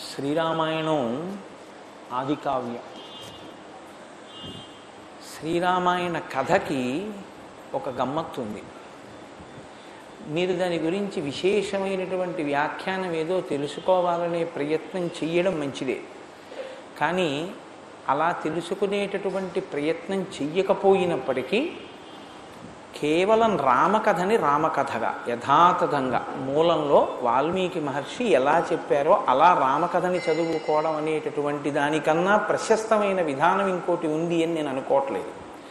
శ్రీరామాయణం ఆది కావ్యం. శ్రీరామాయణ కథకి ఒక గమ్మత్తు ఉంది. మీరు దాని గురించి విశేషమైనటువంటి వ్యాఖ్యానం ఏదో తెలుసుకోవాలనే ప్రయత్నం చెయ్యడం మంచిదే. కానీ అలా తెలుసుకునేటటువంటి ప్రయత్నం చెయ్యకపోయినప్పటికీ కేవలం రామకథని రామకథగా యథాతథంగా మూలంలో వాల్మీకి మహర్షి ఎలా చెప్పారో అలా రామకథని చదువుకోవడం అనేటటువంటి దానికన్నా ప్రశస్తమైన విధానం ఇంకోటి ఉంది అని నేను అనుకోవట్లేదు.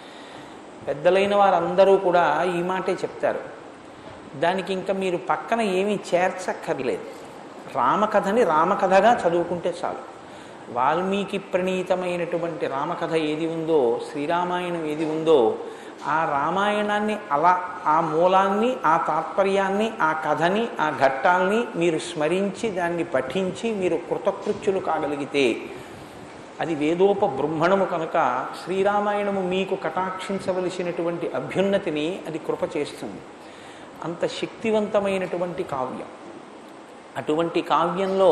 పెద్దలైన వారందరూ కూడా ఈ మాటే చెప్తారు. దానికి ఇంకా మీరు పక్కన ఏమీ చేర్చక్కర్లేదు. రామకథని రామకథగా చదువుకుంటే చాలు. వాల్మీకి ప్రణీతమైనటువంటి రామకథ ఏది ఉందో, శ్రీరామాయణం ఏది ఉందో, ఆ రామాయణాన్ని అలా ఆ మూలాన్ని, ఆ తాత్పర్యాన్ని, ఆ కథని, ఆ ఘట్టాల్ని మీరు స్మరించి దాన్ని పఠించి మీరు కృతకృత్యులు కాగలిగితే అది వేదోపబృంహణము కనుక శ్రీరామాయణము మీకు కటాక్షించవలసినటువంటి అభ్యున్నతిని అది కృప చేస్తుంది. అంత శక్తివంతమైనటువంటి కావ్యం. అటువంటి కావ్యంలో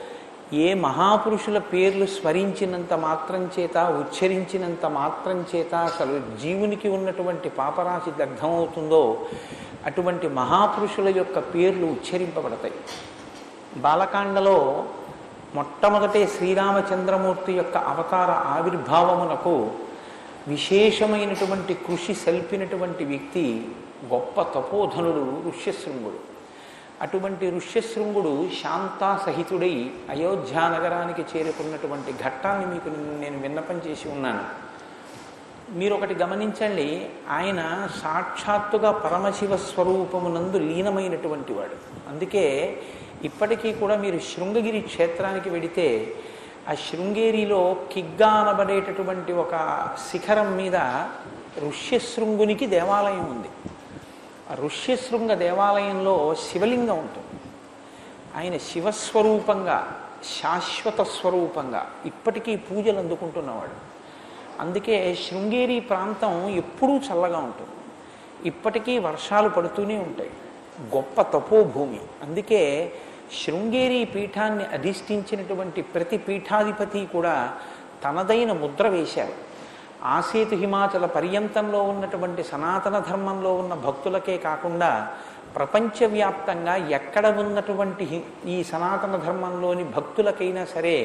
ఏ మహాపురుషుల పేర్లు స్మరించినంత మాత్రం చేత, ఉచ్చరించినంత మాత్రం చేత అసలు జీవునికి ఉన్నటువంటి పాపరాశి దగ్ధమవుతుందో అటువంటి మహాపురుషుల యొక్క పేర్లు ఉచ్చరింపబడతాయి. బాలకాండలో మొట్టమొదటే శ్రీరామచంద్రమూర్తి యొక్క అవతార ఆవిర్భావమునకు విశేషమైనటువంటి కృషి సల్పినటువంటి వ్యక్తి గొప్ప తపోధనుడు ఋష్యశృంగుడు. అటువంటి ఋష్యశృంగుడు శాంతాసహితుడై అయోధ్యానగరానికి చేరుకున్నటువంటి ఘట్టాన్ని మీకు నేను విన్నపం చేసి ఉన్నాను. మీరు ఒకటి గమనించండి, ఆయన సాక్షాత్తుగా పరమశివ స్వరూపమునందు లీనమైనటువంటి వాడు. అందుకే ఇప్పటికీ కూడా మీరు శృంగగిరి క్షేత్రానికి వెడితే ఆ శృంగేరిలో కిగ్గా అనబడేటటువంటి ఒక శిఖరం మీద ఋష్యశృంగునికి దేవాలయం ఉంది. ఆ ఋష్యశృంగ దేవాలయంలో శివలింగం ఉంటుంది. ఆయన శివస్వరూపంగా, శాశ్వత స్వరూపంగా ఇప్పటికీ పూజలు అందుకుంటున్నవాడు. అందుకే శృంగేరి ప్రాంతం ఎప్పుడూ చల్లగా ఉంటుంది. ఇప్పటికీ వర్షాలు పడుతూనే ఉంటాయి. గొప్ప తపోభూమి. అందుకే శృంగేరి పీఠాన్ని అధిష్ఠించినటువంటి ప్రతి పీఠాధిపతి కూడా తనదైన ముద్ర వేశారు. ఆసేతు హిమాచల పర్యంతంలో ఉన్నటువంటి సనాతన ధర్మంలో ఉన్న భక్తులకే కాకుండా ప్రపంచవ్యాప్తంగా ఎక్కడ ఉన్నటువంటి ఈ సనాతన ధర్మంలోని భక్తులకైనా సరే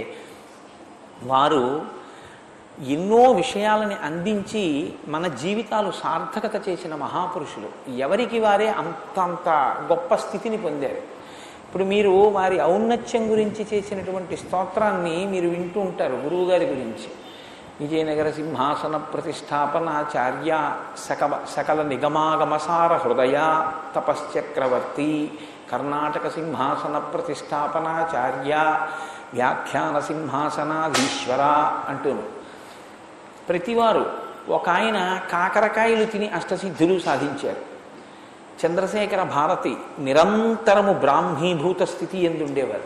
వారు ఎన్నో విషయాలని అందించి మన జీవితాలు సార్థకత చేసిన మహాపురుషులు. ఎవరికి వారే అంతంత గొప్ప స్థితిని పొందారు. ఇప్పుడు మీరు వారి ఔన్నత్యం గురించి చేసినటువంటి స్తోత్రాన్ని మీరు వింటూ ఉంటారు గురువుగారి గురించి. విజయనగర సింహాసన ప్రతిష్టాపనాచార్య సకల నిగమాగమసార హృదయ తపశ్చక్రవర్తి కర్ణాటక సింహాసన ప్రతిష్టాపనాచార్య వ్యాఖ్యాన సింహాసనాధీశ్వర అంటూను. ప్రతివారు ఒక ఆయన కాకరకాయలు తిని అష్టసిద్ధులు సాధించారు. చంద్రశేఖర భారతి నిరంతరము బ్రాహ్మీభూత స్థితి ఎందుండేవారు.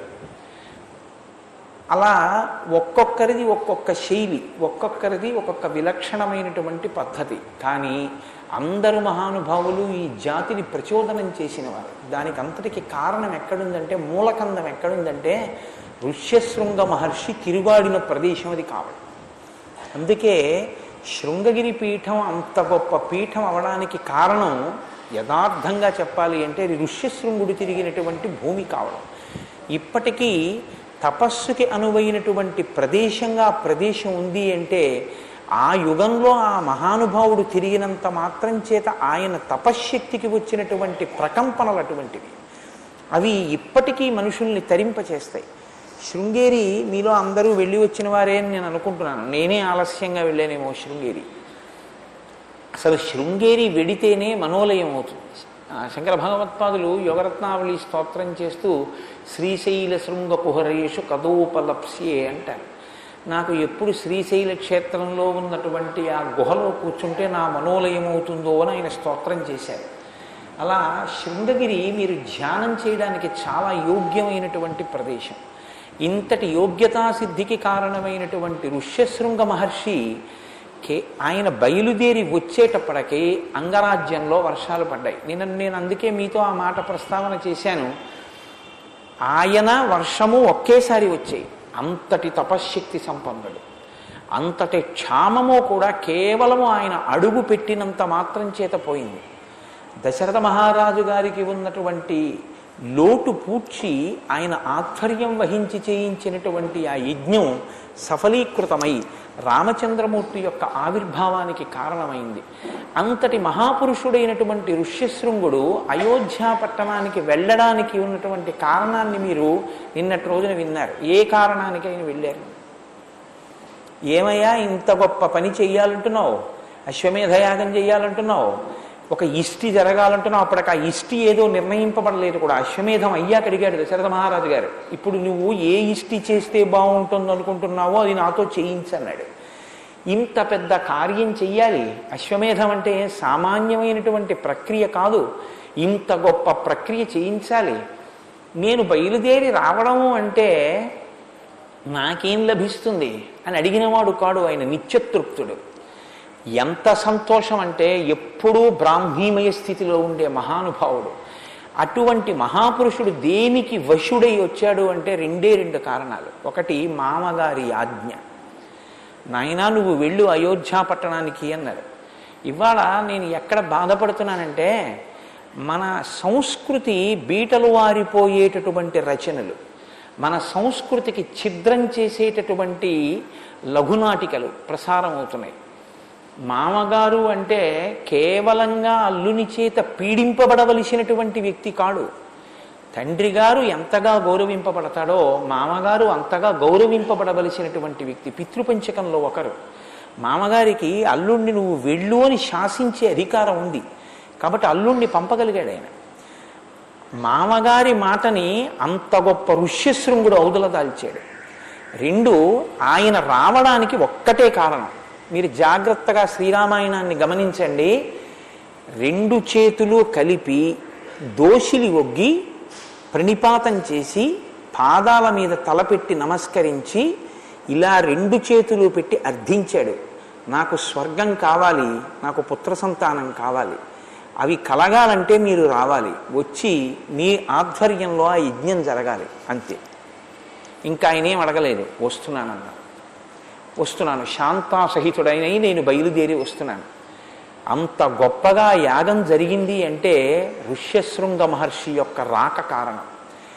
అలా ఒక్కొక్కరిది ఒక్కొక్క శైలి, ఒక్కొక్కరిది ఒక్కొక్క విలక్షణమైనటువంటి పద్ధతి. కానీ అందరు మహానుభావులు ఈ జాతిని ప్రచోదనం చేసినవారు. దానికి అంతటికి కారణం ఎక్కడుందంటే, మూలకందం ఎక్కడుందంటే ఋష్యశృంగ మహర్షి తిరుగాడిన ప్రదేశం అది కావాలి. అందుకే శృంగగిరి పీఠం అంత గొప్ప పీఠం అవడానికి కారణం యథార్థంగా చెప్పాలి అంటే అది ఋష్యశృంగుడు తిరిగినటువంటి భూమి కావడం. ఇప్పటికీ తపస్సుకి అనువైనటువంటి ప్రదేశంగా ప్రదేశం ఉంది అంటే ఆ యుగంలో ఆ మహానుభావుడు తిరిగినంత మాత్రం చేత ఆయన తపశ్శక్తికి వచ్చినటువంటి ప్రకంపనలు అటువంటివి. అవి ఇప్పటికీ మనుషుల్ని తరింపచేస్తాయి. శృంగేరి మీలో అందరూ వెళ్ళి వచ్చిన వారే అని నేను అనుకుంటున్నాను. నేనే ఆలస్యంగా వెళ్ళానేమో శృంగేరి. అసలు శృంగేరి వెడితేనే మనోలయం అవుతుంది. శంకర భగవత్పాదులు యోగరత్నావళి స్తోత్రం చేస్తూ శ్రీశైల శృంగ కుహరేషు కదోపలప్స్యే అంటారు. నాకు ఎప్పుడు శ్రీశైల క్షేత్రంలో ఉన్నటువంటి ఆ గుహలో కూర్చుంటే నా మనోలయం అవుతుందో అని ఆయన స్తోత్రం చేశారు. అలా శృంగగిరి మీరు ధ్యానం చేయడానికి చాలా యోగ్యమైనటువంటి ప్రదేశం. ఇంతటి యోగ్యతా సిద్ధికి కారణమైనటువంటి ఋష్యశృంగ మహర్షి ఆయన బయలుదేరి వచ్చేటప్పటికీ అంగరాజ్యంలో వర్షాలు పడ్డాయి. నేను అందుకే మీతో ఆ మాట ప్రస్తావన చేశాను. ఆయన వర్షము ఒకేసారి వచ్చాయి. అంతటి తపశ్శక్తి సంపన్నుడు. అంతటి క్షామము కూడా కేవలము ఆయన అడుగు పెట్టినంత మాత్రం చేత పోయింది. దశరథ మహారాజు గారికి ఉన్నటువంటి లోటు పూడ్చి ఆయన ఆధ్వర్యం వహించి చేయించినటువంటి ఆ యజ్ఞం సఫలీకృతమై రామచంద్రమూర్తి యొక్క ఆవిర్భావానికి కారణమైంది. అంతటి మహాపురుషుడైనటువంటి ఋష్యశృంగుడు అయోధ్య పట్టణానికి వెళ్ళడానికి ఉన్నటువంటి కారణాన్ని మీరు నిన్నటి రోజున విన్నారు. ఏ కారణానికి ఆయన వెళ్ళారు? ఏమయ్యా ఇంత గొప్ప పని చెయ్యాలంటున్నావు, అశ్వమేధయాగం చెయ్యాలంటున్నావు, ఒక ఇష్టి జరగాలంటున్నావు. అప్పటికి ఆ ఇష్టి ఏదో నిర్ణయింపబడలేదు కూడా. అశ్వమేధం అయ్యాక అడిగాడు దశరథ మహారాజు గారు, ఇప్పుడు నువ్వు ఏ ఇష్టి చేస్తే బాగుంటుంది అనుకుంటున్నావో అది నాతో చేయించన్నాడు. ఇంత పెద్ద కార్యం చెయ్యాలి, అశ్వమేధం అంటే సామాన్యమైనటువంటి ప్రక్రియ కాదు, ఇంత గొప్ప ప్రక్రియ చేయించాలి. నేను బయలుదేరి రావడము అంటే నాకేం లభిస్తుంది అని అడిగినవాడు కాడు ఆయన, నిత్యతృప్తుడు. ఎంత సంతోషం అంటే ఎప్పుడూ బ్రాహ్మీమయ స్థితిలో ఉండే మహానుభావుడు. అటువంటి మహాపురుషుడు దేనికి వశుడై వచ్చాడు అంటే రెండు కారణాలు. ఒకటి మామగారి ఆజ్ఞ, నాయనా నువ్వు వెళ్ళు అయోధ్య పట్టణానికి అన్నారు. ఇవాళ నేను ఎక్కడ బాధపడుతున్నానంటే మన సంస్కృతి బీటలు వారిపోయేటటువంటి రచనలు, మన సంస్కృతికి ఛిద్రం చేసేటటువంటి లఘునాటికలు ప్రసారం అవుతున్నాయి. మామగారు అంటే కేవలంగా అల్లుని చేత పీడింపబడవలసినటువంటి వ్యక్తి కాడు. తండ్రి గారు ఎంతగా గౌరవింపబడతాడో మామగారు అంతగా గౌరవింపబడవలసినటువంటి వ్యక్తి. పితృపంచకంలో ఒకరు. మామగారికి అల్లుణ్ణి నువ్వు వెళ్ళు అని శాసించే అధికారం ఉంది కాబట్టి అల్లుణ్ణి పంపగలిగాడు ఆయన. మామగారి మాటని అంత గొప్ప ఋష్యశృంగుడు ఔదల దాల్చాడు. రెండు, ఆయన రావడానికి ఒక్కటే కారణం. మీరు జాగ్రత్తగా శ్రీరామాయణాన్ని గమనించండి. రెండు చేతులు కలిపి దోషిలి ఒగ్గి ప్రణిపాతం చేసి పాదాల మీద తలపెట్టి నమస్కరించి ఇలా రెండు చేతులు పెట్టి అర్థించాడు, నాకు స్వర్గం కావాలి, నాకు పుత్ర సంతానం కావాలి, అవి కలగాలంటే మీరు రావాలి, వచ్చి మీ ఆధ్వర్యంలో ఆ యజ్ఞం జరగాలి, అంతే. ఇంకా ఆయనేం అడగలేదు, వస్తున్నాను శాంతాసహితుడైన నేను బయలుదేరి వస్తున్నాను. అంత గొప్పగా యాగం జరిగింది అంటే ఋష్యశృంగ మహర్షి యొక్క రాక కారణం.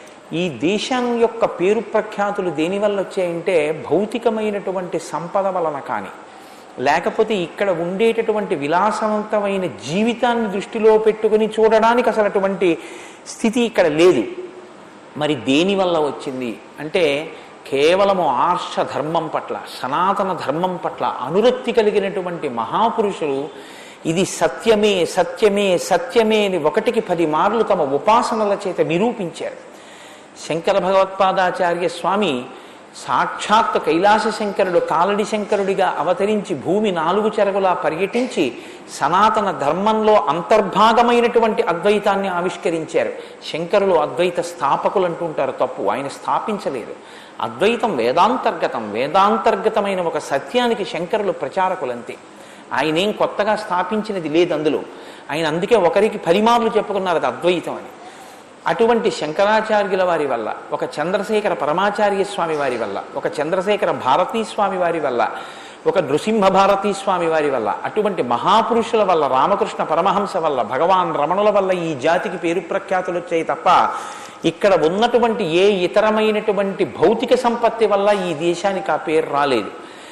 ఈ దేశం యొక్క పేరు ప్రఖ్యాతులు దేనివల్ల వచ్చాయంటే భౌతికమైనటువంటి సంపద వలన కానీ, లేకపోతే ఇక్కడ ఉండేటటువంటి విలాసవంతమైన జీవితాన్ని దృష్టిలో పెట్టుకుని చూడడానికి అసలు అటువంటి స్థితి ఇక్కడ లేదు. మరి దేనివల్ల వచ్చింది అంటే కేవలము ఆర్ష ధర్మం పట్ల, సనాతన ధర్మం పట్ల అనురక్తి కలిగినటువంటి మహాపురుషులు ఇది సత్యమే సత్యమే సత్యమే అని 1కి 10 మార్లు తమ ఉపాసనల చేత నిరూపించారు. శంకర భగవత్పాదాచార్య స్వామి సాక్షాత్ కైలాస శంకరుడు కాలడి శంకరుడిగా అవతరించి భూమి 4 చెరగులా పర్యటించి సనాతన ధర్మంలో అంతర్భాగమైనటువంటి అద్వైతాన్ని ఆవిష్కరించారు. శంకరులు అద్వైత స్థాపకులు అంటుంటారు, తప్పు. ఆయన స్థాపించలేదు. అద్వైతం వేదాంతర్గతం, వేదాంతర్గతమైన ఒక సత్యానికి శంకరులు ప్రచారకులంతే. ఆయనేం కొత్తగా స్థాపించినది లేదు అందులో. ఆయన అందుకే 1కి 10 మార్లు చెప్పుకున్నారు అది అద్వైతం అని. అటువంటి శంకరాచార్యుల వారి వల్ల, ఒక చంద్రశేఖర పరమాచార్య స్వామి వారి వల్ల, ఒక చంద్రశేఖర భారతీ స్వామి వారి వల్ల, ఒక నృసింహ భారతీ స్వామి వారి వల్ల, అటువంటి మహాపురుషుల వల్ల, రామకృష్ణ పరమహంస వల్ల, భగవాన్ రమణుల వల్ల ఈ జాతికి పేరు ప్రఖ్యాతులు వచ్చాయి తప్ప ఇక్కడ ఉన్నటువంటి ఏ ఇతరమైనటువంటి భౌతిక సంపత్తి వల్ల ఈ దేశానికి ఆ పేరు రాలేదు.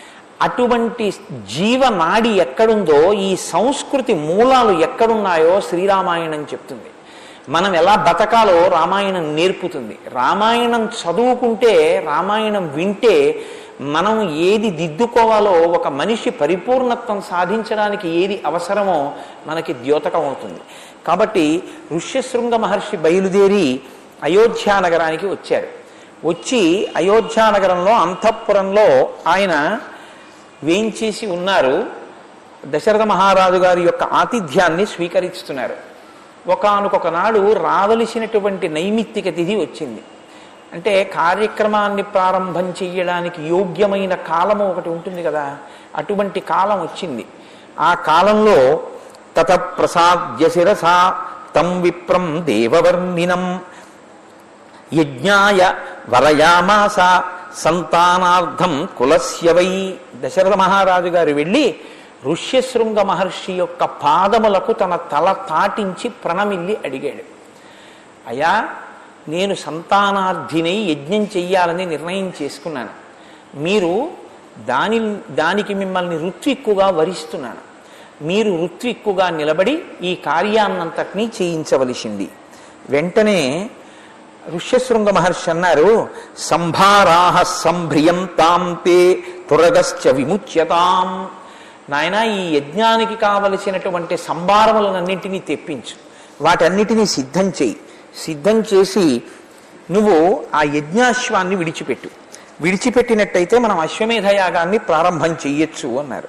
అటువంటి జీవనాడి ఎక్కడుందో, ఈ సంస్కృతి మూలాలు ఎక్కడున్నాయో శ్రీరామాయణం చెప్తుంది. మనం ఎలా బతకాలో రామాయణం నేర్పుతుంది. రామాయణం చదువుకుంటే, రామాయణం వింటే మనం ఏది దిద్దుకోవాలో, ఒక మనిషి పరిపూర్ణత్వం సాధించడానికి ఏది అవసరమో మనకి ద్యోతకం అవుతుంది. కాబట్టి ఋష్యశృంగ మహర్షి బయలుదేరి అయోధ్యానగరానికి వచ్చారు. వచ్చి అయోధ్యానగరంలో అంతఃపురంలో ఆయన వేంచేసి ఉన్నారు. దశరథ మహారాజు గారి యొక్క ఆతిథ్యాన్ని స్వీకరిస్తున్నారు. ఒకానొక నాడు రావలసినటువంటి నైమిత్తిక తిథి వచ్చింది. అంటే కార్యక్రమాన్ని ప్రారంభం చెయ్యడానికి యోగ్యమైన కాలము ఒకటి ఉంటుంది కదా, అటువంటి కాలం వచ్చింది. ఆ కాలంలో తత ప్రసాద్య శిరసా తం విప్రం దేవవర్ణినం యజ్ఞాయ వరయామాస సంతానార్థం కులస్యవై. దశరథ మహారాజు గారు వెళ్ళి ఋష్యశృంగ మహర్షి యొక్క పాదములకు తన తల తాటించి ప్రణమిల్లి అడిగాడు, అయ్యా నేను సంతానార్థినై యజ్ఞం చెయ్యాలని నిర్ణయం చేసుకున్నాను, మీరు దానికి మిమ్మల్ని ఋత్విక్కుగా వరిస్తున్నాను, మీరు ఋత్విక్కుగా నిలబడి ఈ కార్యాన్నంతటినీ చేయించవలసింది. వెంటనే ఋష్యశృంగ మహర్షి అన్నారు, సంభారాహ సంభ్రియం తాం తే తురగశ్చ విముచ్యతాం. నాయన ఈ యజ్ఞానికి కావలసినటువంటి సంభారములనన్నింటినీ తెప్పించు, వాటన్నిటినీ సిద్ధం చేయి, సిద్ధం చేసి నువ్వు ఆ యజ్ఞాశ్వాన్ని విడిచిపెట్టినట్టయితే మనం అశ్వమేధయాగాన్ని ప్రారంభం చెయ్యొచ్చు అన్నారు.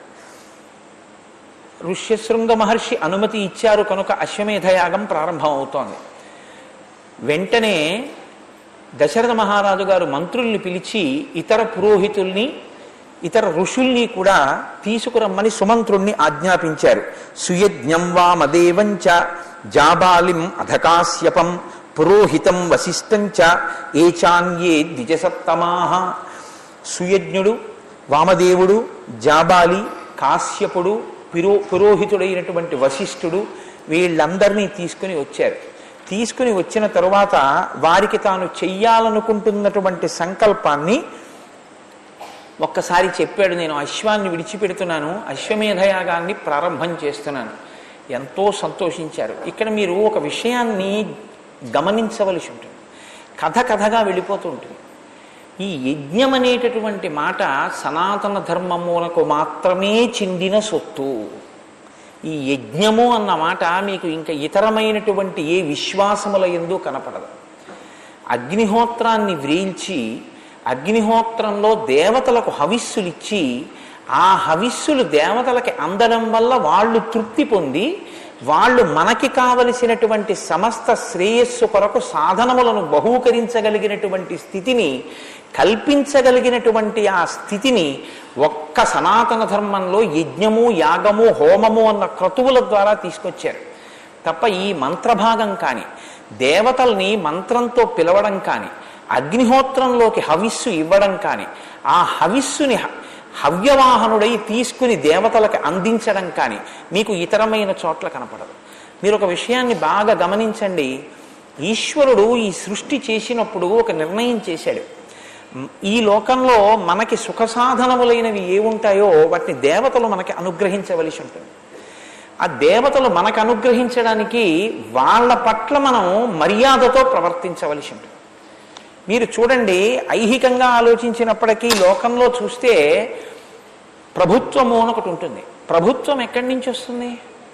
ఋష్యశృంగ మహర్షి అనుమతి ఇచ్చారు కనుక అశ్వమేధయాగం ప్రారంభం అవుతోంది. వెంటనే దశరథ మహారాజు గారు మంత్రుల్ని పిలిచి ఇతర పురోహితుల్ని ఇతర ఋషుల్ని కూడా తీసుకురమ్మని సుమంత్రుణ్ణి ఆజ్ఞాపించారు. సుయజ్ఞం వామదేవంచ జాబాలిం అధకాశ్యపం పురోహితం వశిష్టంచ ఏచాన్యే ద్విజసత్తమాహ. సుయజ్ఞుడు, వామదేవుడు, జాబాలి, కాశ్యపుడు, పురోహితుడైనటువంటి వశిష్ఠుడు వీళ్ళందరినీ తీసుకుని వచ్చిన తరువాత వారికి తాను చెయ్యాలనుకుంటున్నటువంటి సంకల్పాన్ని ఒక్కసారి చెప్పాడు. నేను అశ్వాన్ని విడిచిపెడుతున్నాను, అశ్వమేధయాగాన్ని ప్రారంభం చేస్తున్నాను. ఎంతో సంతోషించారు. ఇక్కడ మీరు ఒక విషయాన్ని గమనించవలసి ఉంటుంది. కథగా వెళ్ళిపోతూ ఉంటుంది. ఈ యజ్ఞం అనేటటువంటి మాట సనాతన ధర్మమునకు మాత్రమే చెందిన సొత్తు. ఈ యజ్ఞము అన్న మాట మీకు ఇంకా ఇతరమైనటువంటి ఏ విశ్వాసముల యందు కనపడదు. అగ్నిహోత్రాన్ని వ్రేల్చి అగ్నిహోత్రంలో దేవతలకు హవిస్సులిచ్చి ఆ హవిస్సులు దేవతలకి అందడం వల్ల వాళ్ళు తృప్తి పొంది వాళ్ళు మనకి కావలసినటువంటి సమస్త శ్రేయస్సు కొరకు సాధనములను బహూకరించగలిగినటువంటి స్థితిని కల్పించగలిగినటువంటి ఆ స్థితిని ఒక్క సనాతన ధర్మంలో యజ్ఞము, యాగము, హోమము అన్న క్రతువుల ద్వారా తీసుకొచ్చారు తప్ప ఈ మంత్రభాగం కానీ, దేవతల్ని మంత్రంతో పిలవడం కానీ, అగ్నిహోత్రంలోకి హవిస్సు ఇవ్వడం కానీ, ఆ హవిస్సుని హవ్యవాహనుడై తీసుకుని దేవతలకు అందించడం కానీ మీకు ఇతరమైన చోట్ల కనపడదు. మీరు ఒక విషయాన్ని బాగా గమనించండి. ఈశ్వరుడు ఈ సృష్టి చేసినప్పుడు ఒక నిర్ణయం చేశాడు. ఈ లోకంలో మనకి సుఖ సాధనములైనవి ఏముంటాయో వాటిని దేవతలు మనకి అనుగ్రహించవలసి ఉంటుంది. ఆ దేవతలు మనకు అనుగ్రహించడానికి వాళ్ళ పట్ల మనం మర్యాదతో ప్రవర్తించవలసి ఉంటుంది. మీరు చూడండి, ఐహికంగా ఆలోచించినప్పటికీ లోకంలో చూస్తే ప్రభుత్వము అని ఒకటి ఉంటుంది. ప్రభుత్వం ఎక్కడి నుంచి వస్తుంది?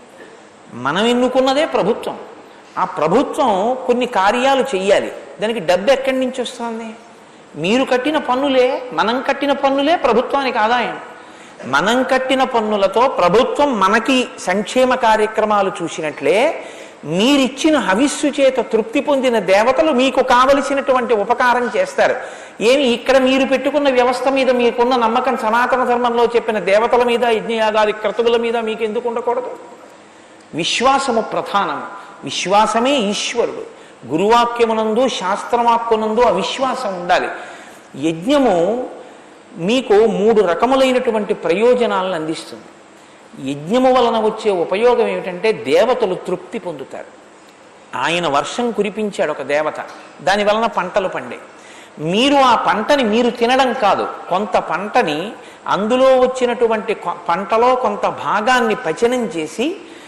మనం ఎన్నుకున్నదే ప్రభుత్వం. ఆ ప్రభుత్వం కొన్ని కార్యాలు చెయ్యాలి, దానికి డబ్బు ఎక్కడి నుంచి వస్తుంది? మీరు కట్టిన పన్నులే, మనం కట్టిన పన్నులే ప్రభుత్వానికి ఆదాయం. మనం కట్టిన పన్నులతో ప్రభుత్వం మనకి సంక్షేమ కార్యక్రమాలు చూసినట్లే మీరిచ్చిన హవిస్సు చేత తృప్తి పొందిన దేవతలు మీకు కావలసినటువంటి ఉపకారం చేస్తారు. ఏమి ఇక్కడ మీరు పెట్టుకున్న వ్యవస్థ మీద మీకున్న నమ్మకం సనాతన ధర్మంలో చెప్పిన దేవతల మీద, యజ్ఞయాగాది క్రతువుల మీద మీకు ఎందుకు ఉండకూడదు? విశ్వాసము ప్రధానము. విశ్వాసమే ఈశ్వరుడు. గురువాక్యమునందు, శాస్త్రవాక్కునందు అవిశ్వాసం ఉండాలి. యజ్ఞము మీకు 3 రకములైనటువంటి ప్రయోజనాలను అందిస్తుంది. యజ్ఞము వలన వచ్చే ఉపయోగం ఏమిటంటే దేవతలు తృప్తి పొందుతారు. ఆయన వర్షం కురిపించాడు ఒక దేవత, దాని వలన పంటలు పండే. మీరు ఆ పంటని మీరు తినడం కాదు, కొంత పంటని అందులో వచ్చినటువంటి పంటలో కొంత భాగాన్ని పచనం చేసి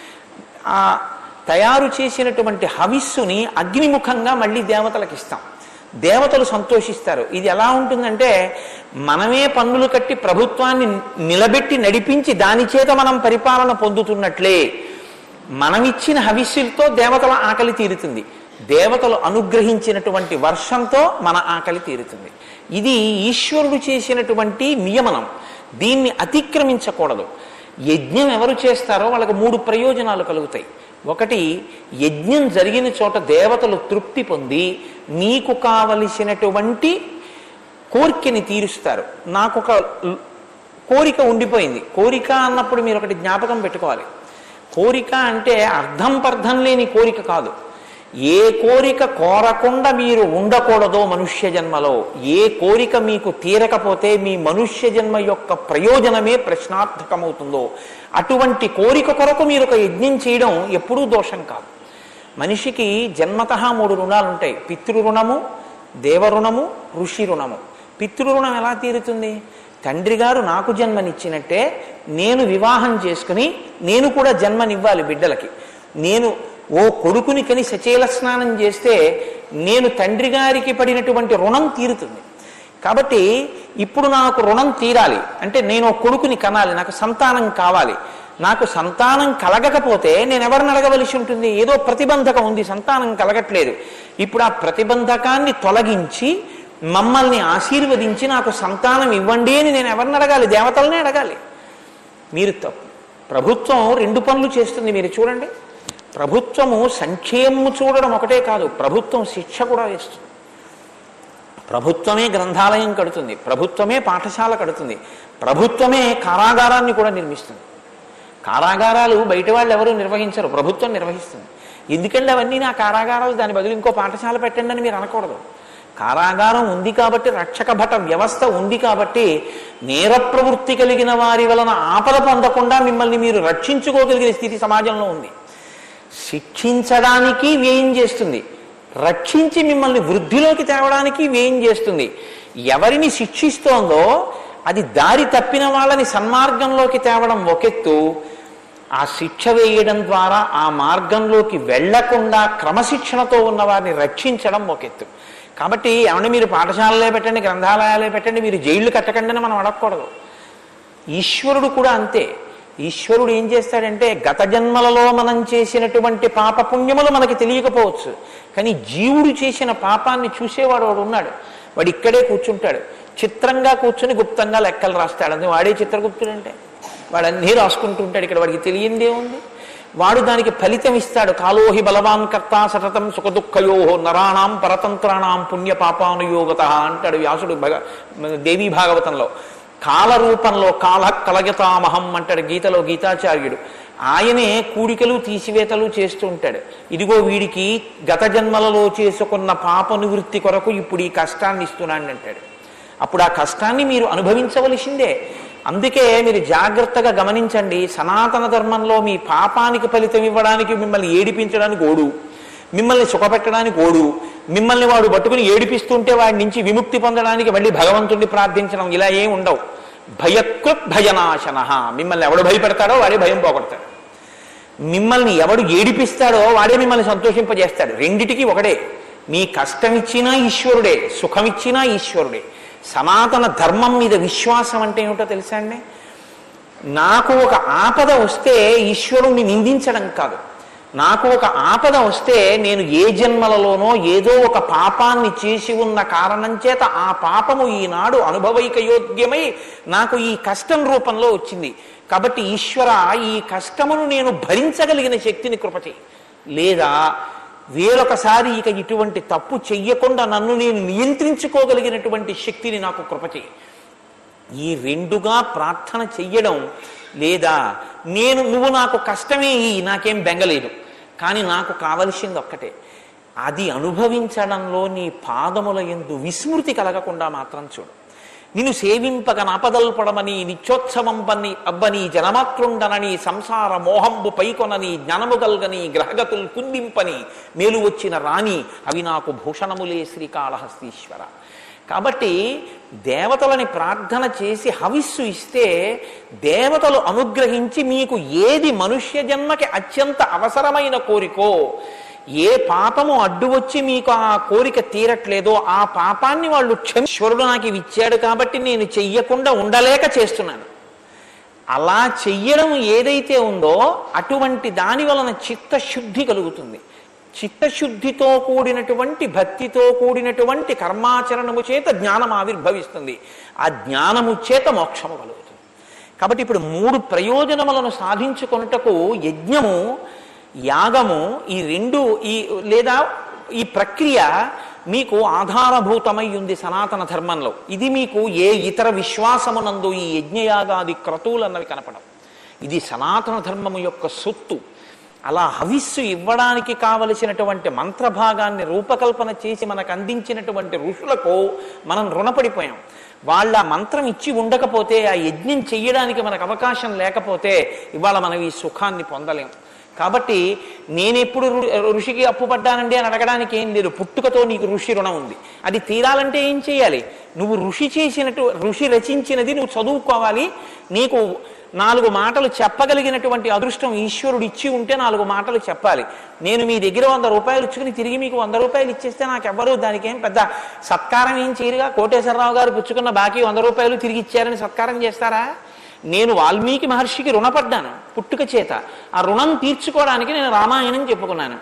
ఆ తయారు చేసినటువంటి హవిస్సుని అగ్నిముఖంగా మళ్ళీ దేవతలకు ఇస్తాం. దేవతలు సంతోషిస్తారు. ఇది ఎలా ఉంటుందంటే మనమే పన్నులు కట్టి ప్రభుత్వాన్ని నిలబెట్టి నడిపించి దాని చేత మనం పరిపాలన పొందుతున్నట్లే మనమిచ్చిన హవిస్సులతో దేవతల ఆకలి తీరుతుంది. దేవతలు అనుగ్రహించినటువంటి వర్షంతో మన ఆకలి తీరుతుంది. ఇది ఈశ్వరుడు చేసినటువంటి నియమనం. దీన్ని అతిక్రమించకూడదు. యజ్ఞం ఎవరు చేస్తారో వాళ్ళకి 3 ప్రయోజనాలు కలుగుతాయి. ఒకటి, యజ్ఞం జరిగిన చోట దేవతలు తృప్తి పొంది మీకు కావలసినటువంటి కోరికని తీరుస్తారు. నాకు ఒక కోరిక ఉండిపోయింది. కోరిక అన్నప్పుడు మీరు ఒకటి జ్ఞాపకం పెట్టుకోవాలి. కోరిక అంటే అర్థం పర్థం లేని కోరిక కాదు. ఏ కోరిక కోరకుండా మీరు ఉండకూడదో మనుష్య జన్మలో, ఏ కోరిక మీకు తీరకపోతే మీ మనుష్య జన్మ యొక్క ప్రయోజనమే ప్రశ్నార్థకమవుతుందో అటువంటి కోరిక కొరకు మీరు ఒక యజ్ఞం చేయడం ఎప్పుడూ దోషం కాదు. మనిషికి జన్మతః 3 రుణాలు ఉంటాయి. పితృరుణము, దేవరుణము, ఋషి రుణము. పితృరుణం ఎలా తీరుతుంది? తండ్రి గారు నాకు జన్మనిచ్చినట్టే నేను వివాహం చేసుకుని నేను కూడా జన్మనివ్వాలి బిడ్డలకి. నేను ఓ కొడుకుని కని సచేల స్నానం చేస్తే నేను తండ్రి గారికి పడినటువంటి రుణం తీరుతుంది. కాబట్టి ఇప్పుడు నాకు రుణం తీరాలి అంటే నేను కొడుకుని కనాలి, నాకు సంతానం కావాలి. నాకు సంతానం కలగకపోతే నేను ఎవరిని అడగవలసి ఉంటుంది? ఏదో ప్రతిబంధకం ఉంది, సంతానం కలగట్లేదు. ఇప్పుడు ఆ ప్రతిబంధకాన్ని తొలగించి మమ్మల్ని ఆశీర్వదించి నాకు సంతానం ఇవ్వండి అని నేను ఎవరిని అడగాలి? దేవతలనే అడగాలి. మీరు ప్రభుత్వం 2 పనులు చేస్తుంది. మీరు చూడండి, ప్రభుత్వము సంక్షేమము చూడడం ఒకటే కాదు, ప్రభుత్వం శిక్ష కూడా వేస్తుంది. ప్రభుత్వమే గ్రంథాలయం కడుతుంది, ప్రభుత్వమే పాఠశాల కడుతుంది, ప్రభుత్వమే కారాగారాన్ని కూడా నిర్మిస్తుంది. కారాగారాలు బయట వాళ్ళు ఎవరు నిర్వహించరు, ప్రభుత్వం నిర్వహిస్తుంది. ఎందుకంటే అవన్నీ నా కారాగారాలు, దాని బదులు ఇంకో పాఠశాల పెట్టండి అని మీరు అనకూడదు. కారాగారం ఉంది కాబట్టి, రక్షక భట వ్యవస్థ ఉంది కాబట్టి, నేర ప్రవృత్తి కలిగిన వారి వలన ఆపద పొందకుండా మిమ్మల్ని మీరు రక్షించుకోగలిగిన స్థితి సమాజంలో ఉంది. శిక్షించడానికి వ్యయం చేస్తుంది, రక్షించి మిమ్మల్ని వృద్ధిలోకి తేవడానికి వ్యయం చేస్తుంది. ఎవరిని శిక్షిస్తోందో అది దారి తప్పిన వాళ్ళని సన్మార్గంలోకి తేవడం ఒకెత్తు, ఆ శిక్ష వేయడం ద్వారా ఆ మార్గంలోకి వెళ్లకుండా క్రమశిక్షణతో ఉన్న వారిని రక్షించడం ఒకెత్తు. కాబట్టి ఏమన్నా మీరు పాఠశాలలే పెట్టండి, గ్రంథాలయాలే పెట్టండి, మీరు జైళ్లు కట్టకండి అని మనం అడగకూడదు. ఈశ్వరుడు కూడా అంతే. ఈశ్వరుడు ఏం చేస్తాడంటే గత జన్మలలో మనం చేసినటువంటి పాపపుణ్యములు మనకి తెలియకపోవచ్చు, కానీ జీవుడు చేసిన పాపాన్ని చూసేవాడు వాడు ఉన్నాడు. వాడు ఇక్కడే కూర్చుంటాడు, చిత్రంగా కూర్చుని గుప్తంగా లెక్కలు రాస్తాడు. అందుకే వాడే చిత్రగుప్తుడు. అంటే వాడు అన్నీ రాసుకుంటూ ఉంటాడు. ఇక్కడ వాడికి తెలియందే ఉంది. వాడు దానికి ఫలితం ఇస్తాడు. కాలోహి బలవాన్ కర్త సతతం సుఖదుఃఖయో నరాణం పరతంత్రాణం పుణ్య పాపానుయోగత అంటాడు వ్యాసుడు దేవీ భాగవతంలో. కాల రూపంలో కాల కలగతామహం అంటాడు గీతలో గీతాచార్యుడు. ఆయనే కూడికలు తీసివేతలు చేస్తూ ఉంటాడు. ఇదిగో వీడికి గత జన్మలలో చేసుకున్న పాప నివృత్తి కొరకు ఇప్పుడు ఈ కష్టాన్ని ఇస్తున్నాడు అంటాడు. అప్పుడు ఆ కష్టాన్ని మీరు అనుభవించవలసిందే. అందుకే మీరు జాగ్రత్తగా గమనించండి, సనాతన ధర్మంలో మీ పాపానికి ఫలితం ఇవ్వడానికి, మిమ్మల్ని ఏడిపించడానికి ఓడు, మిమ్మల్ని సుఖపెట్టడానికి ఓడు, మిమ్మల్ని వాడు పట్టుకుని ఏడిపిస్తుంటే వాడి నుంచి విముక్తి పొందడానికి మళ్ళీ భగవంతుడిని ప్రార్థించడం, ఇలా ఏం ఉండవు. భయకృత్ భయనాశన. మిమ్మల్ని ఎవడు భయపెడతాడో వాడే భయం పోగొడతాడు. మిమ్మల్ని ఎవడు ఏడిపిస్తాడో వాడే మిమ్మల్ని సంతోషింపజేస్తాడు. రెండిటికి ఒకడే. మీ కష్టమిచ్చినా ఈశ్వరుడే, సుఖమిచ్చినా ఈశ్వరుడే. సనాతన ధర్మం మీద విశ్వాసం అంటే ఏమిటో తెలుసా అండి? నాకు ఒక ఆపద వస్తే ఈశ్వరుణ్ణి నిందించడం కాదు. నాకు ఒక ఆపద వస్తే నేను ఏ జన్మలలోనో ఏదో ఒక పాపాన్ని చేసి ఉన్న కారణం చేత ఆ పాపము ఈనాడు అనుభవైకయోగ్యమై నాకు ఈ కష్టం రూపంలో వచ్చింది. కాబట్టి ఈశ్వర, ఈ కష్టమును నేను భరించగలిగిన శక్తిని కృపచేయి, లేదా వేరొకసారి ఇక ఇటువంటి తప్పు చెయ్యకుండా నన్ను నేను నియంత్రించుకోగలిగినటువంటి శక్తిని నాకు కృపచేయి. ఈ రెండుగా ప్రార్థన చెయ్యడం. లేదా నువ్వు నాకు కష్టమే నాకేం బెంగలేదు, కానీ నాకు కావలసింది ఒక్కటే, అది అనుభవించడంలో నీ పాదముల యందు విస్మృతి కలగకుండా మాత్రం చూడు. నిన్ను సేవింపగ నాపదల్పడమని నిత్యోత్సవం అబ్బని జనమాతృండనని సంసార మోహంబు పైకొనని జ్ఞానముగల్గని గ్రహగతులు కుందింపని మేలు వచ్చిన రాణి అవి నాకు భూషణములే శ్రీకాళహస్తీశ్వర. కాబట్టి దేవతలని ప్రార్థన చేసి హవిస్సు ఇస్తే దేవతలు అనుగ్రహించి మీకు ఏది మనుష్య జన్మకి అత్యంత అవసరమైన కోరికో, ఏ పాపము అడ్డు వచ్చి మీకు ఆ కోరిక తీరట్లేదో ఆ పాపాన్ని వాళ్ళు క్షమీశ్వరుడు నాకు ఇవి ఇచ్చాడు కాబట్టి నేను చెయ్యకుండా ఉండలేక చేస్తున్నాను. అలా చెయ్యడం ఏదైతే ఉందో అటువంటి దాని వలన చిత్తశుద్ధి కలుగుతుంది. చిత్తశుద్ధితో కూడినటువంటి భక్తితో కూడినటువంటి కర్మాచరణము చేత జ్ఞానం ఆవిర్భవిస్తుంది. ఆ జ్ఞానము చేత మోక్షము కలుగుతుంది. కాబట్టి ఇప్పుడు 3 ప్రయోజనములను సాధించుకొనుటకు యజ్ఞము, యాగము, ఈ రెండు లేదా ఈ ప్రక్రియ మీకు ఆధారభూతమై ఉంది సనాతన ధర్మంలో. ఇది మీకు ఏ ఇతర విశ్వాసమునందు ఈ యజ్ఞయాగాది క్రతువులు అన్నవి కనపడవు. ఇది సనాతన ధర్మము యొక్క సొత్తు. అలా హవిస్సు ఇవ్వడానికి కావలసినటువంటి మంత్రభాగాన్ని రూపకల్పన చేసి మనకు అందించినటువంటి ఋషులకు మనం రుణపడిపోయాం. వాళ్ళ మంత్రం ఇచ్చి ఉండకపోతే, ఆ యజ్ఞం చెయ్యడానికి మనకు అవకాశం లేకపోతే ఇవాళ మనం ఈ సుఖాన్ని పొందలేం. కాబట్టి నేనెప్పుడు ఋషికి అప్పుపడ్డానండి అని అడగడానికి ఏం లేదు. పుట్టుకతో నీకు ఋషి రుణం ఉంది. అది తీరాలంటే ఏం చేయాలి? నువ్వు ఋషి రచించినది నువ్వు చదువుకోవాలి. నీకు 4 మాటలు చెప్పగలిగినటువంటి అదృష్టం ఈశ్వరుడు ఇచ్చి ఉంటే 4 మాటలు చెప్పాలి. నేను మీ దగ్గర 100 రూపాయలు ఇచ్చుకుని తిరిగి మీకు 100 రూపాయలు ఇచ్చేస్తే నాకెవ్వరూ దానికి ఏం పెద్ద సత్కారం ఏం చేయరుగా. కోటేశ్వరరావు గారు పుచ్చుకున్న బాకీ 100 రూపాయలు తిరిగి ఇచ్చారని సత్కారం చేస్తారా? నేను వాల్మీకి మహర్షికి రుణపడ్డాను పుట్టుక చేత. ఆ రుణం తీర్చుకోవడానికి నేను రామాయణం చెప్పుకున్నాను.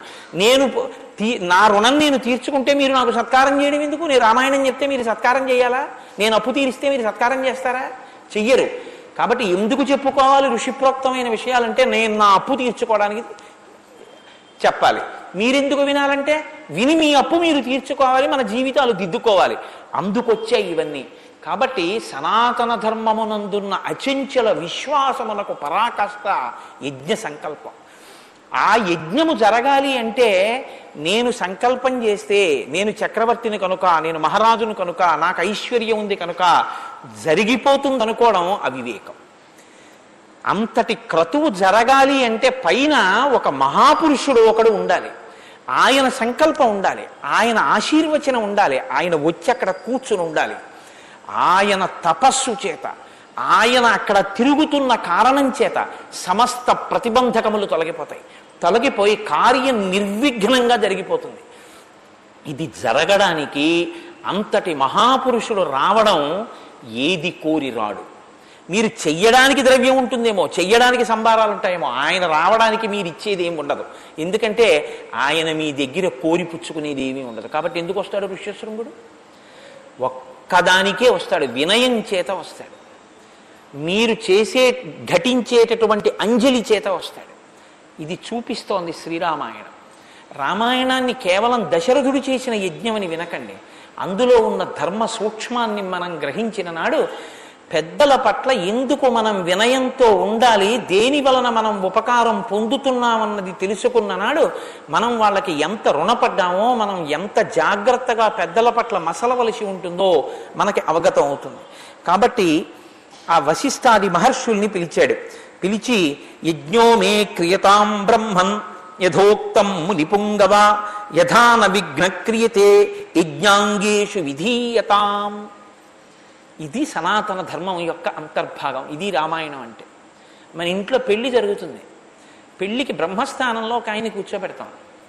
నా రుణం నేను తీర్చుకుంటే మీరు నాకు సత్కారం చేయడం ఎందుకు? నేను రామాయణం చెప్తే మీరు సత్కారం చేయాలా? నేను అప్పు తీరిస్తే మీరు సత్కారం చేస్తారా? చెయ్యరు. కాబట్టి ఎందుకు చెప్పుకోవాలి ఋషిప్రోక్తమైన విషయాలంటే, నేను నా అప్పు తీర్చుకోవడానికి చెప్పాలి. మీరెందుకు వినాలంటే, విని మీ అప్పు మీరు తీర్చుకోవాలి, మన జీవితాలు దిద్దుకోవాలి. అందుకొచ్చాయి ఇవన్నీ. కాబట్టి సనాతన ధర్మమునందున్న అచంచల విశ్వాసములకు పరాకాష్ట యజ్ఞ సంకల్పం. ఆ యజ్ఞము జరగాలి అంటే నేను సంకల్పం చేస్తే, నేను చక్రవర్తిని కనుక, నేను మహారాజును కనుక, నాకు ఐశ్వర్యం ఉంది కనుక జరిగిపోతుంది అనుకోవడం అవివేకం. అంతటి క్రతువు జరగాలి అంటే పైన ఒక మహాపురుషుడు ఒకడు ఉండాలి. ఆయన సంకల్పం ఉండాలి, ఆయన ఆశీర్వచనం ఉండాలి, ఆయన వచ్చి అక్కడ కూర్చుని ఉండాలి. ఆయన తపస్సు చేత, ఆయన అక్కడ తిరుగుతున్న కారణం చేత సమస్త ప్రతిబంధకములు తొలగిపోయి కార్యం నిర్విఘ్నంగా జరిగిపోతుంది. ఇది జరగడానికి అంతటి మహాపురుషుడు రావడం ఏది కోరి రాడు. మీరు చెయ్యడానికి ద్రవ్యం ఉంటుందేమో, చెయ్యడానికి సంభారాలు ఉంటాయేమో, ఆయన రావడానికి మీరు ఇచ్చేది ఏమి ఉండదు. ఎందుకంటే ఆయన మీ దగ్గర కోరి పుచ్చుకునేది ఏమీ ఉండదు. కాబట్టి ఎందుకు వస్తాడు ఋష్యశృంగుడు? ఒక్కదానికే వస్తాడు, వినయం చేత వస్తాడు. మీరు ఘటించేటటువంటి అంజలి చేత వస్తాడు. ఇది చూపిస్తోంది శ్రీరామాయణం. రామాయణాన్ని కేవలం దశరథుడు చేసిన యజ్ఞమని వినకండి. అందులో ఉన్న ధర్మ సూక్ష్మాన్ని మనం గ్రహించిన నాడు, పెద్దల పట్ల ఎందుకు మనం వినయంతో ఉండాలి, దేని వలన మనం ఉపకారం పొందుతున్నామన్నది తెలుసుకున్న నాడు మనం వాళ్ళకి ఎంత రుణపడ్డామో, మనం ఎంత జాగ్రత్తగా పెద్దల పట్ల మసలవలసి ఉంటుందో మనకి అవగతం అవుతుంది. కాబట్టి ఆ వశిష్ఠాది మహర్షుల్ని పిలిచాడు. పిలిచి యజ్ఞో మే క్రియతాం బ్రహ్మన్ యథోక్తం మునిపుంగవ యథాన విఘ్న క్రియతే యజ్ఞాంగేషు విధీయతాం. ఇది సనాతన ధర్మం యొక్క అంతర్భాగం. ఇది రామాయణం అంటే. మన ఇంట్లో పెళ్లి జరుగుతుంది. పెళ్లికి బ్రహ్మస్థానంలో ఒక ఆయన కూర్చోబెడతాం.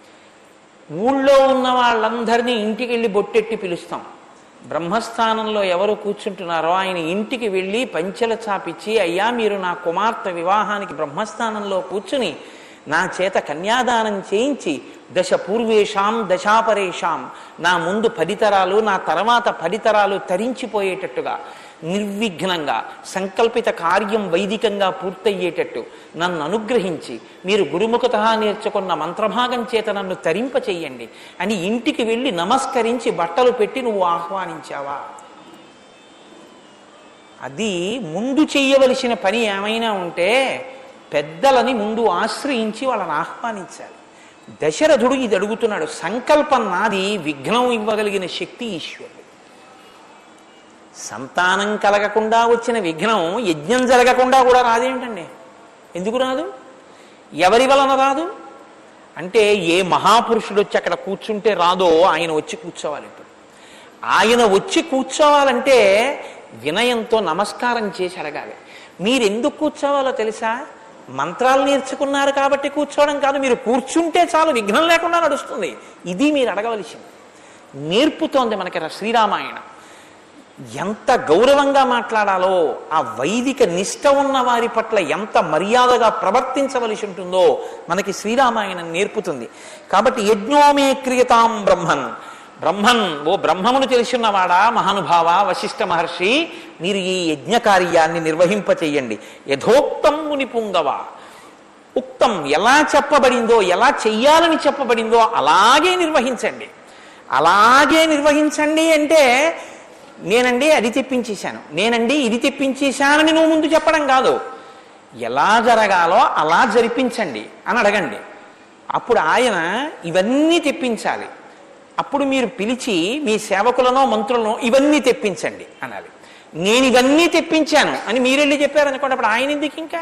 ఊళ్ళో ఉన్న వాళ్ళందరినీ ఇంటికి వెళ్ళి బొట్టెట్టి పిలుస్తాం. బ్రహ్మస్థానంలో ఎవరు కూర్చుంటున్నారో ఆయన ఇంటికి వెళ్ళి పంచెల చాపిచ్చి, అయ్యా మీరు నా కుమార్తె వివాహానికి బ్రహ్మస్థానంలో కూర్చుని నా చేత కన్యాదానం చేయించి దశ పూర్వేషాం దశాపరేషాం, నా ముందు 10 తరాలు నా తర్వాత 10 తరాలు తరించిపోయేటట్టుగా నిర్విఘ్నంగా సంకల్పిత కార్యం వైదికంగా పూర్తయ్యేటట్టు నన్ను అనుగ్రహించి మీరు గురుముఖత నేర్చుకున్న మంత్రభాగం చేత నన్ను తరింప చెయ్యండి అని ఇంటికి వెళ్ళి నమస్కరించి బట్టలు పెట్టి నువ్వు ఆహ్వానించావా? అది ముందు చెయ్యవలసిన పని ఏమైనా ఉంటే పెద్దలని ముందు ఆశ్రయించి వాళ్ళని ఆహ్వానించాలి. దశరథుడు ఇది అడుగుతున్నాడు. సంకల్పం నాది, విఘ్నం ఇవ్వగలిగిన శక్తి ఈశ్వరుడు. సంతానం కలగకుండా వచ్చిన విఘ్నం యజ్ఞం జరగకుండా కూడా రాదేంటండి? ఎందుకు రాదు? ఎవరి వలన రాదు అంటే, ఏ మహాపురుషుడు వచ్చి అక్కడ కూర్చుంటే రాదో ఆయన వచ్చి కూర్చోవాలి. ఇప్పుడు ఆయన వచ్చి కూర్చోవాలంటే వినయంతో నమస్కారం చేసి అడగాలి. మీరెందుకు కూర్చోవాలో తెలుసా? మంత్రాలు నేర్చుకున్నారు కాబట్టి కూర్చోవడం కాదు. మీరు కూర్చుంటే చాలు, విఘ్నం లేకుండా నడుస్తుంది. ఇది మీరు అడగవలసింది. నేర్పుతోంది మనకి శ్రీరామాయణం. ఎంత గౌరవంగా మాట్లాడాలో, ఆ వైదిక నిష్ట ఉన్న వారి పట్ల ఎంత మర్యాదగా ప్రవర్తించవలసి ఉంటుందో మనకి శ్రీరామాయణం నేర్పుతుంది. కాబట్టి యజ్ఞోమే క్రియతాం బ్రహ్మన్. ఓ బ్రహ్మమును తెలుసున్నవాడా మహానుభావ వశిష్ఠ మహర్షి, మీరు ఈ యజ్ఞ కార్యాన్ని నిర్వహింప చెయ్యండి. యథోక్తం మునిపుంగవ, ఉక్తం ఎలా చెప్పబడిందో, ఎలా చెయ్యాలని చెప్పబడిందో అలాగే నిర్వహించండి. అలాగే నిర్వహించండి అంటే నేనండి అది తెప్పించేశాను, నేనండి ఇది తెప్పించేశానని నువ్వు ముందు చెప్పడం కాదు. ఎలా జరగాలో అలా జరిపించండి అని అడగండి. అప్పుడు ఆయన ఇవన్నీ తెప్పించాలి. అప్పుడు మీరు పిలిచి మీ సేవకులనో మంత్రులనో ఇవన్నీ తెప్పించండి అనాలి. నేను ఇవన్నీ తెప్పించాను అని మీరెళ్ళి చెప్పారనుకోండి, అప్పుడు ఆయన ఎందుకు ఇంకా?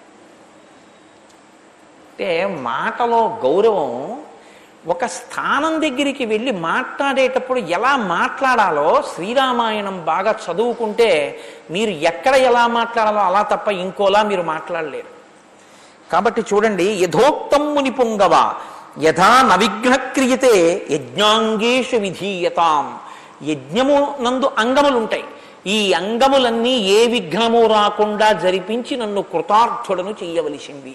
అంటే మాటలో గౌరవం, ఒక స్థానం దగ్గరికి వెళ్ళి మాట్లాడేటప్పుడు ఎలా మాట్లాడాలో శ్రీరామాయణం బాగా చదువుకుంటే మీరు ఎక్కడ ఎలా మాట్లాడాలో అలా తప్ప ఇంకోలా మీరు మాట్లాడలేరు. కాబట్టి చూడండి, యథోక్తం ముని పుంగవ యథా నవిఘ్న క్రియతే యజ్ఞాంగేషు విధీయతాం. యజ్ఞము నందు అంగములుంటాయి. ఈ అంగములన్నీ ఏ విఘ్నము రాకుండా జరిపించి నన్ను కృతార్థుడను చెయ్యవలసింది.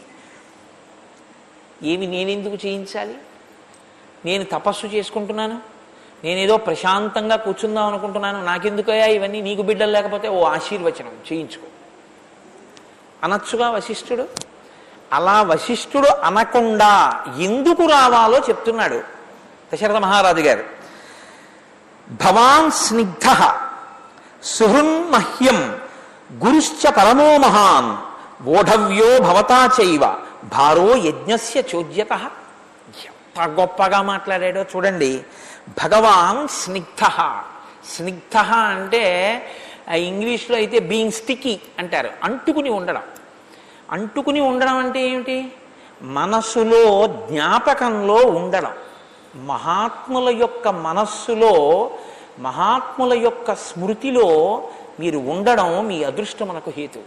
ఏమి నేనెందుకు చేయించాలి? నేను తపస్సు చేసుకుంటున్నాను, నేనేదో ప్రశాంతంగా కూర్చుందాం అనుకుంటున్నాను, నాకెందుకయ్యా ఇవన్నీ? నీకు బిడ్డలు లేకపోతే ఓ ఆశీర్వచనం చేయించుకో అనొచ్చుగా వశిష్ఠుడు. అలా వశిష్ఠుడు అనకుండా ఎందుకు రావాలో చెప్తున్నాడు దశరథ మహారాజు గారు. భవాన్ స్నిగ్ధ సుహృన్మహ్యం గురుశ్చ పరమో మహాన్ ఓఢవ్యో భవతా చైవ భారో యజ్ఞస్య చోద్యత. ఎంత గొప్పగా మాట్లాడాడో చూడండి. భగవాన్ స్నిగ్ధ. స్నిగ్ధ అంటే ఇంగ్లీష్లో అయితే బీయింగ్ స్టికీ అంటారు, అంటుకుని ఉండడం. అంటుకుని ఉండడం అంటే ఏమిటి? మనస్సులో జ్ఞాపకంలో ఉండడం. మహాత్ముల యొక్క మనస్సులో, మహాత్ముల యొక్క స్మృతిలో మీరు ఉండడం మీ అదృష్టమునకు హేతు.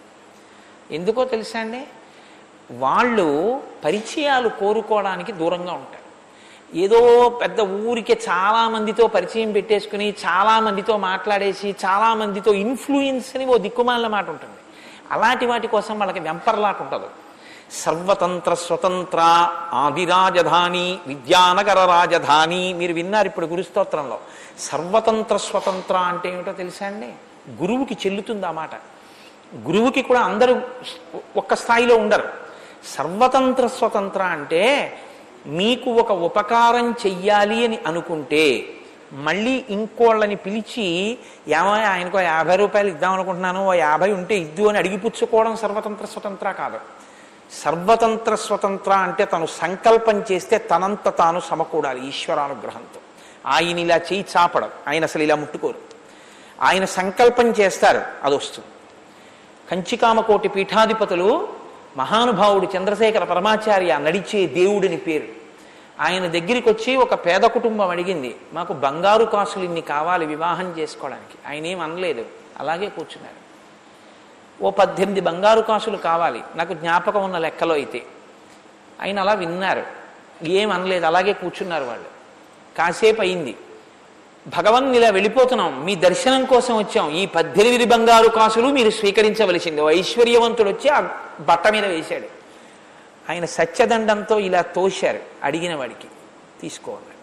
ఎందుకో తెలుసా అండి? వాళ్ళు పరిచయాలు కోరుకోవడానికి దూరంగా ఉంటారు. ఏదో పెద్ద ఊరికే చాలామందితో పరిచయం పెట్టేసుకుని చాలామందితో మాట్లాడేసి చాలామందితో ఇన్ఫ్లుయెన్స్ అని ఓ దిక్కుమాలిన మాట ఉంటుంది. అలాంటి వాటి కోసం వాళ్ళకి వెంపర్లాట ఉండదు. సర్వతంత్ర స్వతంత్ర ఆదిరాజధాని విద్యానగర రాజధాని. మీరు విన్నారు ఇప్పుడు గురుస్తోత్రంలో. సర్వతంత్ర స్వతంత్ర అంటే ఏమిటో తెలుసా అండి? గురువుకి చెల్లుతుంది ఆ మాట. గురువుకి కూడా అందరూ ఒక్క స్థాయిలో ఉండరు. సర్వతంత్ర స్వతంత్ర అంటే మీకు ఒక ఉపకారం చెయ్యాలి అని అనుకుంటే మళ్ళీ ఇంకోళ్ళని పిలిచి ఏమో ఆయనకు 50 రూపాయలు ఇద్దాం అనుకుంటున్నాను, 50 ఉంటే ఇద్దు అని అడిగిపుచ్చుకోవడం సర్వతంత్ర స్వతంత్ర కాదు. సర్వతంత్ర స్వతంత్ర అంటే తను సంకల్పం చేస్తే తనంత తాను సమకూడాలి ఈశ్వరానుగ్రహంతో. ఆయన ఇలా చేయి చాపడం, ఆయన అసలు ఇలా ముట్టుకోరు. ఆయన సంకల్పం చేస్తారు, అది వస్తుంది. కంచికామకోటి పీఠాధిపతులు మహానుభావుడు చంద్రశేఖర పరమాచార్య నడిచే దేవుడిని పేరు. ఆయన దగ్గరికి వచ్చి ఒక పేద కుటుంబం అడిగింది, మాకు బంగారు కాసులు ఇన్ని కావాలి వివాహం చేసుకోవడానికి. ఆయన ఏం అనలేదు, అలాగే కూర్చున్నారు. ఓ 18 బంగారు కాసులు కావాలి నాకు జ్ఞాపకం ఉన్న లెక్కలో అయితే. ఆయన అలా విన్నారు, ఏం అనలేదు, అలాగే కూర్చున్నారు వాళ్ళు. కాసేపు అయింది, భగవన్ ఇలా వెళ్ళిపోతున్నాం, మీ దర్శనం కోసం వచ్చాం, ఈ 18 బంగారు కాసులు మీరు స్వీకరించవలసింది. ఐశ్వర్యవంతుడు వచ్చి ఆ బట్ట మీద వేశాడు. ఆయన సత్యదండంతో ఇలా తోశారు అడిగిన వాడికి, తీసుకోవాలి.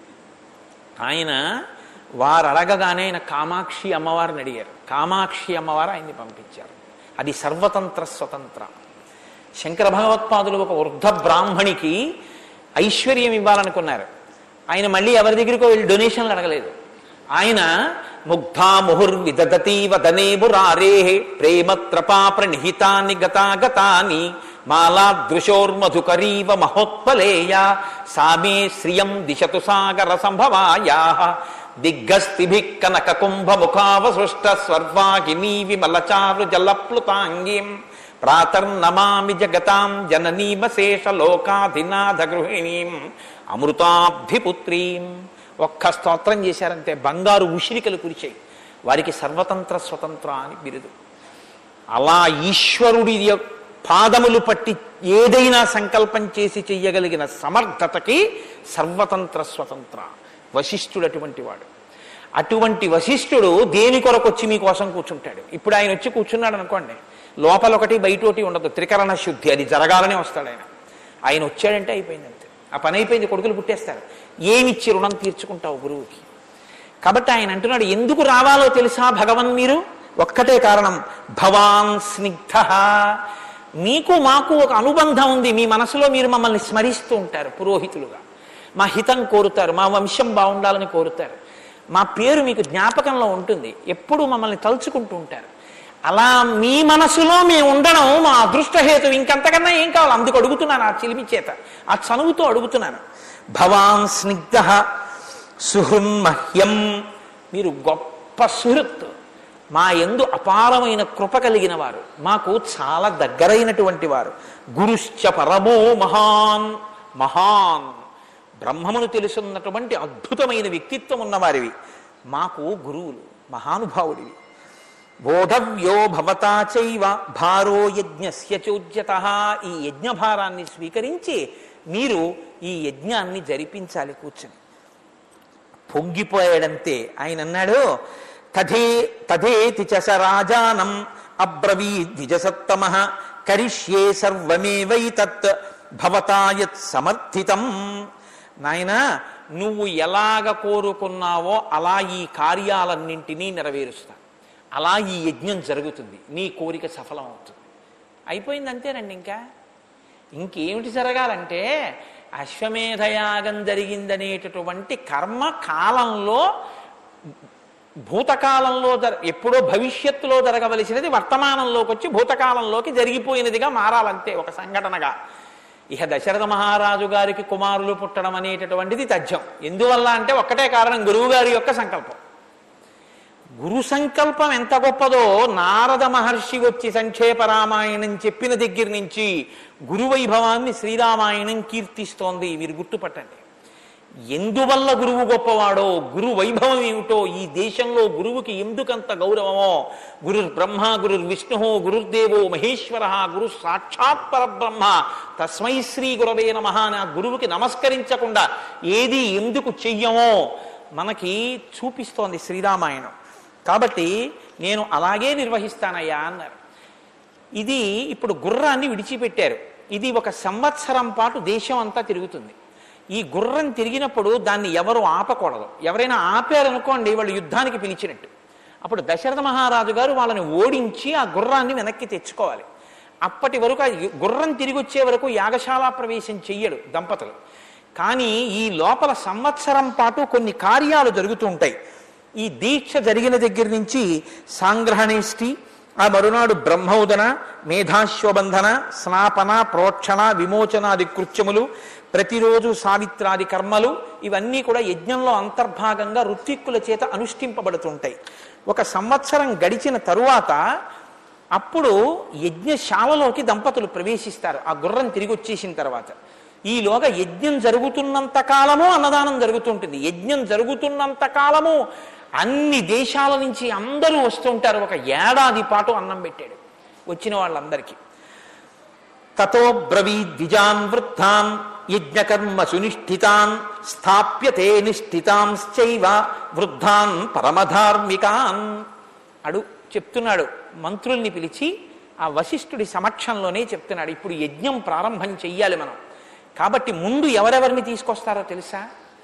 ఆయన వారు అడగగానే ఆయన కామాక్షి అమ్మవారిని అడిగారు. కామాక్షి అమ్మవారు ఆయన్ని పంపించారు. అది సర్వతంత్ర స్వతంత్ర. శంకర భగవత్పాదులు ఒక వృద్ధ బ్రాహ్మణికి ఐశ్వర్యం ఇవ్వాలనుకున్నారు. ఆయన మళ్ళీ ఎవరి దగ్గరికో వెళ్ళి డొనేషన్లు అడగలేదు. ఆయన ముగ్ధా ముహుర్విదదతి వదనే మురారే ప్రేమత్రపా ప్రణిహితాని గతాగతాని మాలాదృశోర్మధుకరీవ మహోత్పలేయ సామే శ్రియం దిశతు సాగర సంభవాయా దిగ్గస్తిభిః కనక కుంభ ముఖావసృష్ట స్వర్వాహినీ విమలచారు జలప్లుతాంగీం ప్రాతర్నమామి జగతాం జననీమశేష లోకాధినాథ గృహిణీం అమృతాబ్ధిపుత్రీం. ఒక్క స్తోత్రం చేశారంటే బంగారు ఉసిరికలు కురిచాయి. వారికి సర్వతంత్ర స్వతంత్ర అని బిరుదు. అలా ఈశ్వరుడి పాదములు పట్టి ఏదైనా సంకల్పం చేసి చెయ్యగలిగిన సమర్థతకి సర్వతంత్ర స్వతంత్ర. వశిష్ఠుడు అటువంటి వాడు. అటువంటి వశిష్ఠుడు దేని కొరకు వచ్చి మీకోసం కూర్చుంటాడు. ఇప్పుడు ఆయన వచ్చి కూర్చున్నాడు అనుకోండి, లోపల ఒకటి బయట ఒకటి ఉండదు, త్రికరణ శుద్ధి, అది జరగాలనే వస్తాడు ఆయన. ఆయన వచ్చాడంటే అయిపోయింది అంతే, ఆ పని అయిపోయింది. కొడుకులు పుట్టేస్తారు. ఏమిచ్చి రుణం తీర్చుకుంటావు గురువుకి? కాబట్టి ఆయన అంటున్నాడు, ఎందుకు రావాలో తెలుసా భగవన్ మీరు? ఒక్కటే కారణం, భవాన్ స్నిగ్ధ. మీకు మాకు ఒక అనుబంధం ఉంది. మీ మనసులో మీరు మమ్మల్ని స్మరిస్తూ ఉంటారు పురోహితులుగా, మా హితం కోరుతారు, మా వంశం బాగుండాలని కోరుతారు, మా పేరు మీకు జ్ఞాపకంలో ఉంటుంది, ఎప్పుడూ మమ్మల్ని తలుచుకుంటూ ఉంటారు. అలా మీ మనసులో మేము ఉండడం మా అదృష్టహేతు, ఇంకంతకన్నా ఏం కావాలి? అందుకు అడుగుతున్నాను, ఆ చిలిమి చేత, ఆ చనువుతో అడుగుతున్నాను. భవాన్ స్నిగ్ధ సుహృన్మహ్యం, మీరు గొప్ప సుహృత్, మా యందు అపారమైన కృప కలిగిన వారు, మాకు చాలా దగ్గరైనటువంటి వారు. గురుశ్చ పరమో మహాన్, మహాన్ బ్రహ్మమును తెలుసున్నటువంటి అద్భుతమైన వ్యక్తిత్వం ఉన్నవారివి, మాకు గురువులు, మహానుభావుడివి. బోధవ్యో భవతా చైవ భారో యజ్ఞస్య చోద్యతః, ఈ యజ్ఞభారాన్ని స్వీకరించి మీరు ఈ యజ్ఞాన్ని జరిపించాలి కూర్చొని. పొంగిపోయాడంతే. ఆయన అన్నాడు, తథేతి చ స రాజానం అబ్రవీద్ ద్విజసత్తమః కరిష్యే సర్వమేవైతత్ భవతా యత్ సమర్థితం. నాయనా, నువ్వు ఎలాగ కోరుకున్నావో అలా ఈ కార్యాలన్నింటినీ నెరవేరుస్తా, అలా ఈ యజ్ఞం జరుగుతుంది, నీ కోరిక సఫలం అవుతుంది. అయిపోయింది, అంతేనండి. ఇంకేమిటి జరగాలంటే అశ్వమేధయాగం జరిగిందనేటటువంటి కర్మ కాలంలో, భూతకాలంలో ఎప్పుడో భవిష్యత్తులో జరగవలసినది వర్తమానంలోకి వచ్చి భూతకాలంలోకి జరిగిపోయినదిగా మారాలంతే, ఒక సంఘటనగా. ఇహ దశరథ మహారాజు గారికి కుమారులు పుట్టడం అనేటటువంటిది తథ్యం. ఎందువల్ల అంటే ఒక్కటే కారణం, గురువు గారి యొక్క సంకల్పం. గురు సంకల్పం ఎంత గొప్పదో నారద మహర్షి వచ్చి సంక్షేప రామాయణం చెప్పిన దగ్గర నుంచి గురువైభవాన్ని శ్రీరామాయణం కీర్తిస్తోంది. మీరు గుర్తుపట్టండి. ఎందువల్ల గురువు గొప్పవాడో, గురు వైభవం ఏమిటో, ఈ దేశంలో గురువుకి ఎందుకంత గౌరవమో, గురుర్ బ్రహ్మ గురుర్ విష్ణు గురుర్దేవో మహేశ్వర గురు సాక్షాత్ పరబ్రహ్మ తస్మై శ్రీ గురవే నమః అని ఆ గురువుకి నమస్కరించకుండా ఏది ఎందుకు చెయ్యమో మనకి చూపిస్తోంది శ్రీరామాయణం. కాబట్టి నేను అలాగే నిర్వహిస్తానయ్యా అన్నారు. ఇది ఇప్పుడు గుర్రాన్ని విడిచిపెట్టారు. ఇది 1 సంవత్సరం పాటు దేశం అంతా తిరుగుతుంది. ఈ గుర్రం తిరిగినప్పుడు దాన్ని ఎవరు ఆపకూడదు. ఎవరైనా ఆపారనుకోండి, వాళ్ళు యుద్ధానికి పిలిచినట్టు. అప్పుడు దశరథ మహారాజు గారు వాళ్ళని ఓడించి ఆ గుర్రాన్ని వెనక్కి తెచ్చుకోవాలి. అప్పటి వరకు ఆ గుర్రం తిరిగి వచ్చే వరకు యాగశాల ప్రవేశం చెయ్యడు దంపతులు. కానీ ఈ లోపల సంవత్సరం పాటు కొన్ని కార్యాలు జరుగుతూ ఉంటాయి. ఈ దీక్ష జరిగిన దగ్గర నుంచి సాంగ్రహణేష్టి, ఆ మరునాడు బ్రహ్మోదన, మేధాశ్వబంధన, స్నాపన, ప్రోక్షణ, విమోచనాది కృత్యములు, ప్రతిరోజు సావిత్రాది కర్మలు, ఇవన్నీ కూడా యజ్ఞంలో అంతర్భాగంగా ఋత్విక్కుల చేత అనుష్ఠింపబడుతుంటాయి. 1 సంవత్సరం గడిచిన తరువాత అప్పుడు యజ్ఞశాలలోకి దంపతులు ప్రవేశిస్తారు. ఆ గుర్రం తిరిగి వచ్చేసిన తర్వాత ఈలోగా యజ్ఞం జరుగుతున్నంత కాలము అన్నదానం జరుగుతుంటుంది. యజ్ఞం జరుగుతున్నంత కాలము అన్ని దేశాల నుంచి అందరూ వస్తుంటారు. 1 ఏడాది పాటు అన్నం పెట్టాడు వచ్చిన వాళ్ళందరికీ. తతో బ్రవీద్ ద్విజాన్ వృద్ధాన్ యజ్ఞకర్మ సునిష్ఠితాన్ స్థాప్యతే నిష్ఠితాంశ్చైవ వృద్ధాన్ పరమధార్మికాన్ చెప్తున్నాడు. మంత్రుల్ని పిలిచి ఆ వశిష్ఠుడి సమక్షంలోనే చెప్తున్నాడు, ఇప్పుడు యజ్ఞం ప్రారంభం చెయ్యాలి మనం. కాబట్టి ముందు ఎవరెవరిని తీసుకొస్తారో తెలుసా?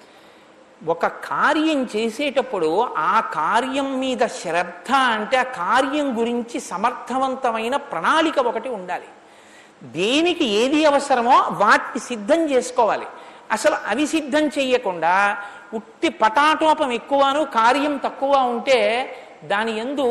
ఒక కార్యం చేసేటప్పుడు ఆ కార్యం మీద శ్రద్ధ, అంటే ఆ కార్యం గురించి సమర్థవంతమైన ప్రణాళిక ఒకటి ఉండాలి. దేనికి ఏది అవసరమో వాటిని సిద్ధం చేసుకోవాలి. అసలు అవి సిద్ధం చెయ్యకుండా ఉట్టి పటాటోపం ఎక్కువను కార్యం తక్కువ ఉంటే దాని యందు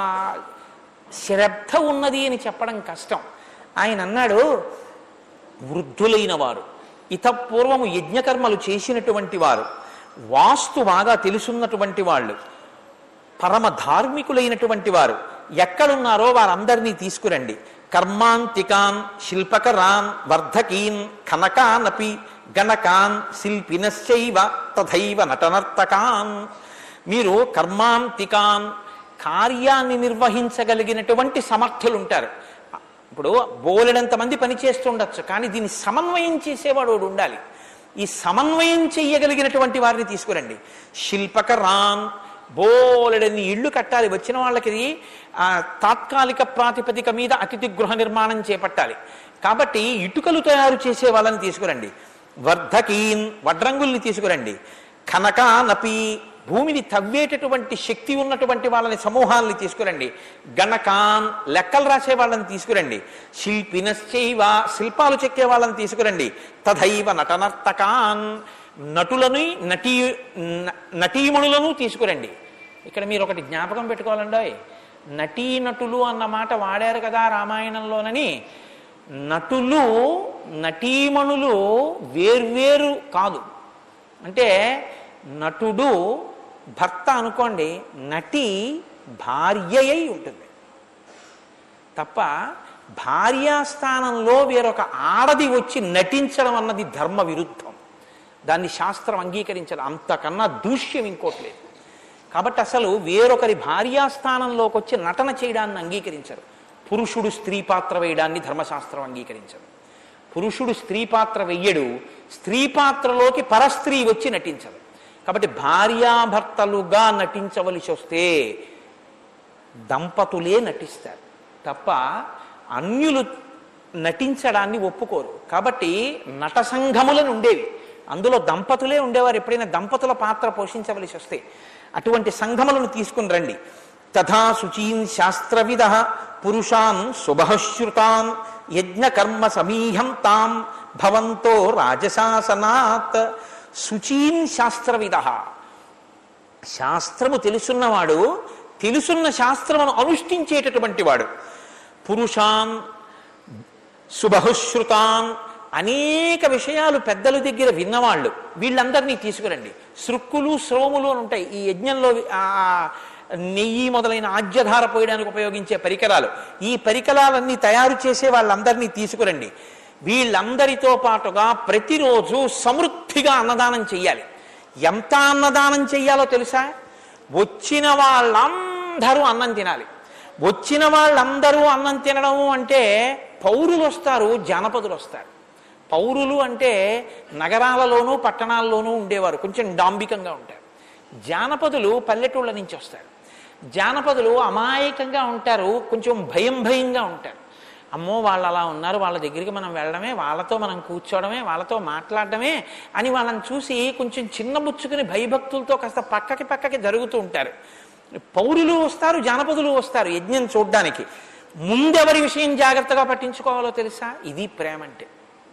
శ్రద్ధ ఉన్నది అని చెప్పడం కష్టం. ఆయన అన్నాడు, వృద్ధులైన వారు, ఇతపూర్వము యజ్ఞకర్మలు చేసినటువంటి వారు, వాస్తు బాగా తెలుసున్నటువంటి వాళ్ళు, పరమ ధార్మికులైనటువంటి వారు ఎక్కడున్నారో వారందరినీ తీసుకురండి. కర్మాంతికాన్ శిల్పకరాన్ వర్ధకీన్ కనకానపి గణకాన్ శిల్పినశ్చైవ తథైవ నటనర్తకాన్. మీరు కర్మాంతికాన్, కార్యాన్ని నిర్వహించగలిగినటువంటి సమర్థులు ఉంటారు. ఇప్పుడు బోలెడంత మంది పని చేస్తుండొచ్చు, కానీ దీన్ని సమన్వయం చేసేవాడు ఉండాలి. ఈ సమన్వయం చెయ్యగలిగినటువంటి వారిని తీసుకురండి. శిల్పకరాన్, బోలెడన్ని ఇళ్ళు కట్టాలి. వచ్చిన వాళ్ళకి తాత్కాలిక ప్రాతిపదిక మీద అతిథి గృహ నిర్మాణం చేపట్టాలి. కాబట్టి ఇటుకలు తయారు చేసే వాళ్ళని తీసుకురండి. వర్ధకీన్, వడ్రంగుల్ని తీసుకురండి. కనకానపి, భూమిని తవ్వేటటువంటి శక్తి ఉన్నటువంటి వాళ్ళని సమూహాలని తీసుకురండి. గణకాన్, లెక్కలు రాసే వాళ్ళని తీసుకురండి. శిల్పినశ్చైవ, శిల్పాలు చెక్కే వాళ్ళని తీసుకురండి. తథైవ నటనర్తకాన్, నటులని నటీమణులను తీసుకురండి. ఇక్కడ మీరు ఒకటి జ్ఞాపకం పెట్టుకోవాలండి, నటీనటులు అన్న మాట వాడారు కదా రామాయణంలోనని. నటులు నటీమణులు వేర్వేరు కాదు. అంటే నటుడు భర్త అనుకోండి, నటి భార్య అయి ఉంటుంది తప్ప భార్యాస్థానంలో వేరొక ఆడది వచ్చి నటించడం అన్నది ధర్మ విరుద్ధం. దాన్ని శాస్త్రం అంగీకరించడం, అంతకన్నా దూష్యం ఇంకోటి లేదు. కాబట్టి అసలు వేరొకరి భార్యాస్థానంలోకి వచ్చి నటన చేయడాన్ని అంగీకరించరు. పురుషుడు స్త్రీ పాత్ర వేయడాన్ని ధర్మశాస్త్రం అంగీకరించదు. పురుషుడు స్త్రీ పాత్ర వెయ్యడు, స్త్రీ పాత్రలోకి పరస్త్రీ వచ్చి నటించదు. కాబట్టి భార్యాభర్తలుగా నటించవలసి వస్తే దంపతులే నటిస్తారు తప్ప అన్యులు నటించడాన్ని ఒప్పుకోరు. కాబట్టి నట సంఘములను ఉండేవి, అందులో దంపతులే ఉండేవారు. ఎప్పుడైనా దంపతుల పాత్ర పోషించవలసి వస్తే అటువంటి సంఘములను తీసుకుని రండి. తథా శుచీన్ శాస్త్రవిద పురుషాన్ శుభశ్రుతాన్ యజ్ఞకర్మ సమీహం తాం భవంతో రాజశాసనాత్. శుచీన్ శాస్త్రవిద, శాస్త్రము తెలుసున్నవాడు, తెలుసున్న శాస్త్రమును అనుష్ఠించేటటువంటి వాడు. పురుషాన్ శుభశ్రుతాన్, అనేక విషయాలు పెద్దల దగ్గర విన్నవాళ్ళు, వీళ్ళందరినీ తీసుకురండి. శృక్కులు శ్రోములు అని ఉంటాయి ఈ యజ్ఞంలో, నెయ్యి మొదలైన ఆజ్యధార పోయడానికి ఉపయోగించే పరికరాలు. ఈ పరికరాలన్నీ తయారు చేసే వాళ్ళందరినీ తీసుకురండి. వీళ్ళందరితో పాటుగా ప్రతిరోజు సమృద్ధిగా అన్నదానం చెయ్యాలి. ఎంత అన్నదానం చెయ్యాలో తెలుసా? వచ్చిన వాళ్ళందరూ అన్నం తినాలి. వచ్చిన వాళ్ళందరూ అన్నం తినడము అంటే పౌరులు వస్తారు, జానపదులు వస్తారు. పౌరులు అంటే నగరాలలోనూ పట్టణాల్లోనూ ఉండేవారు, కొంచెం డాంబికంగా ఉంటారు. జానపదులు పల్లెటూళ్ళ నుంచి వస్తారు. జానపదులు అమాయకంగా ఉంటారు, కొంచెం భయంగా ఉంటారు. అమ్మో వాళ్ళు అలా ఉన్నారు, వాళ్ళ దగ్గరికి మనం వెళ్ళడమే, వాళ్ళతో మనం కూర్చోవడమే, వాళ్ళతో మాట్లాడడమే అని వాళ్ళని చూసి కొంచెం చిన్నబుచ్చుకుని భయభక్తులతో కాస్త పక్కకి జరుగుతూ ఉంటారు. పౌరులు వస్తారు, జానపదులు వస్తారు యజ్ఞం చూడ్డానికి. ముందెవరి విషయం జాగ్రత్తగా పట్టించుకోవాలో తెలుసా? ఇది ప్రేమ అంటే,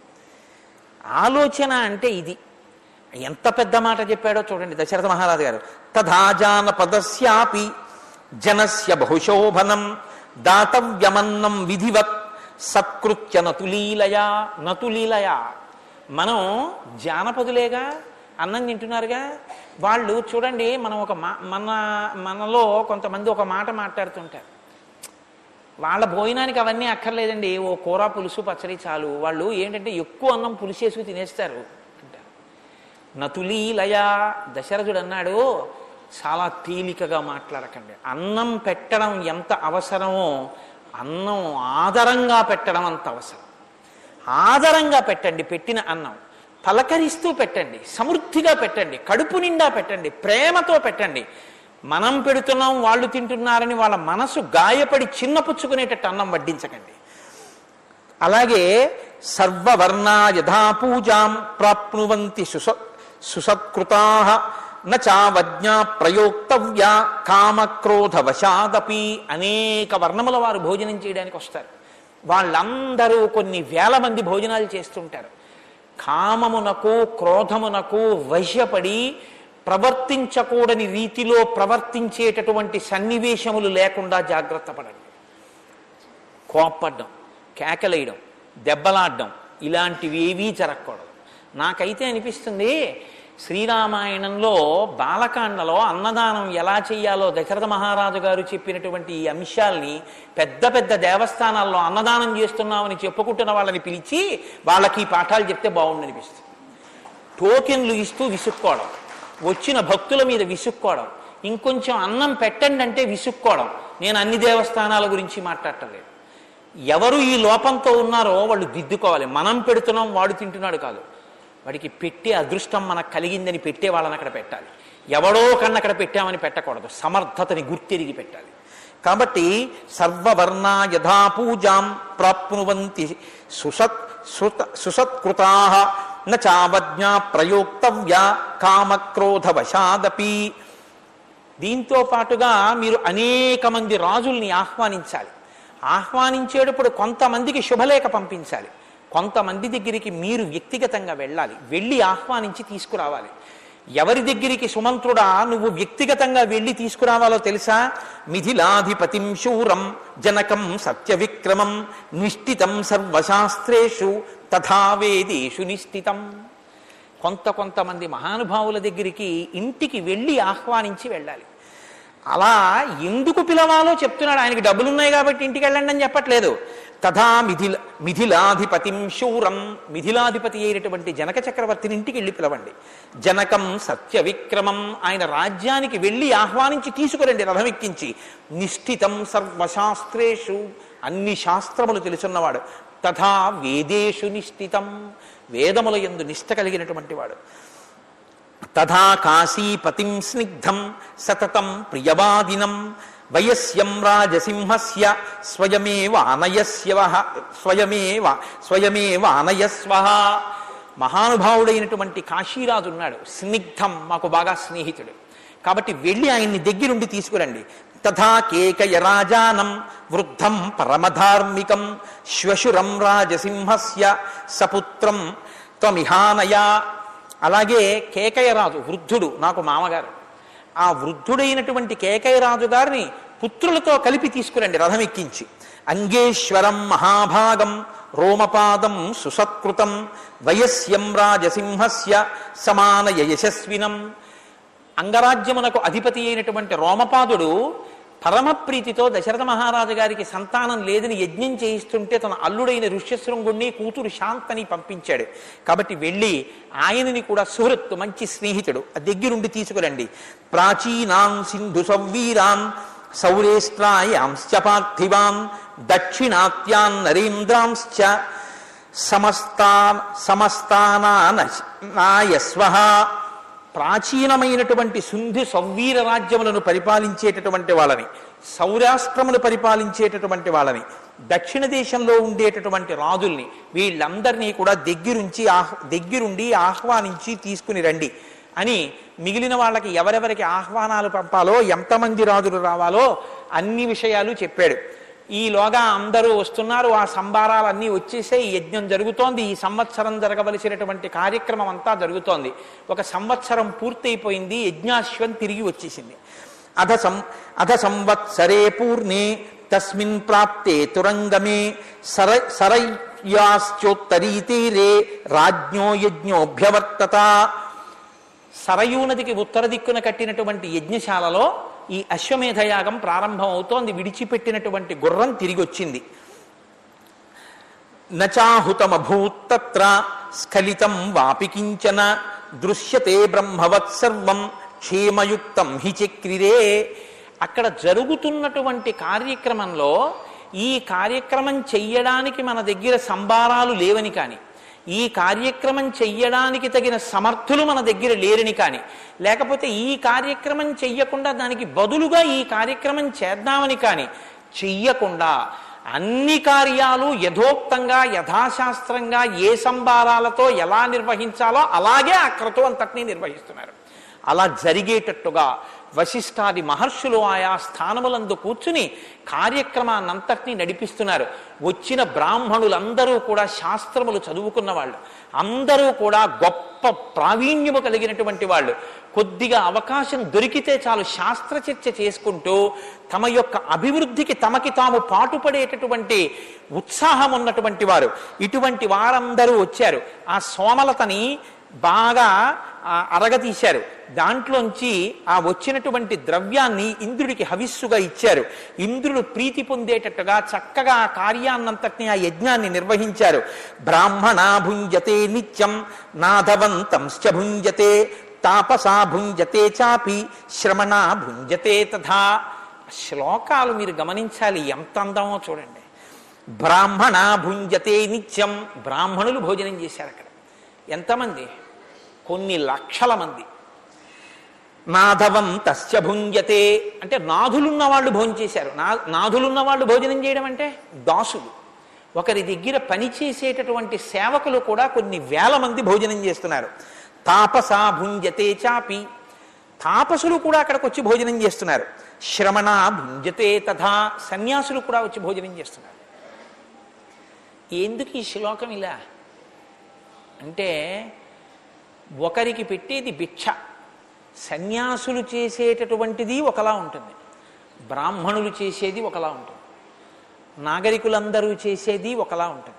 ఆలోచన అంటే ఇది. ఎంత పెద్ద మాట చెప్పాడో చూడండి దశరథ మహారాజు గారు. తథా జానపదస్యాపి జనస్య బహుశోభనం దాతవ్యమన్నం విధివత్ సత్కృత్య నతులీలయా. నతులీలయా, మనం జానపదులేగా, అన్నం తింటున్నారుగా. వాళ్ళు చూడండి, మనం ఒక మనలో కొంతమంది ఒక మాట మాట్లాడుతుంటారు, వాళ్ళ భోజనానికి అవన్నీ అక్కర్లేదండి, ఓ కూర పులుసు పచ్చడి చాలు. వాళ్ళు ఏంటంటే ఎక్కువ అన్నం పులిసేసుకు తినేస్తారు అంటారు. నతులీలయా, దశరథుడు అన్నాడు చాలా తేలికగా మాట్లాడకండి. అన్నం పెట్టడం ఎంత అవసరమో అన్నం ఆదరంగా పెట్టడం అంత అవసరం. ఆదరంగా పెట్టండి, పెట్టిన అన్నం పలకరిస్తూ పెట్టండి, సమృద్ధిగా పెట్టండి, కడుపు నిండా పెట్టండి, ప్రేమతో పెట్టండి. మనం పెడుతున్నాం వాళ్ళు తింటున్నారని వాళ్ళ మనసు గాయపడి చిన్నపుచ్చుకునేటట్టు అన్నం వడ్డించకండి. అలాగే సర్వవర్ణా యథా పూజాం ప్రాప్నువంతి సుసత్కృతాః నచావజ్ఞా ప్రయోక్తవ్యా కామక్రోధ వశాదపి. అనేక వర్ణముల వారు భోజనం చేయడానికి వస్తారు. వాళ్ళందరూ కొన్ని వేల మంది భోజనాలు చేస్తుంటారు. కామమునకు క్రోధమునకు వశపడి ప్రవర్తించకూడని రీతిలో ప్రవర్తించేటటువంటి సన్నివేశములు లేకుండా జాగ్రత్త పడండి. కోప్పడ్డం, కేకలేయడం, దెబ్బలాడడం ఇలాంటివి ఏవీ జరగకూడదు. నాకైతే అనిపిస్తుంది శ్రీరామాయణంలో బాలకాండలో అన్నదానం ఎలా చెయ్యాలో దశరథ మహారాజు గారు చెప్పినటువంటి ఈ అంశాల్ని పెద్ద పెద్ద దేవస్థానాల్లో అన్నదానం చేస్తున్నామని చెప్పుకుంటున్న వాళ్ళని పిలిచి వాళ్ళకి ఈ పాఠాలు చెప్తే బాగుండనిపిస్తుంది. టోకెన్లు ఇస్తూ విసుక్కోవడం, వచ్చిన భక్తుల మీద విసుక్కోవడం, ఇంకొంచెం అన్నం పెట్టండి అంటే విసుక్కోవడం. నేను అన్ని దేవస్థానాల గురించి మాట్లాడటం లేదు. ఎవరు ఈ లోపంతో ఉన్నారో వాళ్ళు దిద్దుకోవాలి. మనం పెడుతున్నాం, వాడు తింటున్నాడు కాదు. వాడికి పెట్టే అదృష్టం మనకు కలిగిందని పెట్టే వాళ్ళని అక్కడ పెట్టాలి. ఎవడో కన్నా అక్కడ పెట్టామని పెట్టకూడదు. సమర్థతని గుర్తిరిగి పెట్టాలి. కాబట్టి సర్వవర్ణా యథా పూజాం ప్రాప్నువంతి సుసత్కృతాః నచావజ్ఞా ప్రయోక్తవ్యా కామక్రోధ వశాదపి. దీంతో పాటుగా మీరు అనేక మంది రాజుల్ని ఆహ్వానించాలి. ఆహ్వానించేటప్పుడు కొంతమందికి శుభలేఖ పంపించాలి, కొంతమంది దగ్గరికి మీరు వ్యక్తిగతంగా వెళ్ళాలి, వెళ్ళి ఆహ్వానించి తీసుకురావాలి. ఎవరి దగ్గరికి సుమంత్రుడా నువ్వు వ్యక్తిగతంగా వెళ్ళి తీసుకురావాలో తెలుసా? మిథిలాధిపతిం శూరం జనకం సత్యవిక్రమం నిష్ఠితం సర్వశాస్త్రేషు తథా వేదేషు నిష్ఠితం. కొంతమంది మహానుభావుల దగ్గరికి ఇంటికి వెళ్ళి ఆహ్వానించి వెళ్ళాలి. అలా ఎందుకు పిలవాలో చెప్తున్నాడు. ఆయనకి డబ్బులున్నాయి కాబట్టి ఇంటికి వెళ్ళండి అని చెప్పట్లేదు. తథా మిథిలాధిపతిం శూరం, మిథిలాధిపతి అయినటువంటి జనక చక్రవర్తిని ఇంటికి వెళ్ళి పిలవండి. జనకం సత్యవిక్రమం, ఆయన రాజ్యానికి వెళ్ళి ఆహ్వానించి తీసుకురండి రథం ఎక్కించి. నిష్ఠితం సర్వశాస్త్రేషు, అన్ని శాస్త్రములు తెలుసున్నవాడు. తథా వేదేషు నిష్ఠితం, వేదముల యందు నిష్ఠ కలిగినటువంటి వాడు. తథా కాశీపతిం స్నిగ్ధం సతతం ప్రియవాదినం వయస్యం రాజసింహస్య స్వయమేవానయస్వ. మహానుభావుడైనటువంటి కాశీరాజు ఉన్నాడు, స్నిగ్ధం, మాకు బాగా స్నేహితుడు. కాబట్టి వెళ్ళి ఆయన్ని దగ్గరుండి తీసుకురండి. తథా కేకయ రాజానం వృద్ధం పరమధార్మికం శ్వశురం రాజసింహస్య సపుత్రం త్వమిహానయ. అలాగే కేకయరాజు వృద్ధుడు, నాకు మామగారు. ఆ వృద్ధుడైనటువంటి కేకయరాజు గారిని పుత్రులతో కలిపి తీసుకురండి రథం ఎక్కించి. అంగేశ్వరం మహాభాగం రోమపాదం సుసత్కృతం వయస్యం రాజసింహస్య సమానయ యశస్వినం. అంగరాజ్యమునకు అధిపతి అయినటువంటి రోమపాదుడు పరమప్రీతితో దశరథ మహారాజు గారికి సంతానం లేదని యజ్ఞం చేయిస్తుంటే తన అల్లుడైన ఋష్యశృంగుణ్ణి కూతురు శాంతని పంపించాడు. కాబట్టి వెళ్ళి ఆయనని కూడా సుహృత్తు, మంచి స్నేహితుడు, దగ్గరుండి తీసుకురండి. ప్రాచీనాం సింధు సౌవీరాం సౌరేష్ట్రాయాంశ్చ పార్థివాం దక్షిణాత్యాన్ నరేంద్రాంశ్చ సమస్తానాయస్వ. ప్రాచీనమైనటువంటి సింధు సౌవీర రాజ్యములను పరిపాలించేటటువంటి వాళ్ళని, సౌరాష్ట్రమును పరిపాలించేటటువంటి వాళ్ళని, దక్షిణ దేశంలో ఉండేటటువంటి రాజుల్ని, వీళ్ళందరినీ కూడా దగ్గరుండి ఆహ్వానించి తీసుకుని రండి అని మిగిలిన వాళ్ళకి ఎవరెవరికి ఆహ్వానాలు పంపాలో, ఎంతమంది రాజులు రావాలో అన్ని విషయాలు చెప్పాడు. ఈలోగా అందరూ వస్తున్నారు, ఆ సంబారాలన్నీ వచ్చేసే యజ్ఞం జరుగుతోంది. ఈ సంవత్సరం జరగవలసినటువంటి కార్యక్రమం అంతా జరుగుతోంది. ఒక సంవత్సరం పూర్తయిపోయింది, యజ్ఞాశ్వం తిరిగి వచ్చేసింది. అధ సంవత్సరే పూర్ణే తస్మిన్ ప్రాప్తే తురంగమే సరయ్యాశ్చోత్తరీ తీరే రాజ్ఞో యజ్ఞోభ్యవర్తత. సరయూ నదికి ఉత్తర దిక్కున కట్టినటువంటి యజ్ఞశాలలో ఈ అశ్వమేధయాగం ప్రారంభం అవుతోంది. విడిచిపెట్టినటువంటి గుర్రం తిరిగి వచ్చింది. నచాహుతమభూత్తత్ర స్ఖలితం వాపి కించన దృశ్యతే బ్రహ్మవత్ సర్వం క్షేమయుక్తం హి చక్రిరే. అక్కడ జరుగుతున్నటువంటి కార్యక్రమంలో ఈ కార్యక్రమం చెయ్యడానికి మన దగ్గర సంబారాలు లేవని కానీ, ఈ కార్యక్రమం చెయ్యడానికి తగిన సమర్థులు మన దగ్గర లేరని కానీ, లేకపోతే ఈ కార్యక్రమం చెయ్యకుండా దానికి బదులుగా ఈ కార్యక్రమం చేద్దామని కానీ చెయ్యకుండా అన్ని కార్యాలు యథోక్తంగా యథాశాస్త్రంగా ఏ సంబారాలతో ఎలా నిర్వహించాలో అలాగే ఆ క్రతువు అంతటినీ నిర్వహిస్తున్నారు. అలా జరిగేటట్టుగా వశిష్ఠాది మహర్షులు ఆయా స్థానములందు కూర్చుని కార్యక్రమాన్నంతటినీ నడిపిస్తున్నారు. వచ్చిన బ్రాహ్మణులందరూ కూడా శాస్త్రములు చదువుకున్న వాళ్ళు, అందరూ కూడా గొప్ప ప్రావీణ్యము కలిగినటువంటి వాళ్ళు. కొద్దిగా అవకాశం దొరికితే చాలు శాస్త్రచర్చ చేసుకుంటూ తమ యొక్క అభివృద్ధికి తమకి తాము పాటుపడేటటువంటి ఉత్సాహం ఉన్నటువంటి వారు. ఇటువంటి వారందరూ వచ్చారు. ఆ సోమలతని బాగా అరగతీశారు. దాంట్లోంచి ఆ వచ్చినటువంటి ద్రవ్యాన్ని ఇంద్రుడికి హవిస్సుగా ఇచ్చారు. ఇంద్రుడు ప్రీతి పొందేటట్టుగా చక్కగా ఆ కార్యాన్నంతటినీ, ఆ యజ్ఞాన్ని నిర్వహించారు. బ్రాహ్మణా భుంజతే నిత్యం నాధవంతంశ్చ భుంజతే తాపసా భుంజతే చాపి శ్రమణా భుంజతే తథా. శ్లోకాలు మీరు గమనించాలి, ఎంత అందమో చూడండి. బ్రాహ్మణా భుంజతే నిత్యం, బ్రాహ్మణులు భోజనం చేశారు అక్కడ. ఎంతమంది? కొన్ని లక్షల మంది. నాధవం తస్య భుంజతే అంటే నాథులున్న వాళ్ళు భోజనం చేశారు. నాథులున్న వాళ్ళు భోజనం చేయడం అంటే దాసులు. ఒకరి దగ్గర పనిచేసేటటువంటి సేవకులు కూడా కొన్ని వేల మంది భోజనం చేస్తున్నారు. తాపసా భుంజతే చాపి, తాపసులు కూడా అక్కడికి వచ్చి భోజనం చేస్తున్నారు. శ్రమణ భుంజతే తథా, సన్యాసులు కూడా వచ్చి భోజనం చేస్తున్నారు. ఎందుకు ఈ శ్లోకం ఇలా అంటే, ఒకరికి పెట్టేది భిక్ష, సన్యాసులు చేసేటటువంటిది ఒకలా ఉంటుంది, బ్రాహ్మణులు చేసేది ఒకలా ఉంటుంది, నాగరికులందరూ చేసేది ఒకలా ఉంటుంది.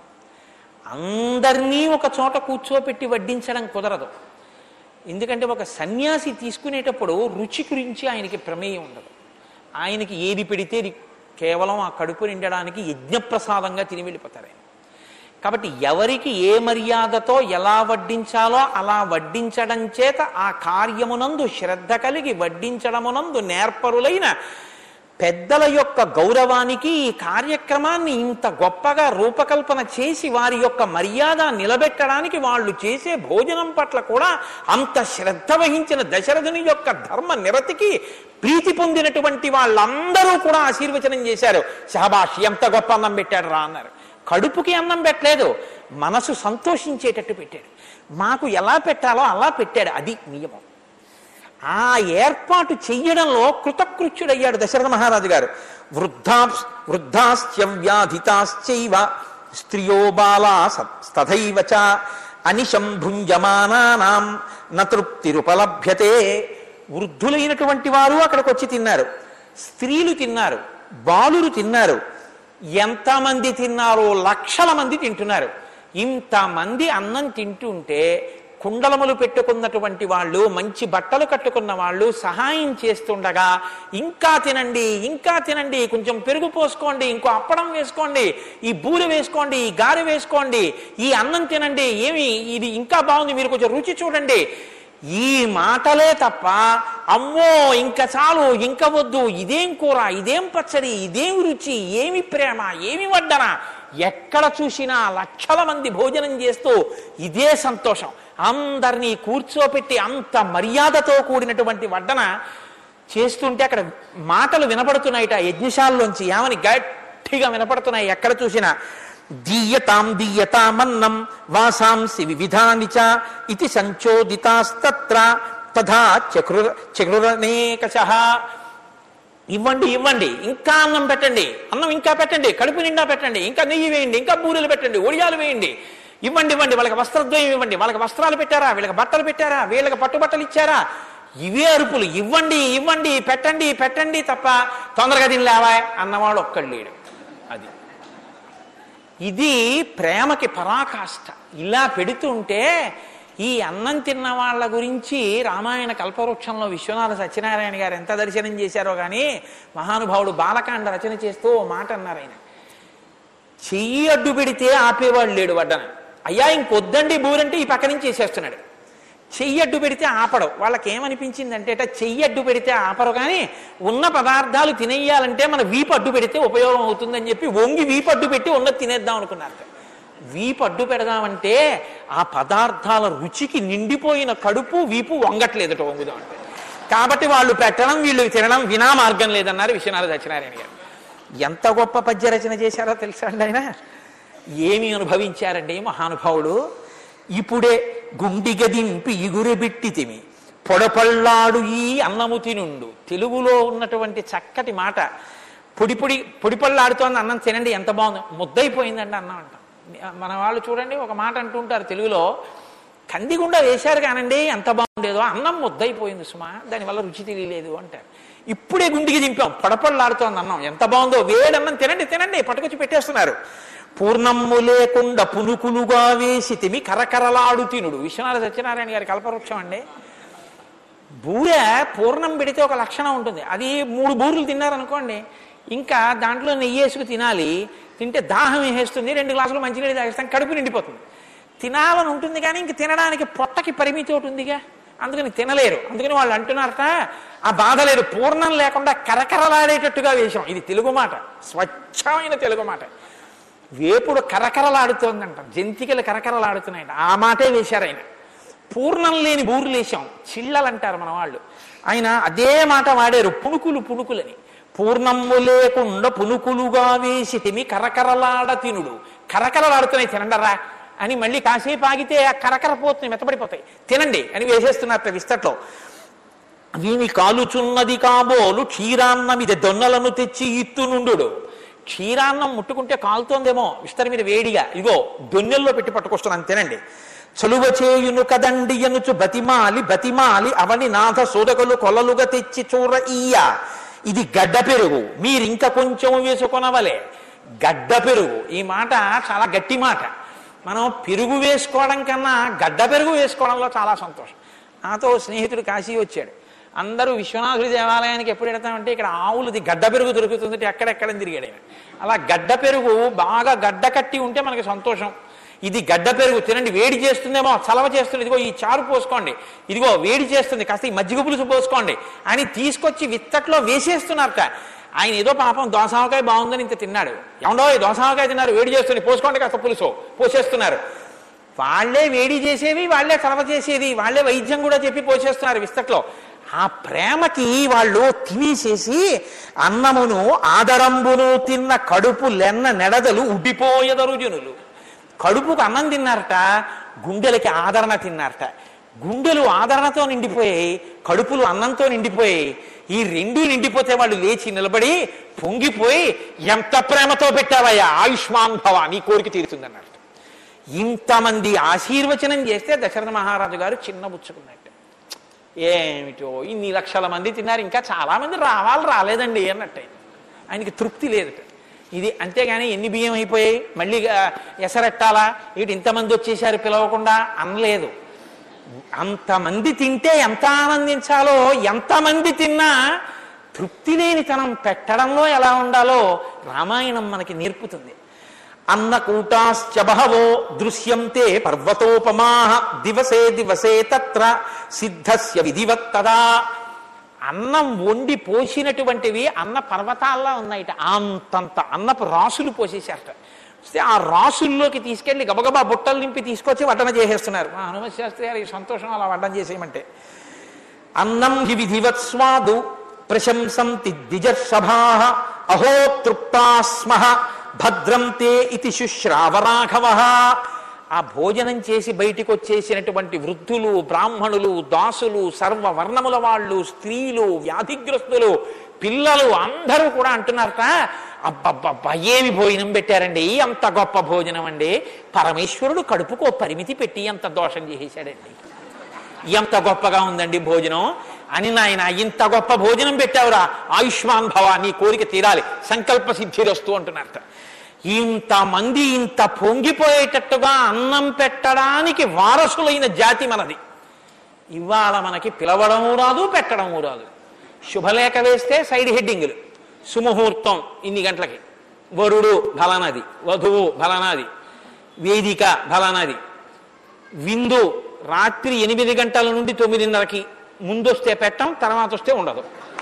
అందరినీ ఒక చోట కూర్చోపెట్టి వడ్డించడం కుదరదు. ఎందుకంటే ఒక సన్యాసి తీసుకునేటప్పుడు రుచి గురించి ఆయనకి ప్రమేయం ఉండదు. ఆయనకి ఏది పెడితే కేవలం ఆ కడుపు నిండడానికి యజ్ఞప్రసాదంగా తిని వెళ్ళిపోతారు ఆయన. కాబట్టి ఎవరికి ఏ మర్యాదతో ఎలా వడ్డించాలో అలా వడ్డించడం చేత ఆ కార్యమునందు శ్రద్ధ కలిగి వడ్డించడమునందు నేర్పరులైన పెద్దల యొక్క గౌరవానికి ఈ కార్యక్రమాన్ని ఇంత గొప్పగా రూపకల్పన చేసి వారి యొక్క మర్యాద నిలబెట్టడానికి వాళ్ళు చేసే భోజనం పట్ల కూడా అంత శ్రద్ధ వహించిన దశరథుని యొక్క ధర్మ నిరతికి ప్రీతి పొందినటువంటి వాళ్ళందరూ కూడా ఆశీర్వచనం చేశారు. శహబాష్, ఎంత గొప్ప అన్నం పెట్టాడు రా అన్నారు. కడుపుకి అన్నం పెట్టలేదు, మనసు సంతోషించేటట్టు పెట్టాడు. మాకు ఎలా పెట్టాలో అలా పెట్టాడు, అది నియమం. ఆ ఏర్పాటు చెయ్యడంలో కృతకృత్యుడయ్యాడు దశరథ మహారాజు గారు. వృద్ధాశ్చ వ్యాధితాశ్చైవ స్త్రియో బాలా తథైవ చ అనిశం భుంజమానానాం నతృప్తిరుపలభ్యతే. వృద్ధులైనటువంటి వారు అక్కడికి వచ్చి తిన్నారు, స్త్రీలు తిన్నారు, బాలురు తిన్నారు. ఎంతమంది తిన్నారో లక్షల మంది తింటున్నారు. ఇంతమంది అన్నం తింటుంటే కుండలములు పెట్టుకున్నటువంటి వాళ్ళు, మంచి బట్టలు కట్టుకున్న వాళ్ళు సహాయం చేస్తుండగా ఇంకా తినండి, ఇంకా తినండి, కొంచెం పెరుగు పోసుకోండి, ఇంకో అప్పడం వేసుకోండి, ఈ బూరె వేసుకోండి, ఈ గారె వేసుకోండి, ఈ అన్నం తినండి, ఏమి ఇది ఇంకా బాగుంది, మీరు కొంచెం రుచి చూడండి, ఈ మాటలే తప్ప అమ్మో ఇంకా చాలు, ఇంకా వద్దు, ఇదేం కూర, ఇదేం పచ్చడి, ఇదేం రుచి, ఏమి ప్రేమ, ఏమి వడ్డన, ఎక్కడ చూసినా లక్షల మంది భోజనం చేస్తూ ఇదే సంతోషం. అందరినీ కూర్చోపెట్టి అంత మర్యాదతో కూడినటువంటి వడ్డన చేస్తుంటే అక్కడ మాటలు వినపడుతున్నాయిట యజ్ఞశాలలోంచి, ఏమని గట్టిగా వినపడుతున్నాయి ఎక్కడ చూసినా. దీయతాం దీయతామన్నం వాసాంసి వివిధాని చ ఇతి సంచోదితాస్తత్ర తథా చక్రురనేకశః. ఇవ్వండి ఇవ్వండి, ఇంకా అన్నం పెట్టండి, అన్నం ఇంకా పెట్టండి, కడుపు నిండా పెట్టండి, ఇంకా నెయ్యి వేయండి, ఇంకా బూరెలు పెట్టండి, ఒడియాలు వేయండి, ఇవ్వండి ఇవ్వండి, వాళ్ళకి వస్త్రద్వయం ఇవ్వండి, వాళ్ళకి వస్త్రాలు పెట్టారా, వీళ్ళకి బట్టలు పెట్టారా, వీళ్ళకి పట్టుబట్టలు ఇచ్చారా, ఇవే అరుపులు, ఇవ్వండి ఇవ్వండి, పెట్టండి పెట్టండి తప్ప తొందరగా తినలేవా అన్నవాడు ఒక్కడు లేడు. అది ఇది ప్రేమకి పరాకాష్ఠ. ఇలా పెడుతుంటే ఈ అన్నం తిన్న వాళ్ళ గురించి రామాయణ కల్పవృక్షంలో విశ్వనాథ సత్యనారాయణ గారు ఎంత దర్శనం చేశారో కానీ మహానుభావుడు బాలకాండ రచన చేస్తూ ఓ మాట అన్నారు ఆయన. చెయ్యి అడ్డు పెడితే ఆపేవాడు లేడు వడ్డన. అయ్యా ఇంకొద్దండి బూరంటే ఈ పక్క నుంచి చేసేస్తున్నాడు. చెయ్యి అడ్డు పెడితే ఆపడం. వాళ్ళకి ఏమనిపించిందంటే చెయ్యి అడ్డు పెడితే ఆపరు, కానీ ఉన్న పదార్థాలు తినేయాలంటే మన వీపు అడ్డు పెడితే ఉపయోగం అవుతుందని చెప్పి వంగి వీపు అడ్డు పెట్టి ఉన్నది తినేద్దాం అనుకున్నారు. వీపు అడ్డు పెడదామంటే ఆ పదార్థాల రుచికి నిండిపోయిన కడుపు వీపు వంగట్లేదట వంగుదాం అంటే. కాబట్టి వాళ్ళు పెట్టడం వీళ్ళు తినడం వినా మార్గం లేదన్నారు విశ్వనాథ సత్యనారాయణ గారు. ఎంత గొప్ప పద్య రచన చేశారో తెలుసా అండి ఆయన. ఏమి అనుభవించారండి మహానుభావుడు. ఇప్పుడే గుండిగదింపి ఇగురెబెట్టితిమి పొడపళ్ళాడు ఈ అన్నము తినుండు. తెలుగులో ఉన్నటువంటి చక్కటి మాట. పొడిపళ్ళాడుతోంది అన్నం తినండి, ఎంత బాగుంది, ముద్దయిపోయిందండి అన్నం అంటాం. మన వాళ్ళు చూడండి ఒక మాట అంటుంటారు తెలుగులో, కందిగుండ వేశారు కానండి ఎంత బాగుండేదో, అన్నం ముద్దయిపోయింది సుమా, దానివల్ల రుచి తెలియలేదు అంటారు. ఇప్పుడే గుండికి దింపాం, పడపళ్ళాడుతోంది అన్నం, ఎంత బాగుందో, వేడన్నం తినండి తినండి పట్టుకొచ్చి పెట్టేస్తున్నారు. పూర్ణమ్ము లేకుండా పునుకులుగా వేసి తిమి కరకరలాడు తినుడు. విశ్వనాథ సత్యనారాయణ గారి కల్పవృక్షం అండి. బూరె పూర్ణం పెడితే ఒక లక్షణం ఉంటుంది. అది 3 బూరెలు తిన్నారనుకోండి, ఇంకా దాంట్లో నెయ్యి వేసుకు తినాలి. తింటే దాహం వేసేస్తుంది, 2 గ్లాసులు మంచినీళ్ళు తాగేస్తాం, కడుపు నిండిపోతుంది. తినాలని ఉంటుంది కానీ ఇంక తినడానికి పొట్టకి పరిమితి ఒకటి ఉందిగా, అందుకని తినలేరు. అందుకని వాళ్ళు అంటున్నారట ఆ బాధ లేదు, పూర్ణం లేకుండా కరకరలాడేటట్టుగా వేశాం. ఇది తెలుగు మాట, స్వచ్ఛమైన తెలుగు మాట. వేపుడు కరకరలాడుతోందంట, జంతికలు కరకరలాడుతున్నాయంట, ఆ మాటే వేశారు ఆయన. పూర్ణం లేని బూరులు వేశాం, చిళ్ళలు అంటారు మన వాళ్ళు. ఆయన అదే మాట వాడారు, పుణుకులు పుణుకులని. పూర్ణమ్ము లేకుండా పునుకులుగా వేసి తిమి కరకరలాడ తినుడు. కరకరలాడుతున్నాయి తినండరా అని మళ్ళీ కాసేపు ఆగితే ఆ కరకర పోతున్నాయి, మెత్తబడిపోతాయి, తినండి అని వేసేస్తున్నారు విస్తట్లో. వీని కాలుచున్నది కాబోలు క్షీరాన్నమిది దొన్నలను తెచ్చి ఇత్తు నుండు. క్షీరాన్నం ముట్టుకుంటే కాలుతోందేమో విస్తరి మీద వేడిగా, ఇగో దొన్నెల్లో పెట్టి పట్టుకొస్తున్నాను తినండి. చలువ చేయును కదండి ఎనుచు బతిమాలి బతిమాలి అవని నాథ సోదకులు కొలలుగా తెచ్చి చూర ఈయ. ఇది గడ్డ పెరుగు, మీరింక కొంచెం వేసుకొనవలే. గడ్డ పెరుగు, ఈ మాట చాలా గట్టి మాట. మనం పెరుగు వేసుకోవడం కన్నా గడ్డ పెరుగు వేసుకోవడంలో చాలా సంతోషం. నాతో స్నేహితుడు కాశీ వచ్చాడు. అందరూ విశ్వనాథుడి దేవాలయానికి ఎప్పుడు వెడతామంటే ఇక్కడ ఆవులది గడ్డ పెరుగు దొరుకుతుందంటే ఎక్కడెక్కడని తిరిగాడు ఆయన. అలా గడ్డ పెరుగు బాగా గడ్డ కట్టి ఉంటే మనకి సంతోషం. ఇది గడ్డ పెరుగు తినండి, వేడి చేస్తుందేమో, చలవ చేస్తుంది, ఇదిగో ఈ చారు పోసుకోండి, ఇదిగో వేడి చేస్తుంది, కాస్త ఈ మజ్జిగ పులుసు పోసుకోండి అని తీసుకొచ్చి విత్తట్లో వేసేస్తున్నారట. ఆయన ఏదో పాపం దోసావకాయ బాగుందని ఇంత తిన్నాడు. ఏమండో దోసావకాయ తిన్నారు, వేడి చేస్తుంది, పోసుకోండి కాస్త పులుసు పోసేస్తున్నారు. వాళ్లే వేడి చేసేవి, వాళ్లే చలవ చేసేది, వాళ్లే వైద్యం కూడా చెప్పి పోసేస్తున్నారు విస్తట్లో. ఆ ప్రేమకి వాళ్ళు తినేసేసి అన్నమును ఆదరంబును తిన్న కడుపు లెన్న నెడదలు ఉడ్డిపోయెదరు జనులు. కడుపుకు అన్నం తిన్నారట, గుండెలకి ఆదరణ తిన్నారట. గుండెలు ఆదరణతో నిండిపోయాయి, కడుపులు అన్నంతో నిండిపోయాయి. ఈ రెండు నిండిపోతే వాళ్ళు లేచి నిలబడి పొంగిపోయి, ఎంత ప్రేమతో పెట్టావయ్యా, ఆయుష్మాన్ భవ, నీ కోరిక తీరుతుందన్నారు. ఇంతమంది ఆశీర్వచనం చేస్తే దశరథ మహారాజు గారు చిన్నబుచ్చుకున్నట్టు. ఏమిటో ఇన్ని లక్షల మంది తిన్నారు, ఇంకా చాలా మంది రాలేదండి అన్నట్టు. ఆయనకి తృప్తి లేదట. ఇది అంతేగాని ఎన్ని బియ్యం అయిపోయాయి, మళ్ళీ ఎసరెట్టాలా, ఇటు ఇంతమంది వచ్చేసారు పిలవకుండా అనలేదు. అంతమంది తింటే ఎంత ఆనందించాలో, ఎంతమంది తిన్నా తృప్తి లేనితనం పెట్టడంలో ఎలా ఉండాలో రామాయణం మనకి నేర్పుతుంది. అన్నకూటాశ్చ బహవో దృశ్యంతే పర్వతోపమాః దివసే దివసే తత్ర సిద్ధస్య విధివత్తదా. అన్నం వండి పోసినటువంటివి అన్న పర్వతాల్లో ఉన్నాయిట. అంతంత అన్నపు రాసులు పోసేశారట. వస్తే ఆ రాసుల్లోకి తీసుకెళ్లి గబగబా బుట్టలు నింపి తీసుకొచ్చి వడ్డన చేసేస్తున్నారు. మా హనుమత్ శాస్త్రి గారి సంతోషం అలా వడ్డన చేసేయమంటే. అన్నం హి విధివత్ స్వాదు ప్రశంసంతి ద్విజర్షభాః అహో తృప్తాస్మః భద్రం తే ఇతి శుశ్రావరాఘవః. ఆ భోజనం చేసి బయటికి వచ్చేసినటువంటి వృద్ధులు, బ్రాహ్మణులు, దాసులు, సర్వవర్ణముల వాళ్ళు, స్త్రీలు, వ్యాధిగ్రస్తులు, పిల్లలు అందరూ కూడా అంటున్నారట, అబ్బబ్బబ్బా ఏమి భోజనం పెట్టారండి, అంత గొప్ప భోజనం అండి, పరమేశ్వరుడు కడుపుకో పరిమితి పెట్టి ఎంత దోషం చేసేశాడండి, ఎంత గొప్పగా ఉందండి భోజనం అని. నాయన ఇంత గొప్ప భోజనం పెట్టావురా, ఆయుష్మాన్ భవ, నీ కోరిక తీరాలి, సంకల్ప సిద్ధిరస్తు అంటున్నారట. ఇంతమంది ఇంత పొంగిపోయేటట్టుగా అన్నం పెట్టడానికి వారసులైన జాతి మనది. ఇవాళ మనకి పిలవడము రాదు, పెట్టడము రాదు. శుభలేఖ వేస్తే సైడ్ హెడ్డింగులు, సుముహూర్తం ఇన్ని గంటలకి, వరుడు ఫలానాది, వధువు ఫలానాది, వేదిక ఫలానాది, విందు రాత్రి 8 గంటల నుండి 9:30కి, ముందొస్తే పెట్టం, తర్వాత వస్తే ఉండదు.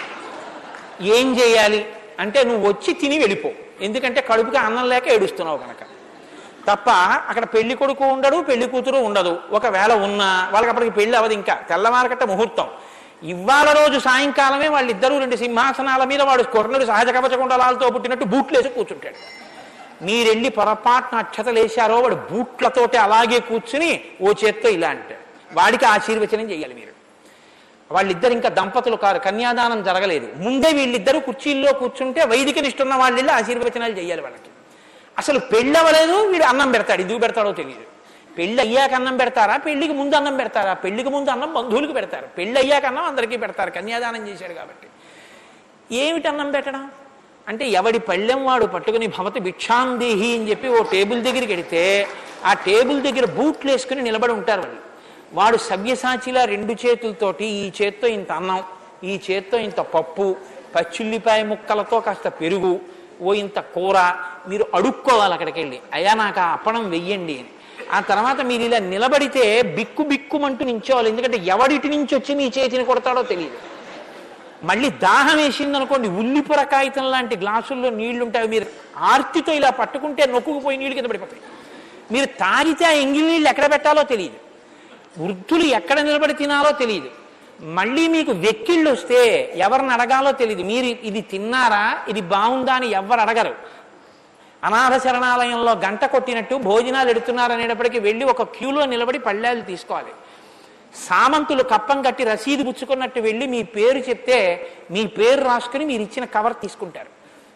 ఏం చేయాలి అంటే నువ్వు వచ్చి తిని వెళ్ళిపో, ఎందుకంటే కడుపుకి అన్నం లేక ఏడుస్తున్నావు కనుక. తప్ప అక్కడ పెళ్లి కొడుకు ఉండడు, పెళ్లి కూతురు ఉండదు. ఒకవేళ ఉన్నా వాళ్ళకి అప్పటికి పెళ్లి అవ్వదు, ఇంకా తెల్లవారకట్ట ముహూర్తం. ఇవాళ రోజు సాయంకాలమే వాళ్ళిద్దరూ 2 సింహాసనాల మీద, వాడు కొర్ణుడు సహజ కవచకుండలాలతో పుట్టినట్టు బూట్లేసి కూర్చుంటాడు. మీరెళ్ళి పొరపాటున అక్షతలేశారో వాడు బూట్లతోటి అలాగే కూర్చుని ఓ చేత్తో ఇలా అంటాడు. వాడికి ఆశీర్వచనం చేయాలి మీరు. వాళ్ళిద్దరు ఇంకా దంపతులు కారు, కన్యాదానం జరగలేదు, ముందే వీళ్ళిద్దరూ కుర్చీల్లో కూర్చుంటే వైదిక నిష్ఠున్న వాళ్ళు ఆశీర్వచనాలు చేయాలి వాళ్ళకి. అసలు పెళ్ళి అవ్వలేదు, వీడు అన్నం పెడతాడు, ఎందుకు పెడతాడో తెలియదు. పెళ్ళి అయ్యాక అన్నం పెడతారా, పెళ్లికి ముందు అన్నం పెడతారా? పెళ్లికి ముందు అన్నం బంధువులకు పెడతారు, పెళ్ళి అయ్యాక అన్నం అందరికీ పెడతారు, కన్యాదానం చేశాడు కాబట్టి. ఏమిటి అన్నం పెట్టడం అంటే, ఎవడి పళ్ళెం వాడు పట్టుకుని భవతి భిక్షాందేహి అని చెప్పి ఓ టేబుల్ దగ్గరికి వెడితే ఆ టేబుల్ దగ్గర బూట్లు వేసుకుని నిలబడి ఉంటారు వాళ్ళు. వాడు సవ్యసాచిలా 2 చేతులతోటి, ఈ చేత్తో ఇంత అన్నం, ఈ చేత్తో ఇంత పప్పు, పచ్చుల్లిపాయ ముక్కలతో కాస్త పెరుగు, ఓ ఇంత కూర, మీరు అడుక్కోవాలి అక్కడికి వెళ్ళి, అయ్యా నాకు ఆ అప్పడం వెయ్యండి అని. ఆ తర్వాత మీరు ఇలా నిలబడితే బిక్కు బిక్కుమంటూ నించోవాలి, ఎందుకంటే ఎవడిటి నుంచి వచ్చి మీ చేతిని కొడతాడో తెలియదు. మళ్ళీ దాహం వేసిందనుకోండి, ఉల్లిపొర కాగితం లాంటి గ్లాసుల్లో నీళ్లుంటాయి, మీరు ఆర్తితో ఇలా పట్టుకుంటే నొక్కుకుపోయి నీళ్ళు కింద పడిపోతాయి. మీరు తాగితే ఆ ఎంగిలి నీళ్ళు ఎక్కడ పెట్టాలో తెలియదు, వృద్ధులు ఎక్కడ నిలబడి తినాలో తెలియదు. మళ్ళీ మీకు వెక్కిళ్ళు వస్తే ఎవరిని అడగాలో తెలియదు. మీరు ఇది తిన్నారా, ఇది బాగుందా అని ఎవరు అడగరు. అనాథ శరణాలయంలో గంట కొట్టినట్టు భోజనాలు ఎడుతున్నారు అనేటప్పటికీ వెళ్ళి ఒక క్యూలో నిలబడి పళ్ళాలు తీసుకోవాలి. సామంతులు కప్పం కట్టి రసీదు పుచ్చుకున్నట్టు వెళ్ళి మీ పేరు చెప్తే మీ పేరు రాసుకుని మీరు ఇచ్చిన కవర్ తీసుకుంటారు.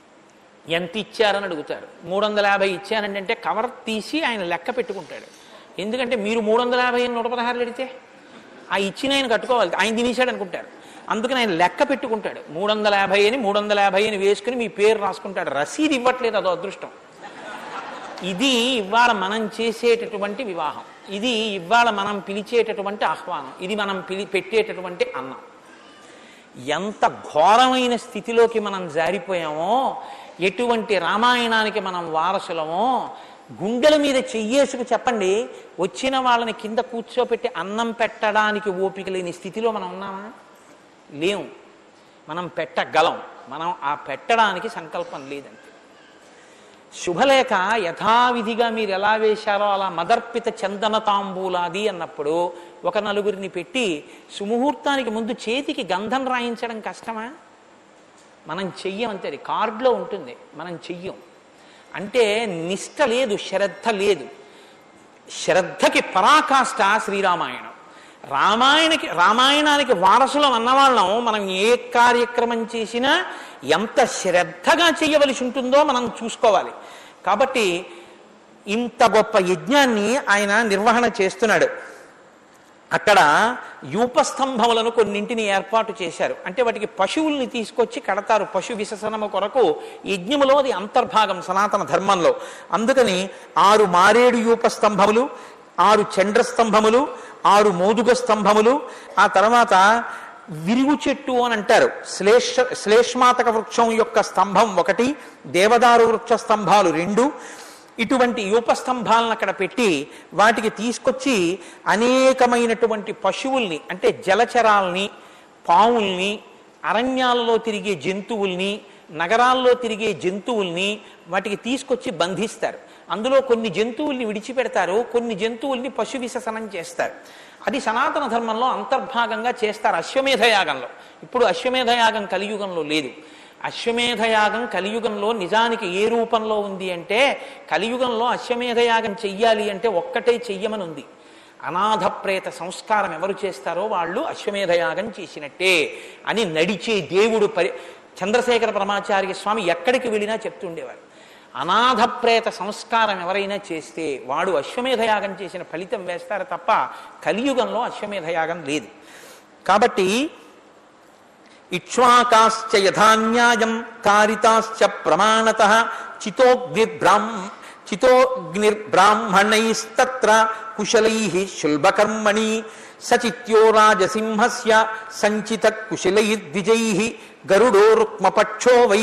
ఎంత ఇచ్చారని అడుగుతారు. 350 ఇచ్చానండి అంటే కవర్ తీసి ఆయన లెక్క పెట్టుకుంటాడు. ఎందుకంటే మీరు 350 116 పెడితే ఆ ఇచ్చిన ఆయన కట్టుకోవాలి, ఆయన తినేశాడు అనుకుంటారు. అందుకని ఆయన లెక్క పెట్టుకుంటాడు. 350 అని వేసుకుని మీ పేరు రాసుకుంటాడు. రసీదు ఇవ్వట్లేదు, అదో అదృష్టం. ఇది ఇవాళ మనం చేసేటటువంటి వివాహం, ఇది ఇవాళ మనం పిలిచేటటువంటి ఆహ్వానం, ఇది మనం పెట్టేటటువంటి అన్నం. ఎంత ఘోరమైన స్థితిలోకి మనం జారిపోయామో, ఎటువంటి రామాయణానికి మనం వారసులమో. గుండెల మీద చెయ్యేసుకు చెప్పండి, వచ్చిన వాళ్ళని కింద కూర్చోపెట్టి అన్నం పెట్టడానికి ఓపిక లేని స్థితిలో మనం ఉన్నామా? లేవు. మనం పెట్టగలం, మనం ఆ పెట్టడానికి సంకల్పం లేదంతే. శుభలేఖ యథావిధిగా మీరు ఎలా వేశారో అలా మదర్పిత చందన తాంబూలాది అన్నప్పుడు ఒక నలుగురిని పెట్టి సుముహూర్తానికి ముందు చేతికి గంధం రాయించడం కష్టమా? మనం చెయ్యం అంతే. అది కార్డులో ఉంటుంది, మనం చెయ్యం. అంటే నిష్ఠ లేదు, శ్రద్ధ లేదు. శ్రద్ధకి పరాకాష్ట శ్రీరామాయణం. రామాయణానికి వారసులం అన్నవాళ్ళం మనం ఏ కార్యక్రమం చేసినా ఎంత శ్రద్ధగా చేయవలసి ఉంటుందో మనం చూసుకోవాలి. కాబట్టి ఇంత గొప్ప యజ్ఞాన్ని ఆయన నిర్వహణ చేస్తున్నాడు. అక్కడ యూపస్తంభములను కొన్నింటిని ఏర్పాటు చేశారు. అంటే వాటికి పశువుల్ని తీసుకొచ్చి కడతారు పశు విసర్జనము కొరకు. యజ్ఞములో అది అంతర్భాగం సనాతన ధర్మంలో. అందుకని 6 మారేడు యూపస్తంభములు, 6 చండ్రస్తంభములు, 6 మోదుగ స్తంభములు, ఆ తర్వాత విరుగు చెట్టు అని అంటారు శ్లేష్మాతక వృక్షం యొక్క స్తంభం 1, దేవదారు వృక్ష స్తంభాలు 2, ఇటువంటి యూపస్తంభాలను అక్కడ పెట్టి వాటికి తీసుకొచ్చి అనేకమైనటువంటి పశువుల్ని, అంటే జలచరాల్ని, పావుల్ని, అరణ్యాలలో తిరిగే జంతువుల్ని, నగరాల్లో తిరిగే జంతువుల్ని వాటికి తీసుకొచ్చి బంధిస్తారు. అందులో కొన్ని జంతువుల్ని విడిచిపెడతారు, కొన్ని జంతువుల్ని పశు విసర్జనం చేస్తారు. అది సనాతన ధర్మంలో అంతర్భాగంగా చేస్తారు అశ్వమేధయాగంలో. ఇప్పుడు అశ్వమేధయాగం కలియుగంలో లేదు. అశ్వమేధయాగం కలియుగంలో నిజానికి ఏ రూపంలో ఉంది అంటే, కలియుగంలో అశ్వమేధయాగం చెయ్యాలి అంటే ఒక్కటే చెయ్యమని ఉంది. అనాథ ప్రేత సంస్కారం ఎవరు చేస్తారో వాళ్ళు అశ్వమేధయాగం చేసినట్టే అని నడిచే దేవుడు చంద్రశేఖర పరమాచార్య స్వామి ఎక్కడికి వెళ్ళినా చెప్తుండేవారు. అనాథ ప్రేత సంస్కారం ఎవరైనా చేస్తే వాడు అశ్వమేధయాగం చేసిన ఫలితం వేస్తారు తప్ప కలియుగంలో అశ్వమేధయాగం లేదు. కాబట్టి ఇక్ష్వాకాశ్చ యథాన్యాయం కారితాశ్చ ప్రమాణతః చితోగ్నిర్బ్రాహ్మణైస్తత్ర కుశలైః శుల్బకర్మణి సచిత్యో రాజసింహస్య సంచిత కుశలైర్ద్విజైః గరుడో రుక్మపక్షో వై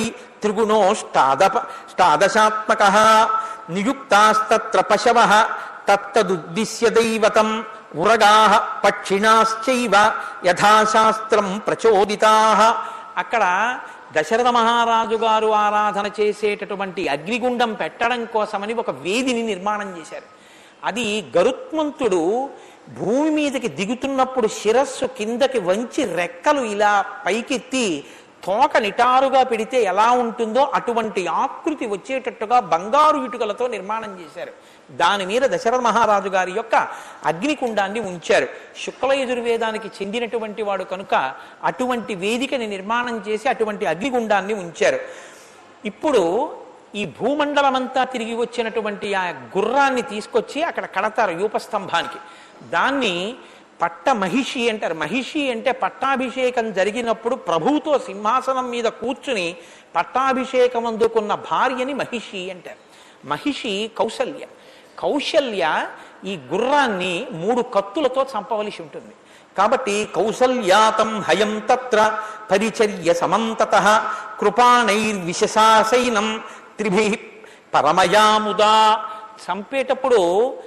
త్రిగుణోష్టాదశాత్మకః నియుక్తాస్తత్ర పశవః తత్తదుద్దిశ్య దైవతం ఉరగాః పక్షిణాశ్చైవ యథాశాస్త్రం ప్రచోదితాః. అక్కడ దశరథ మహారాజు గారు ఆరాధన చేసేటటువంటి అగ్నిగుండం పెట్టడం కోసమని ఒక వేదిని నిర్మాణం చేశారు. అది గరుత్మంతుడు భూమి మీదకి దిగుతున్నప్పుడు శిరస్సు కిందకి వంచి రెక్కలు ఇలా పైకెత్తి తోక నిటారుగా పెడితే ఎలా ఉంటుందో అటువంటి ఆకృతి వచ్చేటట్టుగా బంగారు ఇటుకలతో నిర్మాణం చేశారు. దాని మీద దశరథ మహారాజు గారి యొక్క అగ్నికుండాన్ని ఉంచారు. శుక్ల యజుర్వేదానికి చెందినటువంటి వాడు కనుక అటువంటి వేదికని నిర్మాణం చేసి అటువంటి అగ్నిగుండాన్ని ఉంచారు. ఇప్పుడు ఈ భూమండలమంతా తిరిగి వచ్చినటువంటి ఆ గుర్రాన్ని తీసుకొచ్చి అక్కడ కడతారు యూపస్తంభానికి. దాన్ని పట్ట మహిషి అంటారు. మహిషి అంటే పట్టాభిషేకం జరిగినప్పుడు ప్రభువుతో సింహాసనం మీద కూర్చుని పట్టాభిషేకం అందుకున్న భార్యని మహిషి అంటారు. మహిషి కౌసల్య. కౌశల్య ఈ గుర్రాన్ని 3 కత్తులతో చంపవలసి ఉంటుంది. కాబట్టి కౌసల్యాతం హయం తత్ర పరిచర్య సమంతతః కృపాణైర్విశసాసైనం త్రిభిః పరమయాముదా. చంపేటప్పుడు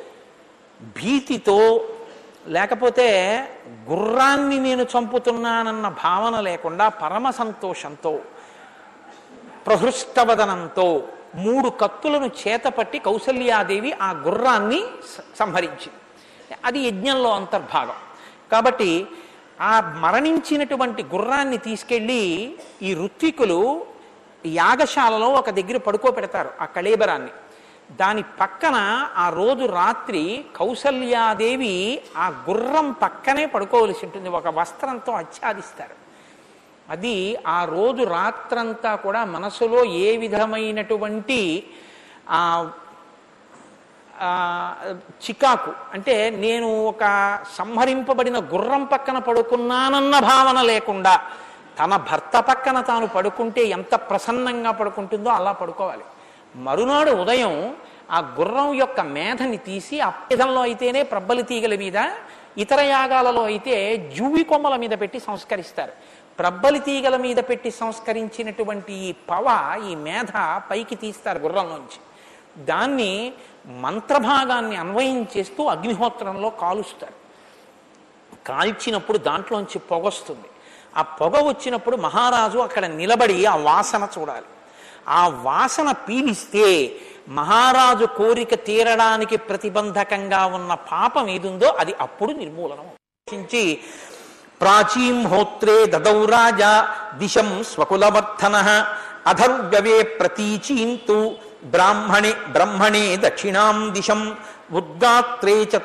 భీతితో లేకపోతే గుర్రాన్ని నేను చంపుతున్నానన్న భావన లేకుండా పరమ సంతోషంతో ప్రహృష్టవదనంతో 3 కత్తులను చేతపట్టి కౌసల్యాదేవి ఆ గుర్రాన్ని సంహరించింది. అది యజ్ఞంలో అంతర్భాగం. కాబట్టి ఆ మరణించినటువంటి గుర్రాన్ని తీసుకెళ్ళి ఈ ఋత్వికులు యాగశాలలో ఒక దగ్గర పడుకోబెడతారు ఆ కళేబరాన్ని. దాని పక్కన ఆ రోజు రాత్రి కౌసల్యాదేవి ఆ గుర్రం పక్కనే పడుకోవలసి ఉంటుంది. ఒక వస్త్రంతో ఆచ్ఛాదిస్తారు. అది ఆ రోజు రాత్రంతా కూడా మనసులో ఏ విధమైనటువంటి చికాకు. అంటే నేను ఒక సంహరింపబడిన గుర్రం పక్కన పడుకున్నానన్న భావన లేకుండా తన భర్త పక్కన తాను పడుకుంటే ఎంత ప్రసన్నంగా పడుకుంటుందో అలా పడుకోవాలి. మరునాడు ఉదయం ఆ గుర్రం యొక్క మేధని తీసి అప్పేదంలో అయితేనే ప్రబ్బలి తీగల మీద, ఇతర యాగాలలో అయితే జూవి కొమ్మల మీద పెట్టి సంస్కరిస్తారు. ప్రబ్బలి తీగల మీద పెట్టి సంస్కరించినటువంటి ఈ పవ, ఈ మేధ పైకి తీస్తారు గుర్రంలోంచి. దాన్ని మంత్రభాగాన్ని అన్వయం చేస్తూ అగ్నిహోత్రంలో కాలుస్తారు. కాల్చినప్పుడు దాంట్లోంచి పొగొస్తుంది. ఆ పొగ వచ్చినప్పుడు మహారాజు అక్కడ నిలబడి ఆ వాసన చూడాలి. ఆ వాసన పీలిస్తే మహారాజు కోరిక తీరడానికి ప్రతిబంధకంగా ఉన్న పాపం ఏదుందో అది అప్పుడు నిర్మూలనం. ప్రాచీం హోత్రే దదౌ రాజా దిశం స్వకులవర్ధన అధర్వ్యవే ప్రతీచీంతు బ్రాహ్మణే దక్షిణాం దిశం ఉద్గాత్రే చ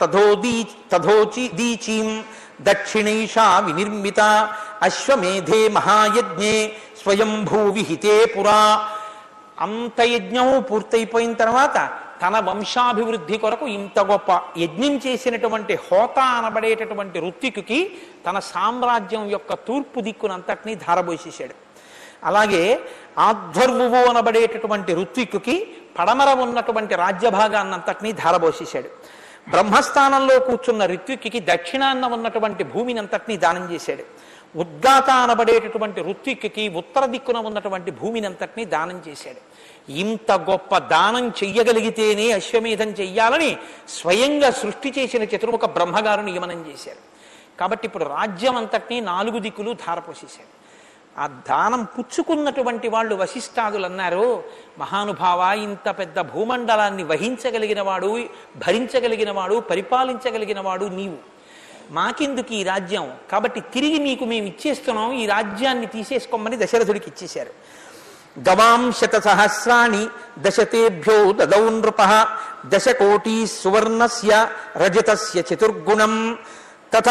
తథోదీచీం దక్షిణైషా వినిర్మిత అశ్వమేధే మహాయజ్ఞే స్వయంభూ విహితే పురా. అంత యజ్ఞము పూర్తయిపోయిన తర్వాత తన వంశాభివృద్ధి కొరకు ఇంత గొప్ప యజ్ఞం చేసినటువంటి హోత అనబడేటటువంటి ఋత్వికుకి తన సామ్రాజ్యం యొక్క తూర్పు దిక్కునంతటినీ ధారబోసేశాడు. అలాగే ఆధ్వర్వువు అనబడేటటువంటి ఋత్వికుకి పడమర ఉన్నటువంటి రాజ్యభాగాన్నంతటినీ ధారబోసేశాడు. బ్రహ్మస్థానంలో కూర్చున్న ఋత్విక్కి దక్షిణాన్న ఉన్నటువంటి భూమిని అంతటినీ దానం చేశాడు. ఉద్గాత అనబడేటటువంటి ఋత్విక్కి ఉత్తర దిక్కున ఉన్నటువంటి భూమిని అంతటినీ దానం చేశాడు. ఇంత గొప్ప దానం చెయ్యగలిగితేనే అశ్వమేధం చెయ్యాలని స్వయంగా సృష్టి చేసిన చతుర్ముఖ బ్రహ్మగారు నియమనం చేశారు. కాబట్టి ఇప్పుడు రాజ్యం అంతటినీ 4 దిక్కులు ధారపోసేశాడు. ఆ దానం పుచ్చుకున్నటువంటి వాళ్ళు వశిష్ఠాదులు అన్నారు, మహానుభావ, ఇంత పెద్ద భూమండలాన్ని వహించగలిగిన వాడు, భరించగలిగిన వాడు, పరిపాలించగలిగిన వాడు నీవు. మాకెందుకు ఈ రాజ్యం? కాబట్టి తిరిగి నీకు మేము ఇచ్చేస్తున్నాం, ఈ రాజ్యాన్ని తీసేసుకోమని దశరథుడికి ఇచ్చేశారు. గవాం 100 సహస్రాణి దశతేభ్యో దదౌ నృపః దశకోటి సువర్ణస్య రజతస్య చతుర్గుణం తథ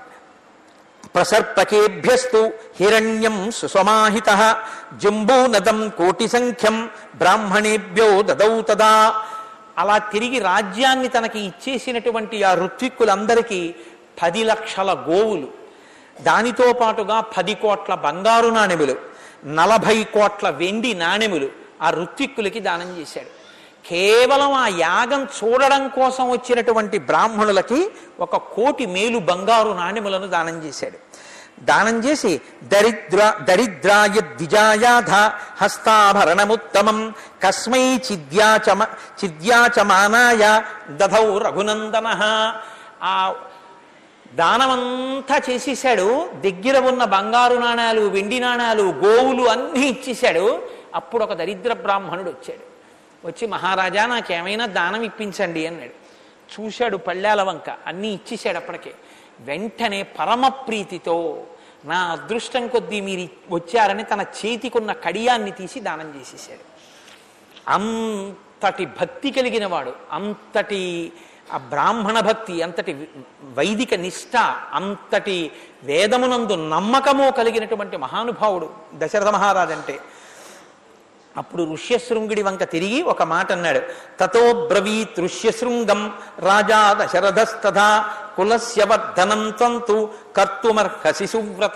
ప్రసర్పకేభ్యస్తు హిరణ్యం సుసమాహితః జంబూనదం కోటి సంఖ్యం బ్రాహ్మణేభ్యో దదౌ తదా. అలా తిరిగి రాజ్యాన్ని తనకి ఇచ్చేసినటువంటి ఆ ఋత్విక్కులందరికీ 10 లక్షల గోవులు, దానితో పాటుగా 10 కోట్ల బంగారు నాణెములు, 40 కోట్ల వెండి నాణెములు ఆ ఋత్విక్కులకి దానం చేశాడు. కేవలం ఆ యాగం చూడడం కోసం వచ్చినటువంటి బ్రాహ్మణులకి 1 కోటి మేలు బంగారు నాణెములను దానం చేశాడు. దానం చేసి దరిద్రాయ ద్విజాయాధ హస్తాభరణముత్తమం కస్మై చిద్యాచమానాయ దధౌ రఘునందన. ఆ దానమంతా చేసేశాడు. దగ్గర ఉన్న బంగారు నాణాలు, వెండి నాణాలు, గోవులు అన్నీ ఇచ్చేశాడు. అప్పుడు ఒక దరిద్ర బ్రాహ్మణుడు వచ్చాడు. వచ్చి, మహారాజా, నాకేమైనా దానం ఇప్పించండి అన్నాడు. చూశాడు పళ్ళాల వంక, అన్నీ ఇచ్చేశాడు. అప్పటికే వెంటనే పరమ ప్రీతితో, నా అదృష్టం కొద్దీ మీరు వచ్చారని తన చేతికున్న కడియాన్ని తీసి దానం చేసేసాడు. అంతటి భక్తి కలిగిన వాడు, అంతటి ఆ బ్రాహ్మణ భక్తి, అంతటి వైదిక నిష్ఠ, అంతటి వేదమునందు నమ్మకము కలిగినటువంటి మహానుభావుడు దశరథ మహారాజు అంటే. అప్పుడు ఋష్యశృంగుడి వంక తిరిగి ఒక మాట అన్నాడు. తతో బ్రవీత్ ఋష్యశృంగం రాజా దశరథస్తథా కులస్య వర్ధనం త్వంతు కర్తుమర్హసి సువ్రత.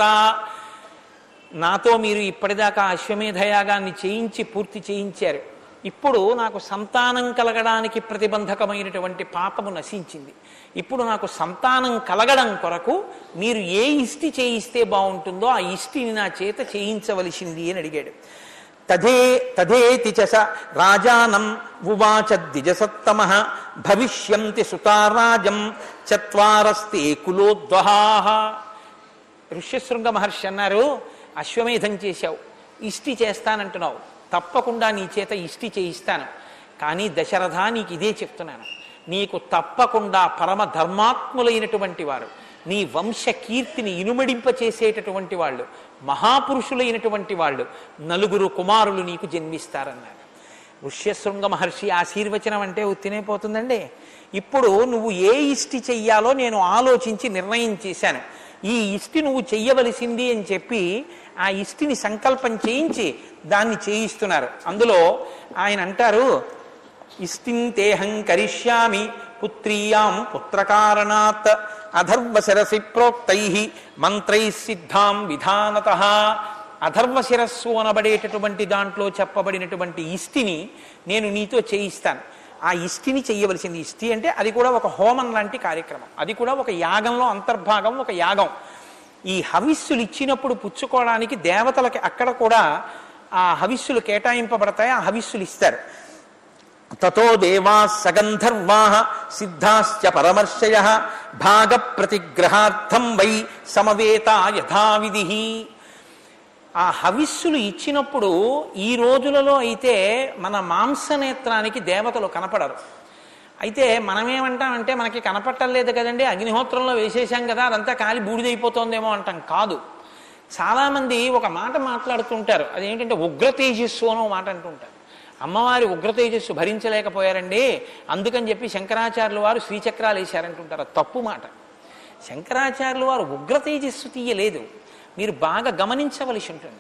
నాతో మీరు ఇప్పటిదాకా అశ్వమేధయాగాన్ని చేయించి పూర్తి చేయించారు. ఇప్పుడు నాకు సంతానం కలగడానికి ప్రతిబంధకమైనటువంటి పాపము నశించింది. ఇప్పుడు నాకు సంతానం కలగడం కొరకు మీరు ఏ ఇష్టి చేయిస్తే బాగుంటుందో ఆ ఇష్టిని నా చేత చేయించవలసింది అని అడిగాడు. తదేతి చ రాజానం ఉవాచ ద్విజసత్తమః భవిష్యంతి సుతారాజం చత్వారస్తే కులోద్వహాః. ఋష్యశృంగ మహర్షి అన్నారు, అశ్వమేధం చేశావు, ఇష్టి చేస్తానంటున్నావు, తప్పకుండా నీ చేత ఇష్టి చేయిస్తాను. కానీ దశరథ, నీకు ఇదే చెప్తున్నాను, నీకు తప్పకుండా పరమ ధర్మాత్ములైనటువంటి వారు, నీ వంశ కీర్తిని ఇనుమడింపచేసేటటువంటి వాళ్ళు, మహాపురుషులైనటువంటి వాళ్ళు 4 కుమారులు నీకు జన్మిస్తారన్నారు. ఋష్యశృంగ మహర్షి ఆశీర్వచనం అంటే ఉత్తినైపోతుందండి. ఇప్పుడు నువ్వు ఏ ఇష్టి చెయ్యాలో నేను ఆలోచించి నిర్ణయం చేశాను. ఈ ఇష్టి నువ్వు చెయ్యవలసింది అని చెప్పి ఆ ఇష్టిని సంకల్పం చేయించి దాన్ని చేయిస్తున్నారు. అందులో ఆయన అంటారు, ఇస్తింతేహం కరిష్యామి పుత్రీయాం పుత్రకారణాత్ అధర్వశిరసి ప్రోక్తై మంత్రై సిద్ధాం విధానతః. అధర్వశిరస్సు అనబడేటటువంటి దాంట్లో చెప్పబడినటువంటి ఇష్టిని నేను నీతో చేయిస్తాను. ఆ ఇష్టిని చెయ్యవలసింది. ఇష్టి అంటే అది కూడా ఒక హోమం లాంటి కార్యక్రమం, అది కూడా ఒక యాగంలో అంతర్భాగం, ఒక యాగం. ఈ హవిస్సులు ఇచ్చినప్పుడు పుచ్చుకోవడానికి దేవతలకి అక్కడ కూడా ఆ హవిస్సులు కేటాయింపబడతాయి, ఆ హవిస్సులు ఇస్తారు. తతో దేవా సగంధర్వా సిద్ధాశ్చ పరమర్శయ భాగ ప్రతిగ్రహార్థం వై సమవేత యథావిధి. ఆ హవిస్సులు ఇచ్చినప్పుడు ఈ రోజులలో అయితే మన మాంసనేత్రానికి దేవతలు కనపడరు. అయితే మనమేమంటామంటే మనకి కనపట్టలేదు కదండి, అగ్నిహోత్రంలో వేసేసాం కదా, అదంతా కాలి బూడిదైపోతుందేమో అంటాం. కాదు. చాలామంది ఒక మాట మాట్లాడుతుంటారు, అదేంటంటే ఉగ్ర తేజస్సు అనో మాట అంటుంటారు. అమ్మవారి ఉగ్ర తేజస్సు భరించలేకపోయారండి, అందుకని చెప్పి శంకరాచార్యులు వారు శ్రీచక్రాలు వేశారంటుంటారు. తప్పు మాట. శంకరాచార్యులు వారు ఉగ్ర తేజస్సు తీయలేదు. మీరు బాగా గమనించవలసి ఉంటుంది.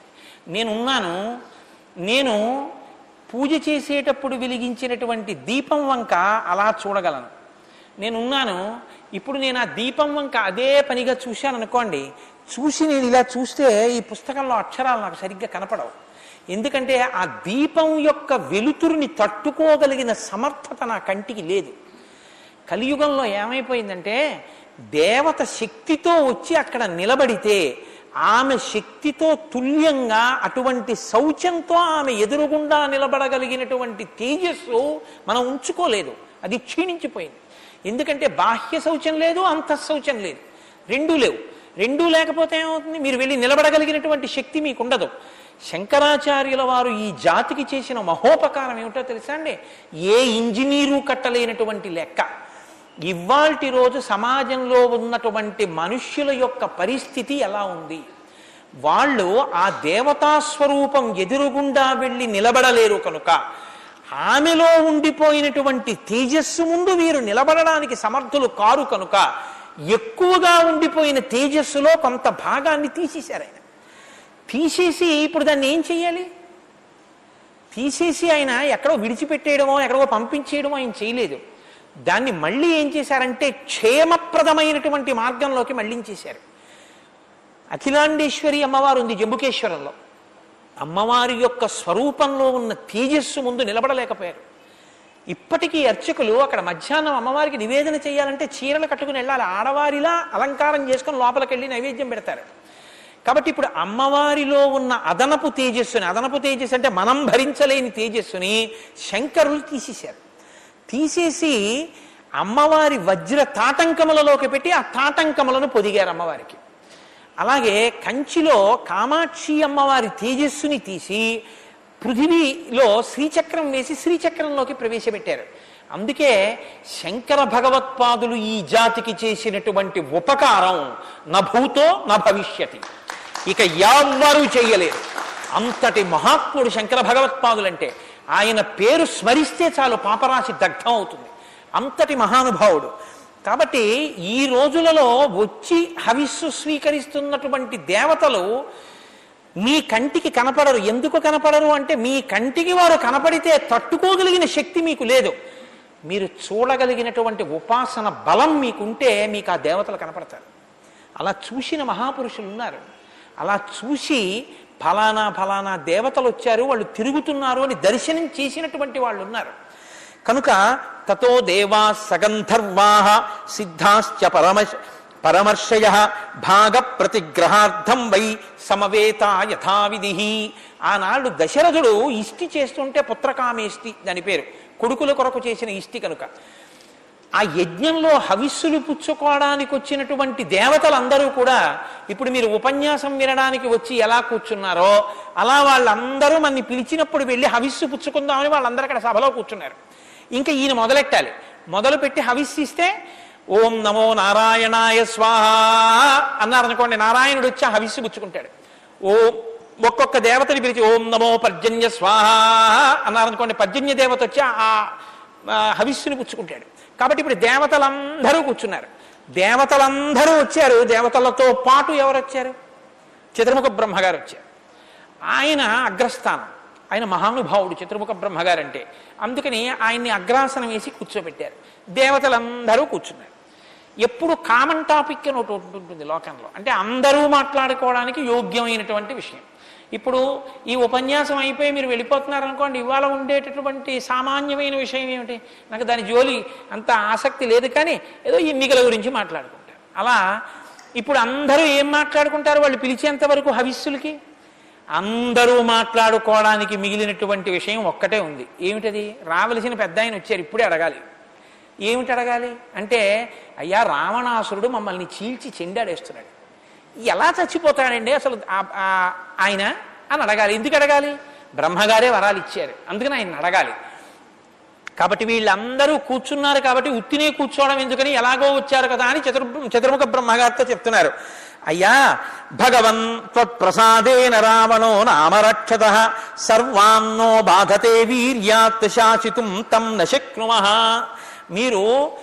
నేను పూజ చేసేటప్పుడు వెలిగించినటువంటి దీపం వంక అలా చూడగలను. నేనున్నాను, ఇప్పుడు నేను ఆ దీపం వంక అదే పనిగా చూశాను అనుకోండి, చూసి నేను ఇలా చూస్తే ఈ పుస్తకంలో అక్షరాలు నాకు సరిగ్గా కనపడవు. ఎందుకంటే ఆ దీపం యొక్క వెలుతురుని తట్టుకోగలిగిన సమర్థత నా కంటికి లేదు. కలియుగంలో ఏమైపోయిందంటే దేవత శక్తితో వచ్చి అక్కడ నిలబడితే ఆమె శక్తితో తుల్యంగా అటువంటి శౌచంతో ఆమె ఎదురుగుండా నిలబడగలిగినటువంటి తేజస్సు మనం ఉంచుకోలేదు. అది క్షీణించిపోయింది. ఎందుకంటే బాహ్య శౌచం లేదు, అంతఃశౌచం లేదు, రెండూ లేవు. రెండూ లేకపోతే ఏమవుతుంది? మీరు వెళ్ళి నిలబడగలిగినటువంటి శక్తి మీకు ఉండదు. శంకరాచార్యుల వారు ఈ జాతికి చేసిన మహోపకారం ఏమిటో తెలుసా అండి? ఏ ఇంజనీరు కట్టలేనటువంటి లెక్క. ఇవాల్టి రోజు సమాజంలో ఉన్నటువంటి మనుష్యుల యొక్క పరిస్థితి ఎలా ఉంది? వాళ్ళు ఆ దేవతాస్వరూపం ఎదురుగుండా వెళ్ళి నిలబడలేరు కనుక ఆమెలో ఉండిపోయినటువంటి తేజస్సు ముందు వీరు నిలబడడానికి సమర్థులు కారు కనుక ఎక్కువగా ఉండిపోయిన తేజస్సులో కొంత భాగాన్ని తీసేశారు ఆయన. తీసేసి ఇప్పుడు దాన్ని ఏం చెయ్యాలి? తీసేసి ఆయన ఎక్కడో విడిచిపెట్టేయడమో ఎక్కడో పంపించేయడమో ఆయన చేయలేదు. దాన్ని మళ్ళీ ఏం చేశారంటే క్షేమప్రదమైనటువంటి మార్గంలోకి మళ్ళించేశారు. అఖిలాండేశ్వరి అమ్మవారు ఉంది జంబుకేశ్వరంలో. అమ్మవారి యొక్క స్వరూపంలో ఉన్న తేజస్సు ముందు నిలబడలేకపోయారు. ఇప్పటికీ అర్చకులు అక్కడ మధ్యాహ్నం అమ్మవారికి నివేదన చేయాలంటే చీరలు కట్టుకుని వెళ్ళాలి. ఆడవారిలా అలంకారం చేసుకుని లోపలికి వెళ్ళి నైవేద్యం పెడతారు. కాబట్టి ఇప్పుడు అమ్మవారిలో ఉన్న అదనపు తేజస్సు అంటే మనం భరించలేని తేజస్సుని శంకరులు తీసేశారు. తీసేసి అమ్మవారి వజ్ర తాటంకములలోకి పెట్టి ఆ తాటంకములను పొదిగారు అమ్మవారికి. అలాగే కంచిలో కామాక్షి అమ్మవారి తేజస్సుని తీసి పృథివీలో శ్రీచక్రం వేసి శ్రీచక్రంలోకి ప్రవేశపెట్టారు. అందుకే శంకర భగవత్పాదులు ఈ జాతికి చేసినటువంటి ఉపకారం నభూతో నభవిష్యతి, ఇక ఎవ్వరూ చెయ్యలేరు. అంతటి మహాత్ముడు శంకర భగవత్పాదులంటే ఆయన పేరు స్మరిస్తే చాలు పాపరాశి దగ్ధం అవుతుంది. అంతటి మహానుభావుడు. కాబట్టి ఈ రోజులలో వచ్చి హవిస్సు స్వీకరిస్తున్నటువంటి దేవతలు మీ కంటికి కనపడరు. ఎందుకు కనపడరు అంటే మీ కంటికి వారు కనపడితే తట్టుకోగలిగిన శక్తి మీకు లేదు. మీరు చూడగలిగినటువంటి ఉపాసన బలం మీకుంటే మీకు ఆ దేవతలు కనపడతారు. అలా చూసిన మహాపురుషులు ఉన్నారు. అలా చూసి ఫలానా ఫలానా దేవతలు వచ్చారు, వాళ్ళు తిరుగుతున్నారు అని దర్శనం చేసినటువంటి వాళ్ళు ఉన్నారు. కనుక తతో దేవా సగంధర్వా సిద్ధాశ్చ పరమర్శయ భాగ ప్రతిగ్రహార్థం వై సమవేత యథావిధి. ఆనాడు దశరథుడు ఇష్టి చేస్తుంటే పుత్రకామేష్టి దాని పేరు, కొడుకుల కొరకు చేసిన ఇష్టి కనుక ఆ యజ్ఞంలో హవిస్సులు పుచ్చుకోవడానికి వచ్చినటువంటి దేవతలందరూ కూడా ఇప్పుడు మీరు ఉపన్యాసం వినడానికి వచ్చి ఎలా కూర్చున్నారో అలా వాళ్ళందరూ మనని పిలిచినప్పుడు వెళ్ళి హవిస్సు పుచ్చుకుందామని వాళ్ళందరూ అక్కడ సభలో కూర్చున్నారు. ఇంకా ఈయన మొదలెట్టాలి. మొదలుపెట్టి హవిస్సు ఇస్తే ఓం నమో నారాయణాయ స్వాహ అన్నారనుకోండి, నారాయణుడు వచ్చి ఆ హవిస్సు పుచ్చుకుంటాడు. ఒక్కొక్క దేవతని పిలిచి ఓం నమో పర్జన్య స్వాహ అన్నారనుకోండి, పర్జన్య దేవత వచ్చి ఆ హవిస్సుని పుచ్చుకుంటాడు. కాబట్టి ఇప్పుడు దేవతలందరూ కూర్చున్నారు. దేవతలందరూ వచ్చారు. దేవతలతో పాటు ఎవరు వచ్చారు? చతుర్ముఖ బ్రహ్మగారు వచ్చారు. ఆయన అగ్రస్థానం. ఆయన మహానుభావుడు చతుర్ముఖ బ్రహ్మగారంటే. అందుకని ఆయన్ని అగ్రాసనం వేసి కూర్చోబెట్టారు. దేవతలందరూ కూర్చున్నారు. ఎప్పుడు కామన్ టాపిక్ అని ఒకటి ఉంటుంది లోకంలో, అంటే అందరూ మాట్లాడుకోవడానికి యోగ్యమైనటువంటి విషయం. ఇప్పుడు ఈ ఉపన్యాసం అయిపోయి మీరు వెళ్ళిపోతున్నారనుకోండి, ఇవాళ ఉండేటటువంటి సామాన్యమైన విషయం ఏమిటి, నాకు దాని జోలి అంత ఆసక్తి లేదు, కానీ ఏదో ఎన్నికల గురించి మాట్లాడుకుంటారు. అలా ఇప్పుడు అందరూ ఏం మాట్లాడుకుంటారు, వాళ్ళు పిలిచేంత వరకు హవిస్సులకి అందరూ మాట్లాడుకోవడానికి మిగిలినటువంటి విషయం ఒక్కటే ఉంది. ఏమిటది? రావలసిన పెద్ద ఆయన వచ్చారు, ఇప్పుడే అడగాలి. ఏమిటి అడగాలి అంటే, అయ్యా రావణాసురుడు మమ్మల్ని చీల్చి చెండాడేస్తున్నాడు, ఎలా చచ్చిపోతాడండి అసలు ఆయన అని అడగాలి. ఎందుకు అడగాలి? బ్రహ్మగారే వరాలు ఇచ్చారు, అందుకని ఆయన అడగాలి. కాబట్టి వీళ్ళందరూ కూర్చున్నారు కాబట్టి ఉత్తినే కూర్చోవడం ఎందుకని, ఎలాగో వచ్చారు కదా అని చతుర్ముఖ బ్రహ్మగారితో చెప్తున్నారు. అయ్యా భగవన్ త్వత్ప్రసాదేన రావణో నామరక్షత సర్వాన్నో బాధతే వీర్యాత్ శాసితుం తం న శక్నుమః. మీరు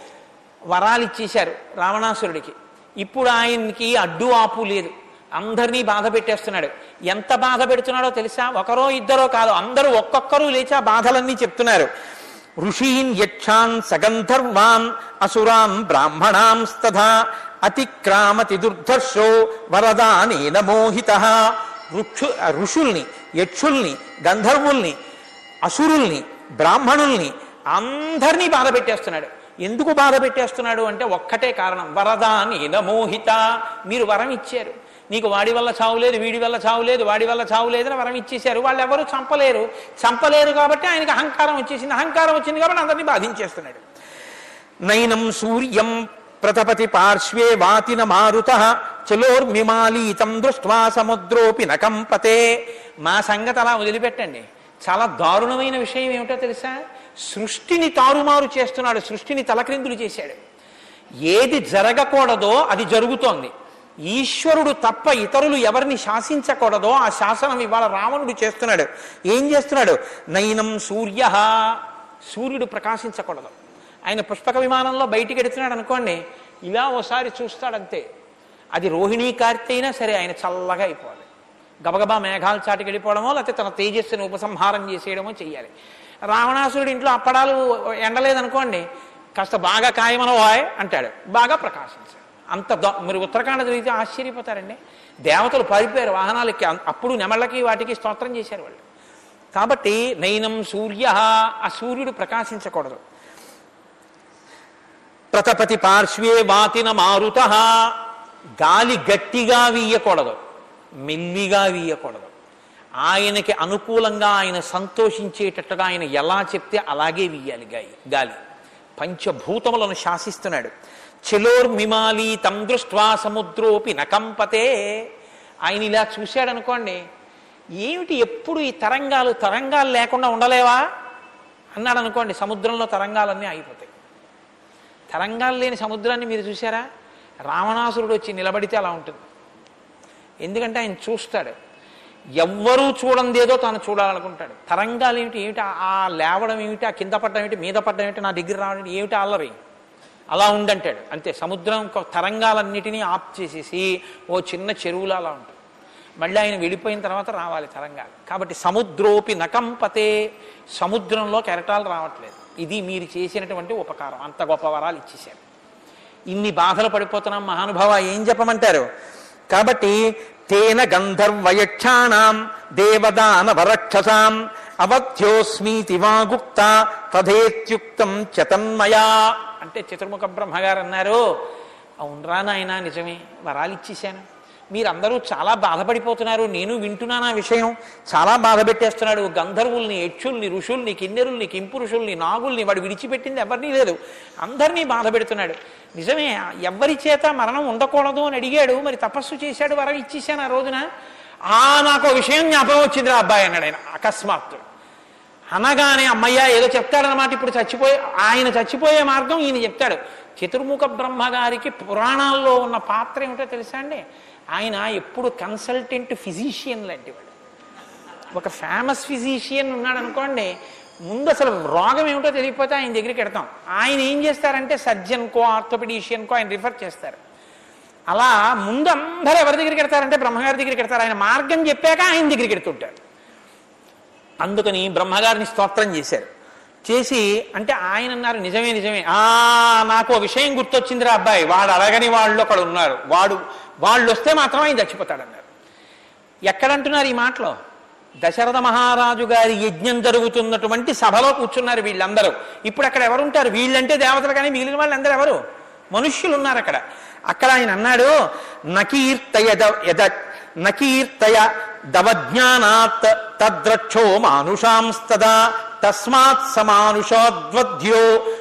వరాలు ఇచ్చేశారు రావణాసురుడికి, ఇప్పుడు ఆయనకి అడ్డు ఆపు లేదు, అందరినీ బాధ పెట్టేస్తున్నాడు. ఎంత బాధ పెడుతున్నాడో తెలుసా? ఒకరో ఇద్దరో కాదు, అందరూ ఒక్కొక్కరు లేచి ఆ బాధలన్నీ చెప్తున్నారు. ఋషీన్ యక్షాన్ సగంధర్వాన్ అసురాన్ బ్రాహ్మణాంస్తథా అతిక్రామతి దుర్ధర్షో వరదానేన మోహితః. ఋషుల్ని, యక్షుల్ని, గంధర్వుల్ని, అసురుల్ని, బ్రాహ్మణుల్ని అందరినీ బాధ పెట్టేస్తున్నాడు. ఎందుకు బాధ పెట్టేస్తున్నాడు అంటే ఒక్కటే కారణం, వరదానేన మోహిత. మీరు వరం ఇచ్చారు, నీకు వాడి వల్ల చావు లేదు, వీడి వల్ల చావు లేదు, వాడి వల్ల చావు లేదని వరం ఇచ్చేశారు. వాళ్ళు ఎవరు చంపలేరు కాబట్టి ఆయనకి అహంకారం వచ్చేసింది. అహంకారం వచ్చింది కాబట్టి అందరినీ బాధించేస్తున్నాడు. నైనం సూర్యం ప్రతపతి పార్శ్వే వాతిన మారుతః చలోర్మిమాలీతం దృష్ట్వా సముద్రోపి నకంపతే. మా సంగతి అలా వదిలిపెట్టండి. చాలా దారుణమైన విషయం ఏమిటో తెలుసా? సృష్టిని తారుమారు చేస్తున్నాడు, సృష్టిని తలక్రిందులు చేశాడు. ఏది జరగకూడదో అది జరుగుతోంది. ఈశ్వరుడు తప్ప ఇతరులు ఎవరిని శాసించకూడదో ఆ శాసనం ఇవాళ రావణుడు చేస్తున్నాడు. ఏం చేస్తున్నాడు? నైనం సూర్య, సూర్యుడు ప్రకాశించకూడదు. ఆయన పుష్పక విమానంలో బయటికి ఎడుతున్నాడు అనుకోండి, ఇలా ఓసారి చూస్తాడంతే. అది రోహిణీ కార్తె అయినా సరే ఆయన చల్లగా అయిపోవాలి. గబగబా మేఘాలు చాటికి వెళ్ళిపోవడమో లేకపోతే తన తేజస్సుని ఉపసంహారం చేసేయడమో చెయ్యాలి. రావణాసురుడి ఇంట్లో అప్పడాలు ఎండలేదనుకోండి, కాస్త బాగా కాయమనో అంటాడు, బాగా ప్రకాశించాడు. అంత మీరు ఉత్తరాఖండ జరిగితే ఆశ్చర్యపోతారండి. దేవతలు పారిపోయారు వాహనాలకి, అప్పుడు నెమళ్ళకి వాటికి స్తోత్రం చేశారు వాళ్ళు. కాబట్టి నైనం సూర్య, ఆ సూర్యుడు ప్రకాశించకూడదు. ప్రతపతి పార్శ్వే వాతిన మారుతః, గాలి గట్టిగా వీయకూడదు, మెల్లిగా వీయకూడదు. ఆయనకి అనుకూలంగా ఆయన సంతోషించేటట్టుగా ఆయన ఎలా చెప్తే అలాగే వీయాలి గాలి. పంచభూతములను శాసిస్తున్నాడు. చలోర్మిమాలి తం దృష్ట్వా సముద్రోపి నకంపతే. ఆయన ఇలా చూశాడనుకోండి, ఏమిటి ఎప్పుడు ఈ తరంగాలు లేకుండా ఉండలేవా అన్నాడు అనుకోండి, సముద్రంలో తరంగాలన్నీ ఆగిపోతాయి. తరంగాలు లేని సముద్రాన్ని మీరు చూసారా? రావణాసురుడు వచ్చి నిలబడితే అలా ఉంటుంది. ఎందుకంటే ఆయన చూస్తాడు, ఎవ్వరూ చూడందేదో తాను చూడాలనుకుంటాడు. తరంగాలు ఏమిటి ఆ లేవడం ఏమిటి, ఆ కింద పడ్డం ఏమిటి, మీద పడ్డం ఏమిటి, నా దగ్గర రావడం ఏమిటి, అల్లరి అలా ఉండంటాడు అంతే. సముద్రం తరంగాలన్నిటినీ ఆఫ్ చేసేసి ఓ చిన్న చెరువులా అలా ఉంటుంది. మళ్ళీ ఆయన వెళ్ళిపోయిన తర్వాత రావాలి తరంగాలు. కాబట్టి సముద్రోపి నకంపతే, సముద్రంలో కెరటాలు రావట్లేదు. ఇది మీరు చేసినటువంటి ఉపకారం. అంత గొప్ప వరాలు ఇచ్చేశారు. ఇన్ని బాధలు పడిపోతున్నాం మహానుభావ, ఏం చెప్పమంటారు? కాబట్టి తేన గంధర్వయక్షాణం దేవదాన వరక్షసాం అవధ్యోస్మీతి వాగుప్త తథేత్యుక్తం చతన్మయా. అంటే చతుర్ముఖ బ్రహ్మగారు అన్నారు, అవునరా నాయన, నిజమే, వరాలు ఇచ్చేశాను. మీరందరూ చాలా బాధపడిపోతున్నారు, నేను వింటున్నాను ఆ విషయం. చాలా బాధ పెట్టేస్తున్నాడు. గంధర్వుల్ని, యక్షుల్ని, ఋషుల్ని, కిన్నెరుల్ని, కింపురుషుల్ని, నాగుల్ని వాడు విడిచిపెట్టింది ఎవరినీ లేదు, అందరినీ బాధ పెడుతున్నాడు. నిజమే, ఎవరి చేత మరణం ఉండకూడదు అని అడిగాడు, మరి తపస్సు చేశాడు, వరం ఇచ్చేశాను ఆ రోజున. నాకు విషయం జ్ఞాపకం వచ్చింది రా అబ్బాయి అన్నాడు ఆయన అకస్మాత్తు. అనగానే అమ్మయ్య ఏదో చెప్తాడనమాట. ఇప్పుడు ఆయన చచ్చిపోయే మార్గం ఈయన చెప్తాడు. చతుర్ముఖ బ్రహ్మగారికి పురాణాల్లో ఉన్న పాత్ర ఏమిటో తెలుసా అండి? ఆయన ఎప్పుడు కన్సల్టెంట్ ఫిజీషియన్ లాంటివాడు. ఒక ఫేమస్ ఫిజీషియన్ ఉన్నాడు అనుకోండి, ముందు అసలు రోగం ఏమిటో తెలియకపోతే ఆయన దగ్గరికి వెడతాం. ఆయన ఏం చేస్తారంటే సర్జన్కో ఆర్థోపెడిషియన్కో ఆయన రిఫర్ చేస్తారు. అలా ముందు అందరూ ఎవరి దగ్గరికి వెడతారంటే బ్రహ్మగారి దగ్గరికి వెడతారు. ఆయన మార్గం చెప్పాక ఆయన దగ్గరికి వెడుతుంటారు. అందుకని బ్రహ్మగారిని స్తోత్రం చేశారు. చేసి అంటే ఆయన అన్నారు, నిజమే నిజమే, నాకు ఓ విషయం గుర్తొచ్చిందిరా అబ్బాయి, వాడు అడగని వాళ్ళు అక్కడ ఉన్నారు, వాళ్ళు వస్తే మాత్రం ఆయన చచ్చిపోతాడన్నారు. ఎక్కడంటున్నారు ఈ మాటలో? దశరథ మహారాజు గారి యజ్ఞం జరుగుతున్నటువంటి సభలో కూర్చున్నారు వీళ్ళందరూ. ఇప్పుడు అక్కడ ఎవరుంటారు? వీళ్ళంటే దేవతలు, కానీ మిగిలిన వాళ్ళందరూ ఎవరు? మనుష్యులు ఉన్నారు అక్కడ. అక్కడ ఆయన అన్నాడు, నకీర్తయ దవజ్ఞానాత్ తద్రక్షో మానుషాంస్తదా తస్మాత్ సమానుషోద్వద్యో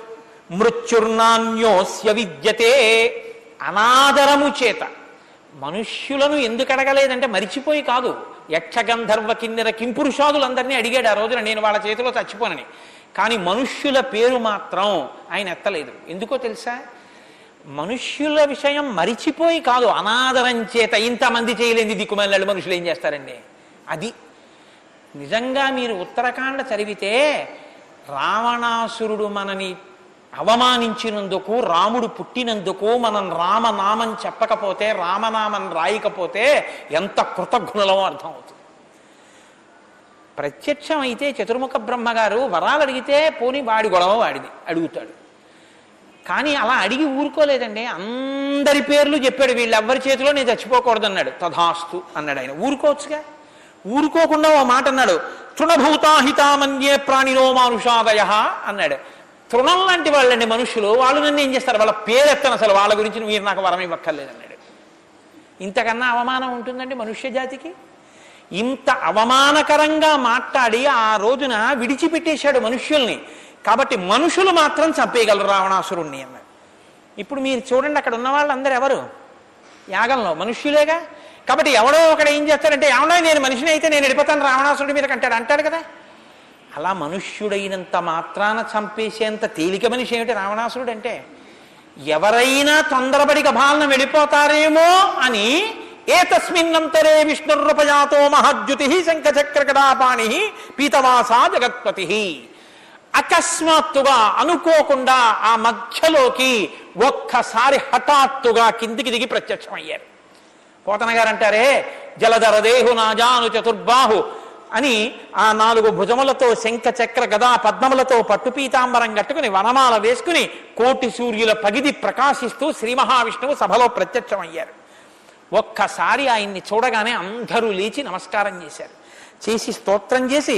మృత్యుర్నాన్యోస్య విద్యతే. అనాదరము చేత మనుష్యులను ఎందుకు అడగలేదంటే మరిచిపోయి కాదు, యక్షగంధర్వ కిన్నెర కింపురుషాదులందరినీ అడిగాడు ఆ రోజున, నేను వాళ్ళ చేతిలో చచ్చిపోనని. కానీ మనుష్యుల పేరు మాత్రం ఆయన ఎత్తలేదు. ఎందుకో తెలుసా? మనుష్యుల విషయం మరిచిపోయి కాదు, అనాదరం చేత. ఇంతమంది చేయలేని దిక్కుమల్లాడు మనుషులు ఏం చేస్తారండి? అది నిజంగా మీరు ఉత్తరకాండ చదివితే రావణాసురుడు మనని అవమానించినందుకు, రాముడు పుట్టినందుకు మనం రామనామం చెప్పకపోతే, రామనామం రాయకపోతే ఎంత కృతజ్ఞులమో అర్థమవుతుంది. ప్రత్యక్షం అయితే చతుర్ముఖ బ్రహ్మగారు వరాలు అడిగితే పోని వాడి గొడవ వాడిది అడుగుతాడు. కానీ అలా అడిగి ఊరుకోలేదండి. అందరి పేర్లు చెప్పాడు, వీళ్ళెవ్వరి చేతిలో నేను చచ్చిపోకూడదన్నాడు. తథాస్తు అన్నాడు ఆయన. ఊరుకోవచ్చుగా. ఊరుకోకుండా ఓ మాట అన్నాడు, తృణభూతాహితామన్యే ప్రాణినో మానుషాదయ అన్నాడు. తృణం లాంటి వాళ్ళండి మనుషులు, వాళ్ళు నన్ను ఏం చేస్తారు? వాళ్ళ పేరెత్తను, అసలు వాళ్ళ గురించి మీరు నాకు వరం ఇవ్వక్కర్లేదన్నాడు. ఇంతకన్నా అవమానం ఉంటుందండి మనుష్య జాతికి? ఇంత అవమానకరంగా మాట్లాడి ఆ రోజున విడిచిపెట్టేశాడు మనుష్యుల్ని. కాబట్టి మనుషులు మాత్రం చంపేయగలరు రావణాసురుణ్ణి అన్నాడు. ఇప్పుడు మీరు చూడండి, అక్కడ ఉన్న వాళ్ళందరూ ఎవరు? యాగంలో మనుష్యులేగా. కాబట్టి ఎవడో ఒకడు ఏం చేస్తాడంటే, ఎవడో నేను మనిషిని అయితే నేను వెళ్ళిపోతాను రావణాసురుడి మీద అంటాడు కదా. అలా మనుష్యుడైనంత మాత్రాన చంపేసేంత తేలిక మనిషి ఏమిటి రావణాసురుడు అంటే? ఎవరైనా తొందరపడి గభాలన వెళ్ళిపోతారేమో అని ఏతస్మిన్నంతరే విష్ణుర్రూపజాతో మహాద్యుతి శంఖచక్రకటాపాణి పీతవాసా జగత్పతి. అకస్మాత్తుగా అనుకోకుండా ఆ మధ్యలోకి ఒక్కసారి హఠాత్తుగా కిందికి దిగి ప్రత్యక్షమయ్యారు. పోతన గారు అంటారే, జలధరదేహు నాజాను చతుర్బాహు అని ఆ 4 భుజములతో శంఖ చక్ర గదా పద్మములతో పట్టుపీతాంబరం కట్టుకుని వనమాల వేసుకుని కోటి సూర్యుల పగిది ప్రకాశిస్తూ శ్రీ మహావిష్ణువు సభలో ప్రత్యక్షమయ్యారు. ఒక్కసారి ఆయన్ని చూడగానే అందరూ లేచి నమస్కారం చేశారు. చేసి స్తోత్రం చేసి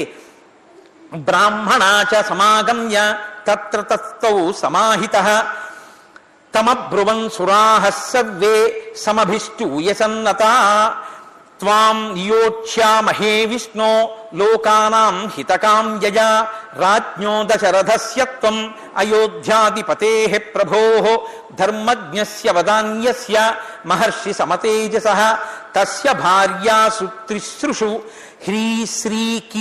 బ్రాహ్మణాచ సమాగమ్య తత్ర తత్తౌ సమాహితః తమబ్రువన్ సురాః సర్వే సమభిష్టూయ సన్నతా త్వాం నియోక్ష్యామహే విష్ణో లోకానాం హితకాం యయ రాజ్ఞో దశరథస్య త్వం అయోధ్యాధిపతేః ప్రభోః ధర్మజ్ఞస్య వదాన్యస్య మహర్షి సమతేజసః తస్య భార్యాసు త్రిసృషు హ్రీశ్రీ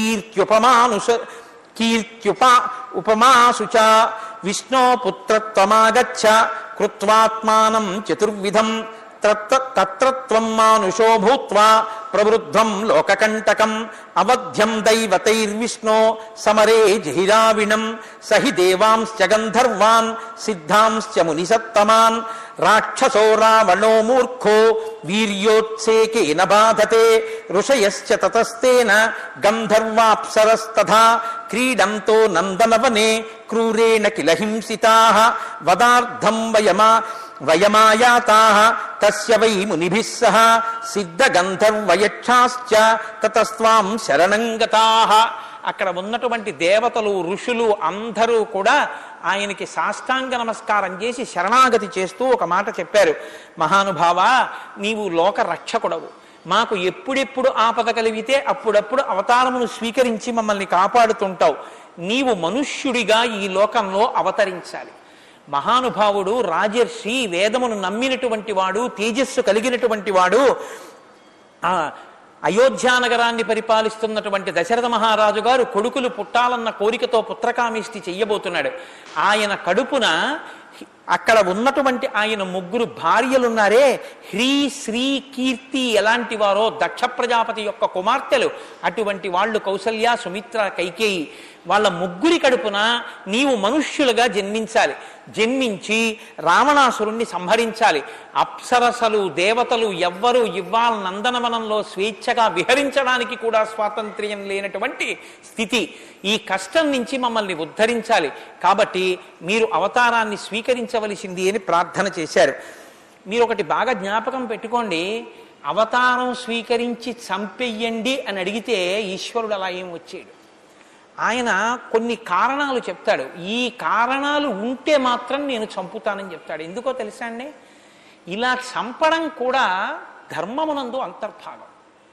ఉపమాసు చ విష్ణో పుత్రత్వమాగచ్చ కృత్వాత్మానం చతుర్విధం తత్ర త్వం మానుషో భూత్వా ప్రవృద్ధం లోకకంటకం అవధ్యం దైవతైర్విష్ణో సమరే జహిరావిణం సహి దేవాంశ్చ గంధర్వాన్ సిద్ధాంశ్చ మునిసత్తమాన్ రాక్షసో రావణో మూర్ఖో వీర్యోత్సేకేన బాధతే ఋషయశ్చ తతస్తేన గంధర్వాప్సరస్తథా క్రీడంతో నందనవనే క్రూరేణ కిల హింసితాః వదార్థం వయమాయాతాః తస్య వై మునిభిః సహ సిద్ధగంధర్వయక్షాశ్చ తతస్త్వాం శరణం గతాః. అక్కడ ఉన్నటువంటి దేవతలు ఋషులు అందరూ కూడా ఆయనకి సాష్టాంగ నమస్కారం చేసి శరణాగతి చేస్తూ ఒక మాట చెప్పారు, మహానుభావ, నీవు లోక రక్షకుడవు, మాకు ఎప్పుడెప్పుడు ఆపద కలిగితే అప్పుడప్పుడు అవతారమును స్వీకరించి మమ్మల్ని కాపాడుతుంటావు. నీవు మనుష్యుడిగా ఈ లోకంలో అవతరించాలి. మహానుభావుడు, రాజర్షి, వేదమును నమ్మినటువంటి వాడు, తేజస్సు కలిగినటువంటి వాడు, అయోధ్యానగరాన్ని పరిపాలిస్తున్నటువంటి దశరథ మహారాజు గారు కొడుకులు పుట్టాలన్న కోరికతో పుత్రకామేష్టి చెయ్యబోతున్నాడు. ఆయన కడుపున అక్కడ ఉన్నటువంటి ఆయన 3 భార్యలున్నారే, హ్రీ శ్రీ కీర్తి ఎలాంటి వారో దక్ష ప్రజాపతి యొక్క కుమార్తెలు, అటువంటి వాళ్ళు కౌసల్య, సుమిత్ర, కైకేయి. వాళ్ళ ముగ్గురి కడుపున నీవు మనుష్యులుగా జన్మించాలి. జన్మించి రావణాసురుణ్ణి సంహరించాలి. అప్సరసలు దేవతలు ఎవ్వరూ ఇవ్వాల నందనవనంలో స్వేచ్ఛగా విహరించడానికి కూడా స్వాతంత్ర్యం లేనటువంటి స్థితి. ఈ కష్టం నుంచి మమ్మల్ని ఉద్ధరించాలి. కాబట్టి మీరు అవతారాన్ని స్వీకరించవలసింది అని ప్రార్థన చేశారు. మీరు ఒకటి బాగా జ్ఞాపకం పెట్టుకోండి, అవతారం స్వీకరించి చంపెయ్యండి అని అడిగితే ఈశ్వరుడు అలా ఏం వచ్చాడు. ఆయన కొన్ని కారణాలు చెప్తాడు. ఈ కారణాలు ఉంటే మాత్రం నేను చంపుతానని చెప్తాడు. ఎందుకో తెలుసా అండి, ఇలా చంపడం కూడా ధర్మమునందు అంతర్భాగం.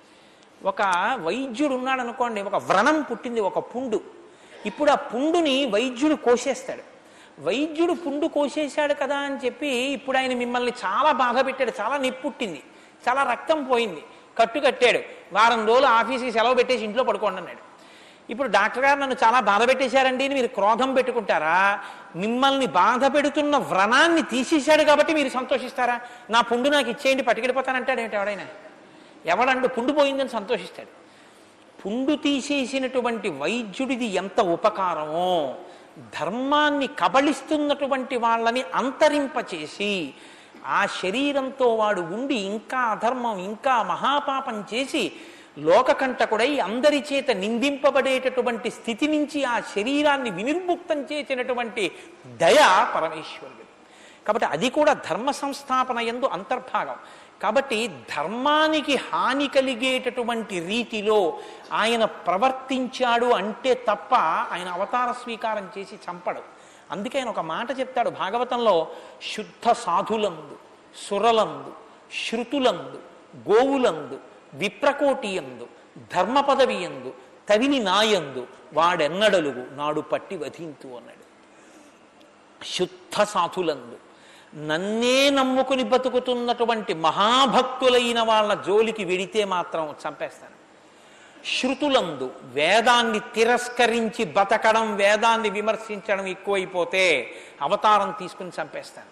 ఒక వైద్యుడు ఉన్నాడు అనుకోండి, ఒక వ్రణం పుట్టింది, ఒక పుండు. ఇప్పుడు ఆ పుండుని వైద్యుడు కోసేస్తాడు. వైద్యుడు పుండు కోసేశాడు కదా అని చెప్పి ఇప్పుడు ఆయన మిమ్మల్ని చాలా బాధ పెట్టాడు, చాలా నొప్పి పుట్టింది, చాలా రక్తం పోయింది, కట్టుకట్టాడు, వారం రోజులు ఆఫీస్కి సెలవు పెట్టేసి ఇంట్లో పడుకోండి అన్నాడు. ఇప్పుడు డాక్టర్ గారు నన్ను చాలా బాధ పెట్టేశారండి అని మీరు క్రోధం పెట్టుకుంటారా? మిమ్మల్ని బాధ పెడుతున్న వ్రణాన్ని తీసేశాడు కాబట్టి మీరు సంతోషిస్తారా? నా పుండు నాకు ఇచ్చేయండి పట్టుకెళ్ళిపోతానంటాడు ఏమిటి ఎవడైనా? ఎవడండు పుండు పోయిందని సంతోషిస్తాడు. పుండు తీసేసినటువంటి వైద్యుడిది ఎంత ఉపకారమో, ధర్మాన్ని కబళిస్తున్నటువంటి వాళ్ళని అంతరింపచేసి ఆ శరీరంతో వాడు ఉండి ఇంకా అధర్మం ఇంకా మహాపాపం చేసి లోకకంటకుడై అందరి చేత నిందింపబడేటటువంటి స్థితి నుంచి ఆ శరీరాన్ని వినిర్ముక్తం చేసినటువంటి దయ పరమేశ్వరుడు. కాబట్టి అది కూడా ధర్మ సంస్థాపన యందు అంతర్భాగం. కాబట్టి ధర్మానికి హాని కలిగేటటువంటి రీతిలో ఆయన ప్రవర్తించాడు అంటే తప్ప ఆయన అవతార స్వీకారం చేసి చంపడు. అందుకే ఆయన ఒక మాట చెప్తాడు భాగవతంలో, శుద్ధ సాధులందు, సురలందు, శృతులందు, గోవులందు, విప్రకోటియందు, ధర్మ పదవియందు, తవిని నాయందు వాడెన్నడలుగు నాడు పట్టి వధింతు అన్నాడు. శుద్ధ సాధులందు, నన్నే నమ్ముకుని బతుకుతున్నటువంటి మహాభక్తులైన వాళ్ళ జోలికి వెడితే మాత్రం చంపేస్తాను. శృతులందు, వేదాన్ని తిరస్కరించి బతకడం, వేదాన్ని విమర్శించడం ఎక్కువైపోతే అవతారం తీసుకుని చంపేస్తాను.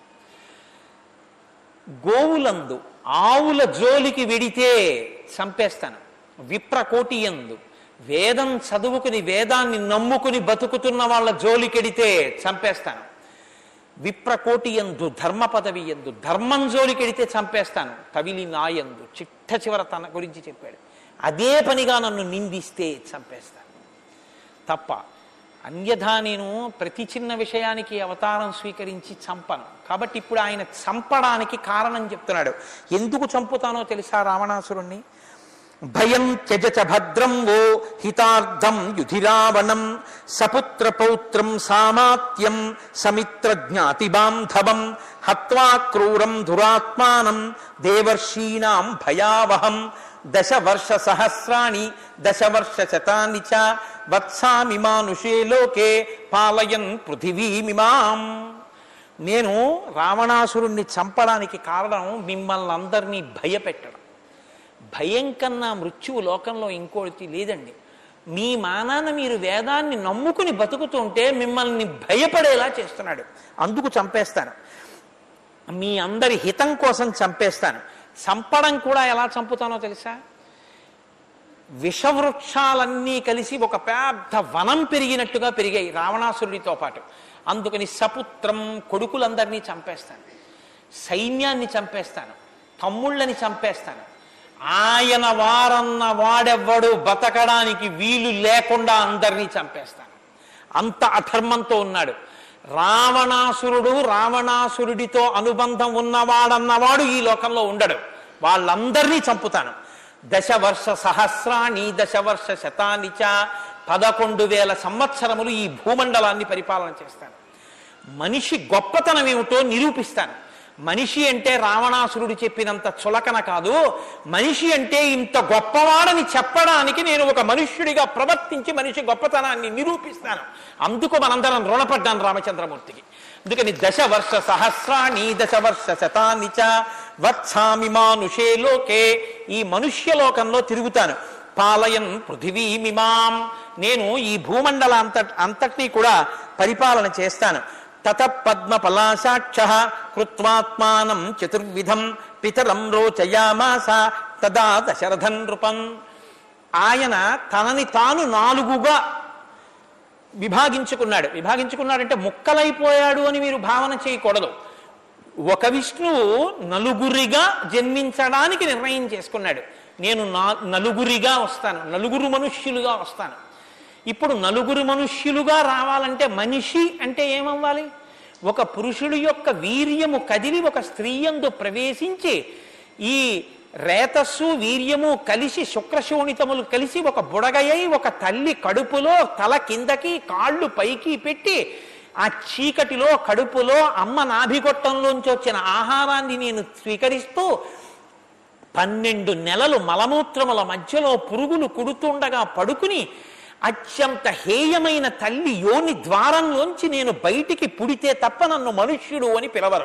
గోవులందు, ఆవుల జోలికి వెడితే చంపేస్తాను. విప్రకోటియందు, వేదం చదువుకుని వేదాన్ని నమ్ముకుని బతుకుతున్న వాళ్ళ జోలికెడితే చంపేస్తాను. విప్రకోటియందు, ధర్మ పదవి ఎందు, ధర్మం జోలికెడితే చంపేస్తాను. కవిలి నాయందు, చిట్ట చివర తన గురించి చెప్పాడు, అదే పనిగా నన్ను నిందిస్తే చంపేస్తాను తప్ప అన్యథా నేను ప్రతి చిన్న విషయానికి అవతారం స్వీకరించి చంపను. కాబట్టి ఇప్పుడు ఆయన చంపడానికి కారణం చెప్తున్నాడు. ఎందుకు చంపుతానో తెలుసా రావణాసురుణ్ణి? భయం త్యజచ భద్రం వో హితార్థం యుధిరావణం సపుత్ర పౌత్రం సామాత్యం సమిత్ర జ్ఞాతి బాంధవం హత్వా క్రూరం దురాత్మానం దేవర్షీణాం భయావహం దశవర్ష సహస్రాణి దశవర్ష శతాని చ వత్సామి మానుషే లోకే పాలయన్ పృథివీమిమాం. నేను రావణాసురుణ్ణి చంపడానికి కారణం మిమ్మల్ని అందరినీ భయపెట్టడం. భయం కన్నా మృత్యువు లోకంలో ఇంకోటి లేదండి. మీ మానాన మీరు వేదాన్ని నమ్ముకుని బతుకుతుంటే మిమ్మల్ని భయపడేలా చేస్తున్నాడు. అందుకు చంపేస్తాను. మీ అందరి హితం కోసం చంపేస్తాను. చంపడం కూడా ఎలా చంపుతానో తెలుసా? విషవృక్షాలన్నీ కలిసి ఒక పెద్ద వనం పెరిగినట్టుగా పెరిగాయి రావణాసురుడితో పాటు. అందుకని సపుత్రం, కొడుకులందరినీ చంపేస్తాను, సైన్యాన్ని చంపేస్తాను, తమ్ముళ్ళని చంపేస్తాను. ఆయన వారన్న వాడెవ్వడు బతకడానికి వీలు లేకుండా అందరినీ చంపేస్తాను. అంత అధర్మంతో ఉన్నాడు రావణాసురుడు. రావణాసురుడితో అనుబంధం ఉన్నవాడన్నవాడు ఈ లోకంలో ఉండడు. వాళ్ళందరినీ చంపుతాను. దశవర్ష సహస్రాణి దశవర్ష శతాని చ 11,000 సంవత్సరములు ఈ భూమండలాన్ని పరిపాలన చేస్తాను. మనిషి గొప్పతనం ఏమిటో నిరూపిస్తాను. మనిషి అంటే రావణాసురుడు చెప్పినంత చులకన కాదు. మనిషి అంటే ఇంత గొప్పవాడని చెప్పడానికి నేను ఒక మనుష్యుడిగా ప్రవర్తించి మనిషి గొప్పతనాన్ని నిరూపిస్తాను. అందుకు మనందరం రుణపడ్డాను రామచంద్రమూర్తికి. అందుకని దశవర్ష సహస్రాణి దశవర్ష శతాని చ వత్సామి మానుషే లోకే, ఈ మనుష్యలోకంలో తిరుగుతాను. పాలయన్ పృథివీమిమాం, నేను ఈ భూమండల అంతటినీ కూడా పరిపాలన చేస్తాను. తత పద్మ పలాశాక్ష కృత్వాత్మానం చతుర్విధం పితరం రోచయామాస తదా దశరథన్ నృపం. ఆయన తనని తాను 4గా విభాగించుకున్నాడంటే ముక్కలైపోయాడు అని మీరు భావన చేయకూడదు. ఒక విష్ణువు నలుగురిగా జన్మించడానికి నిర్ణయం చేసుకున్నాడు. నేను నలుగురిగా వస్తాను, నలుగురు మనుష్యులుగా వస్తాను. ఇప్పుడు నలుగురు మనుష్యులుగా రావాలంటే మనిషి అంటే ఏమవ్వాలి? ఒక పురుషుడి యొక్క వీర్యము కదిలి ఒక స్త్రీయందు ప్రవేశించి ఈ రేతస్సు వీర్యము కలిసి శుక్రశోణితములు కలిసి ఒక బుడగయ్యి ఒక తల్లి కడుపులో తల కిందకి కాళ్ళు పైకి పెట్టి ఆ చీకటిలో కడుపులో అమ్మ నాభిగొట్టంలోంచి వచ్చిన ఆహారాన్ని నేను స్వీకరిస్తూ 12 నెలలు మలమూత్రముల మధ్యలో పురుగులు కుడుతుండగా పడుకుని అత్యంత హేయమైన తల్లి యోని ద్వారంలోంచి నేను బయటికి పుడితే తప్ప నన్ను మనుష్యుడు అని పిలవరు.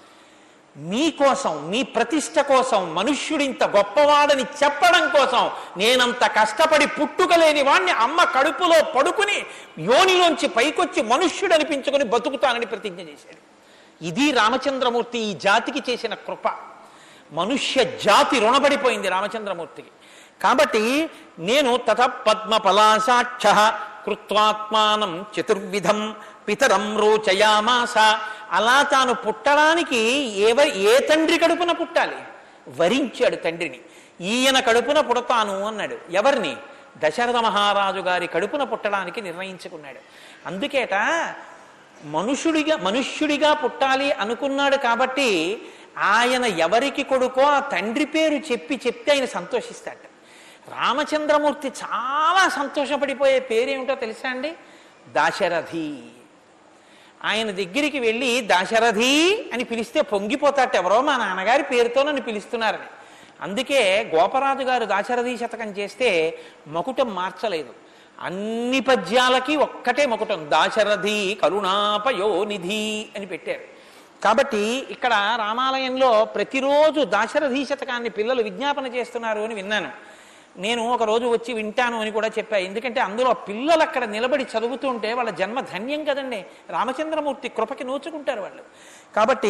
మీకోసం, మీ ప్రతిష్ట కోసం, మనుష్యుడింత గొప్పవాడని చెప్పడం కోసం నేనంత కష్టపడి పుట్టుకలేని వాణ్ణి అమ్మ కడుపులో పడుకుని యోనిలోంచి పైకొచ్చి మనుష్యుడు అనిపించుకొని బతుకుతానని ప్రతిజ్ఞ చేశాడు. ఇది రామచంద్రమూర్తి ఈ జాతికి చేసిన కృప. మనుష్య జాతి రుణపడిపోయింది రామచంద్రమూర్తికి. కాబట్టి నేను తత పద్మపలాశాక్ష కృత్వాత్మానం చతుర్విధం పితరం రోచయామాస. అలా తాను పుట్టడానికి ఏ తండ్రి కడుపున పుట్టాలి? వరించాడు తండ్రిని. ఈయన కడుపున పుడతాను అన్నాడు. ఎవరిని? దశరథ మహారాజు గారి కడుపున పుట్టడానికి నిర్ణయించుకున్నాడు. అందుకేట మనుష్యుడిగా పుట్టాలి అనుకున్నాడు. కాబట్టి ఆయన ఎవరికి కొడుకో ఆ తండ్రి పేరు చెప్తే ఆయన సంతోషిస్తాడు. రామచంద్రమూర్తి చాలా సంతోషపడిపోయే పేరేమిటో తెలుసా అండి? దాశరథి. ఆయన దగ్గరికి వెళ్ళి దాశరథి అని పిలిస్తే పొంగిపోతాట, ఎవరో మా నాన్నగారి పేరుతో నన్ను పిలుస్తున్నారని. అందుకే గోపరాజు గారు దాశరథి శతకం చేస్తే మకుటం మార్చలేదు. అన్ని పద్యాలకి ఒక్కటే మకుటం, దాశరథి కరుణాపయోనిధి అని పెట్టారు. కాబట్టి ఇక్కడ రామాలయంలో ప్రతిరోజు దాశరథి శతకాన్ని పిల్లలు విజ్ఞాపన చేస్తున్నారు అని విన్నాను. నేను ఒకరోజు వచ్చి వింటాను అని కూడా చెప్పా. ఎందుకంటే అందులో పిల్లలు అక్కడ నిలబడి చదువుతుంటే వాళ్ళ జన్మ ధన్యం కదండి. రామచంద్రమూర్తి కృపకి నోచుకుంటారు వాళ్ళు. కాబట్టి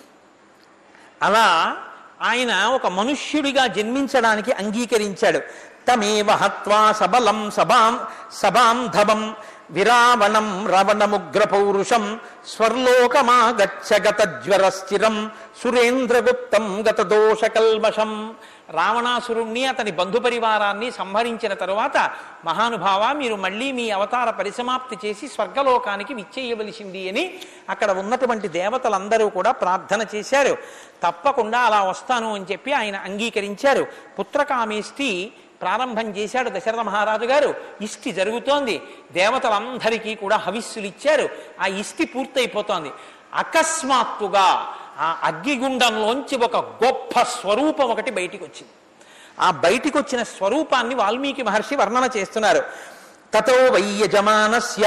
అలా ఆయన ఒక మనుష్యుడిగా జన్మించడానికి అంగీకరించాడు. తమేవ హత్వా సబలం సబాంధవం విరావణం రావణముగ్ర పౌరుషం స్వర్లోకమాగచ్చ గత జ్వర స్థిరం సురేంద్రగుప్తం గత దోష కల్మషం. రావణాసురుణ్ణి అతని బంధుపరివారాన్ని సంహరించిన తరువాత, మహానుభావ మీరు మళ్ళీ మీ అవతార పరిసమాప్తి చేసి స్వర్గలోకానికి విచ్చేయవలసింది అని అక్కడ ఉన్నటువంటి దేవతలందరూ కూడా ప్రార్థన చేశారు. తప్పకుండా అలా వస్తాను అని చెప్పి ఆయన అంగీకరించారు. పుత్రకామేష్టి ప్రారంభం చేశాడు దశరథ మహారాజు గారు. ఇష్టి జరుగుతోంది. దేవతలందరికీ కూడా హవిస్సులు ఇచ్చారు. ఆ ఇష్టి పూర్తయిపోతోంది. అకస్మాత్తుగా ఆ అగ్గిగుండంలోంచి ఒక గొప్ప స్వరూపం ఒకటి బయటికి వచ్చింది. ఆ బయటికి వచ్చిన స్వరూపాన్ని వాల్మీకి మహర్షి వర్ణన చేస్తున్నారు. తతో వయ్యజమానస్య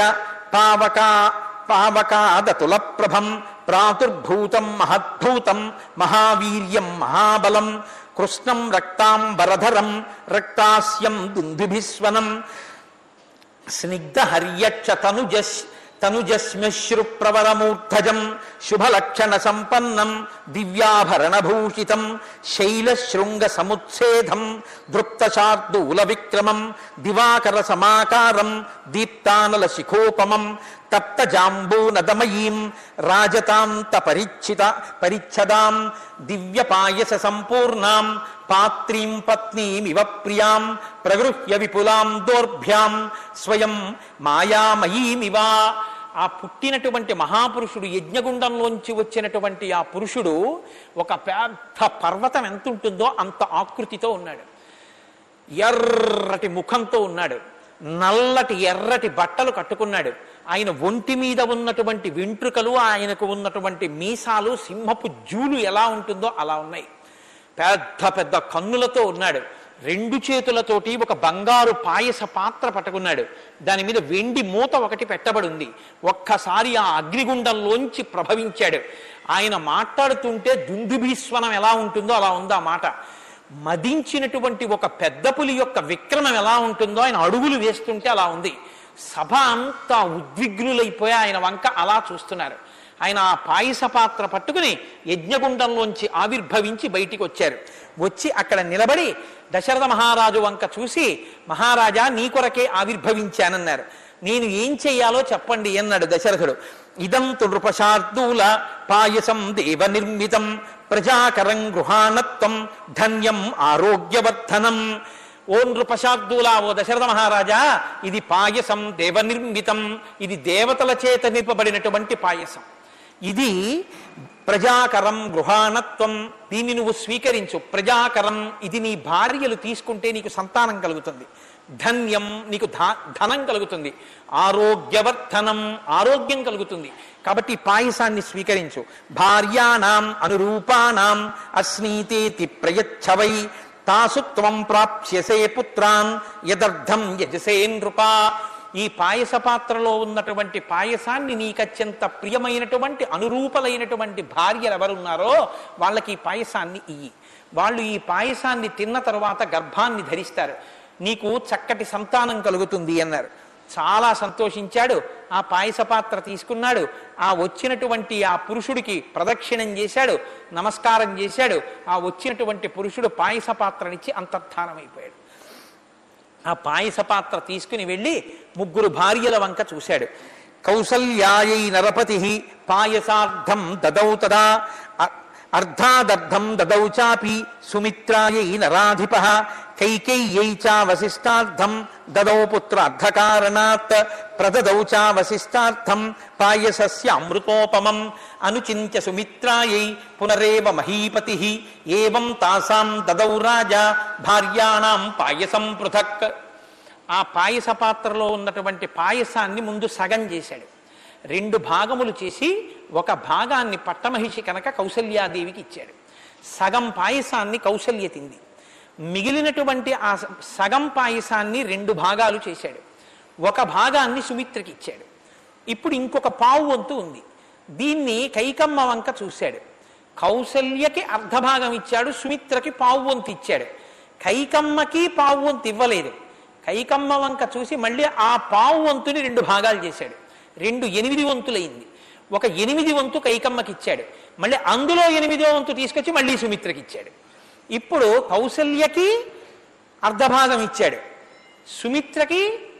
పావకాదతుల ప్రభం ప్రాతుర్భూతం మహద్భూతం మహావీర్యం మహాబలం కృష్ణం రక్తాంబరధరం రక్తాస్యం దుందుభిస్వనం స్నిగ్ధ హర్యక్ష తనుజశ్మశ్రు ప్రవరమూర్ధజం శుభలక్షణ సంపన్నం దివ్యాభరణభూషితం శైలశృంగ సముచ్ఛేదం దృప్తశార్దూల విక్రమం దివాకర సమాకారం దీప్తానల శిఖోపమం తప్త జాంబూనదమయీం రాజతాంత పరిచ్ఛదాం దివ్యపాయస సంపూర్ణాం పాత్రీం పత్నీమివ ప్రియాం ప్రగృహ్య విపులాం దోర్భ్యాం స్వయం మాయామయీమివా. ఆ పుట్టినటువంటి మహాపురుషుడు, యజ్ఞగుండంలోంచి వచ్చినటువంటి ఆ పురుషుడు ఒక పెద్ద పర్వతం ఎంత ఉంటుందో అంత ఆకృతితో ఉన్నాడు. ఎర్రటి ముఖంతో ఉన్నాడు. నల్లటి ఎర్రటి బట్టలు కట్టుకున్నాడు. ఆయన ఒంటి మీద ఉన్నటువంటి వెంట్రుకలు, ఆయనకు ఉన్నటువంటి మీసాలు సింహపు జూలు ఎలా ఉంటుందో అలా ఉన్నాయి. పెద్ద పెద్ద కన్నులతో ఉన్నాడు. 2 చేతులతోటి ఒక బంగారు పాయస పాత్ర పట్టుకున్నాడు. దాని మీద వెండి మూత ఒకటి పెట్టబడి ఉంది. ఒక్కసారి ఆ అగ్నిగుండంలోంచి ప్రభవించాడు. ఆయన మాట్లాడుతుంటే దుందుభీస్వనం ఎలా ఉంటుందో అలా ఉంది ఆ మాట. మదించినటువంటి ఒక పెద్ద పులి యొక్క విక్రమం ఎలా ఉంటుందో ఆయన అడుగులు వేస్తుంటే అలా ఉంది. సభ అంతా ఉద్విగ్నులైపోయి ఆయన వంక అలా చూస్తున్నారు. ఆయన ఆ పాయస పాత్ర పట్టుకుని యజ్ఞగుండంలోంచి ఆవిర్భవించి బయటికి వచ్చారు. వచ్చి అక్కడ నిలబడి దశరథ మహారాజు వంక చూసి, మహారాజా నీ కొరకే ఆవిర్భవించానన్నారు. నేను ఏం చెయ్యాలో చెప్పండి అన్నాడు దశరథుడు. ఇదం తు నృపశార్దూల పాయసం దేవ నిర్మితం ప్రజాకరం గృహాణత్వం ధన్యం ఆరోగ్యవర్ధనం. ఓ నృపశార్దూల, ఓ దశరథ మహారాజా, ఇది పాయసం దేవ నిర్మితం, ఇది దేవతల చేత నింపబడినటువంటి పాయసం. ఇది ప్రజాకరం గృహాణత్వం, దీన్ని నువ్వు స్వీకరించు. ప్రజాకరం, ఇది నీ భార్యలు తీసుకుంటే నీకు సంతానం కలుగుతుంది. ధన్యం, నీకు ధనం కలుగుతుంది. ఆరోగ్యవర్ధనం, ఆరోగ్యం కలుగుతుంది. కాబట్టి పాయసాన్ని స్వీకరించు. భార్యాణం అనురూపాణం అస్నీతేతి ప్రయచ్చవై తాసు త్వం ప్రాప్స్యసే పుత్రాన్ యదర్థం యజసే నృపా. ఈ పాయస పాత్రలో ఉన్నటువంటి పాయసాన్ని నీకత్యంత ప్రియమైనటువంటి అనురూపలైనటువంటి భార్యలు ఎవరున్నారో వాళ్ళకి ఈ పాయసాన్ని ఇయ్యి. వాళ్ళు ఈ పాయసాన్ని తిన్న తరువాత గర్భాన్ని ధరిస్తారు, నీకు చక్కటి సంతానం కలుగుతుంది అన్నారు. చాలా సంతోషించాడు. ఆ పాయస పాత్ర తీసుకున్నాడు. ఆ వచ్చినటువంటి ఆ పురుషుడికి ప్రదక్షిణం చేశాడు, నమస్కారం చేశాడు. ఆ వచ్చినటువంటి పురుషుడు పాయస పాత్రనిచ్చి అంతర్ధానమైపోయాడు. ఆ పాయస పాత్ర తీసుకుని వెళ్ళి ముగ్గురు భార్యల వంక చూశాడు. కౌసల్యాయై నరపతి పాయసార్థం దదౌ తదా అర్ధాదర్థం దదౌ చాపి సుమిత్రాయై నరాధిప కైకేయ్యై చ వశిష్టార్థం దదౌ పుత్రార్థకారణాత్ ప్రదదౌ చ వశిష్టార్థం పాయసస్య అమృతోపమం అనుచింత్య సుమిత్రాయై పునరేవ మహీపతి ఏవం తాసాం దదౌ రాజా భార్యాణం పాయసం పృథక్. ఆ పాయస పాత్రలో ఉన్నటువంటి పాయసాన్ని ముందు సగం చేశాడు. 2 భాగములు చేసి ఒక భాగాన్ని పట్టమహిషి కనుక కౌసల్యాదేవికి ఇచ్చాడు. సగం పాయసాన్ని కౌసల్య తింది. మిగిలినటువంటి ఆ సగం పాయసాన్ని 2 భాగాలు చేశాడు. ఒక భాగాన్ని సుమిత్రకి ఇచ్చాడు. ఇప్పుడు ఇంకొక పావు వంతు ఉంది. దీన్ని కైకమ్మ వంక చూశాడు. కౌసల్యకి అర్ధభాగం ఇచ్చాడు, సుమిత్రకి పావు వంతు ఇచ్చాడు. కైకమ్మకి పావు వంతు ఇవ్వలేదు. కైకమ్మ వంక చూసి మళ్ళీ ఆ పావు వంతుని 2 భాగాలు చేశాడు. 2 8 వంతులైంది. ఒక 8 వంతు కైకమ్మకి ఇచ్చాడు. మళ్ళీ అందులో 8వ వంతు తీసుకొచ్చి మళ్ళీ సుమిత్రకి ఇచ్చాడు. ఇప్పుడు కౌసల్యకి అర్ధభాగం ఇచ్చాడు, సుమిత్రకి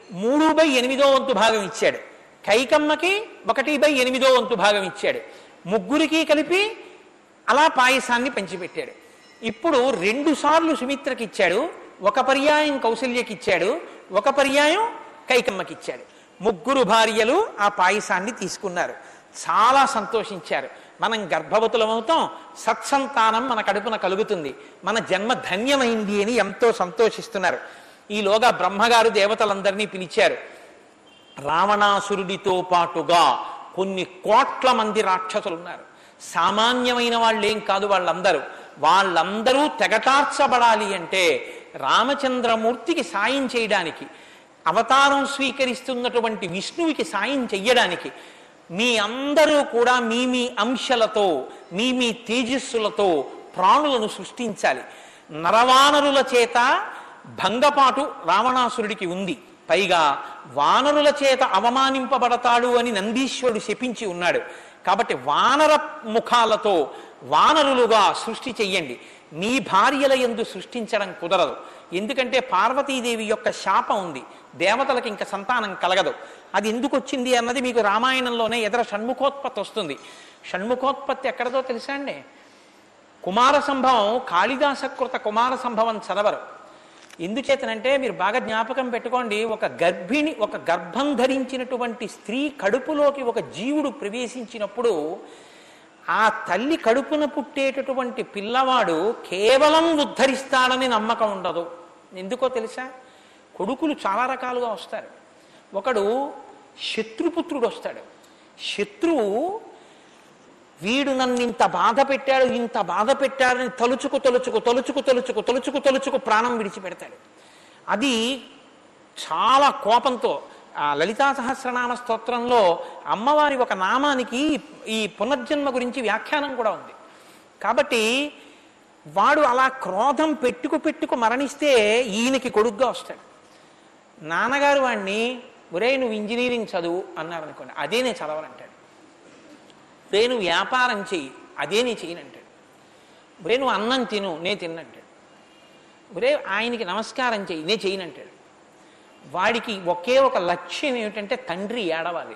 3/8వ వంతు భాగం ఇచ్చాడు, కైకమ్మకి 1/8వ వంతు భాగం ఇచ్చాడు. ముగ్గురికి కలిపి అలా పాయసాన్ని పంచిపెట్టాడు. ఇప్పుడు 2 సార్లు సుమిత్రకి ఇచ్చాడు, ఒక పర్యాయం కౌసల్యకి ఇచ్చాడు, ఒక పర్యాయం కైకమ్మకి ఇచ్చాడు. ముగ్గురు భార్యలు ఆ పాయసాన్ని తీసుకున్నారు. చాలా సంతోషించారు. మనం గర్భవతులమవుతాం, సత్సంతానం మన కడుపున కలుగుతుంది, మన జన్మ ధన్యమైంది అని ఎంతో సంతోషిస్తున్నారు. ఈలోగా బ్రహ్మగారు దేవతలందరినీ పిలిచారు. రావణాసురుడితో పాటుగా కొన్ని కోట్ల మంది రాక్షసులు ఉన్నారు. సామాన్యమైన వాళ్ళేం కాదు వాళ్ళందరూ తెగటార్చబడాలి అంటే రామచంద్రమూర్తికి సాయం చేయడానికి, అవతారం స్వీకరిస్తున్నటువంటి విష్ణువుకి సాయం చెయ్యడానికి మీ అందరూ కూడా మీ అంశలతో మీ తేజస్సులతో ప్రాణులను సృష్టించాలి. నరవానరుల చేత భంగపాటు రావణాసురుడికి ఉంది. పైగా వానరుల చేత అవమానింపబడతాడు అని నందీశ్వరుడు శపించి ఉన్నాడు. కాబట్టి వానర ముఖాలతో వానరులుగా సృష్టి చెయ్యండి. మీ భార్యల యందు సృష్టించడం కుదరదు. ఎందుకంటే పార్వతీదేవి యొక్క శాపం ఉంది, దేవతలకు ఇంకా సంతానం కలగదు. అది ఎందుకు వచ్చింది అన్నది మీకు రామాయణంలోనే ఎదర షణ్ముఖోత్పత్తి వస్తుంది. షణ్ముఖోత్పత్తి ఎక్కడదో తెలుసా అండి? కుమార సంభవం, కాళిదాసకృత కుమార సంభవం చదవరు. ఎందుచేతనంటే మీరు బాగా జ్ఞాపకం పెట్టుకోండి, ఒక గర్భం ధరించినటువంటి స్త్రీ కడుపులోకి ఒక జీవుడు ప్రవేశించినప్పుడు ఆ తల్లి కడుపున పుట్టేటటువంటి పిల్లవాడు కేవలం ఉద్ధరిస్తాడని నమ్మకం ఉండదు. ఎందుకో తెలుసా? కొడుకులు చాలా రకాలుగా వస్తారు. ఒకడు శత్రుపుత్రుడు వస్తాడు. శత్రువు వీడు నన్ను ఇంత బాధ పెట్టాడని తలుచుకు ప్రాణం విడిచిపెడతాడు. అది చాలా కోపంతో లలితా సహస్రనామ స్తోత్రంలో అమ్మవారి ఒక నామానికి ఈ పునర్జన్మ గురించి వ్యాఖ్యానం కూడా ఉంది. కాబట్టి వాడు అలా క్రోధం పెట్టుకు మరణిస్తే ఈయనకి కొడుగ్గా వస్తాడు. నాన్నగారు వాడిని, ఒరే నువ్వు ఇంజనీరింగ్ చదువు అన్నారనుకోండి, అదే నేను చదవనంటాడు. ఒరే నువ్వు వ్యాపారం చెయ్యి, అదే నేను చేయనంటాడు. ఒరే నువ్వు అన్నం తిను, నేను తిన్నంటాడు. ఒరే ఆయనకి నమస్కారం చెయ్యి, నేను చేయనంటాడు. వాడికి ఒకే ఒక లక్ష్యం ఏమిటంటే తండ్రి ఏడవాలి.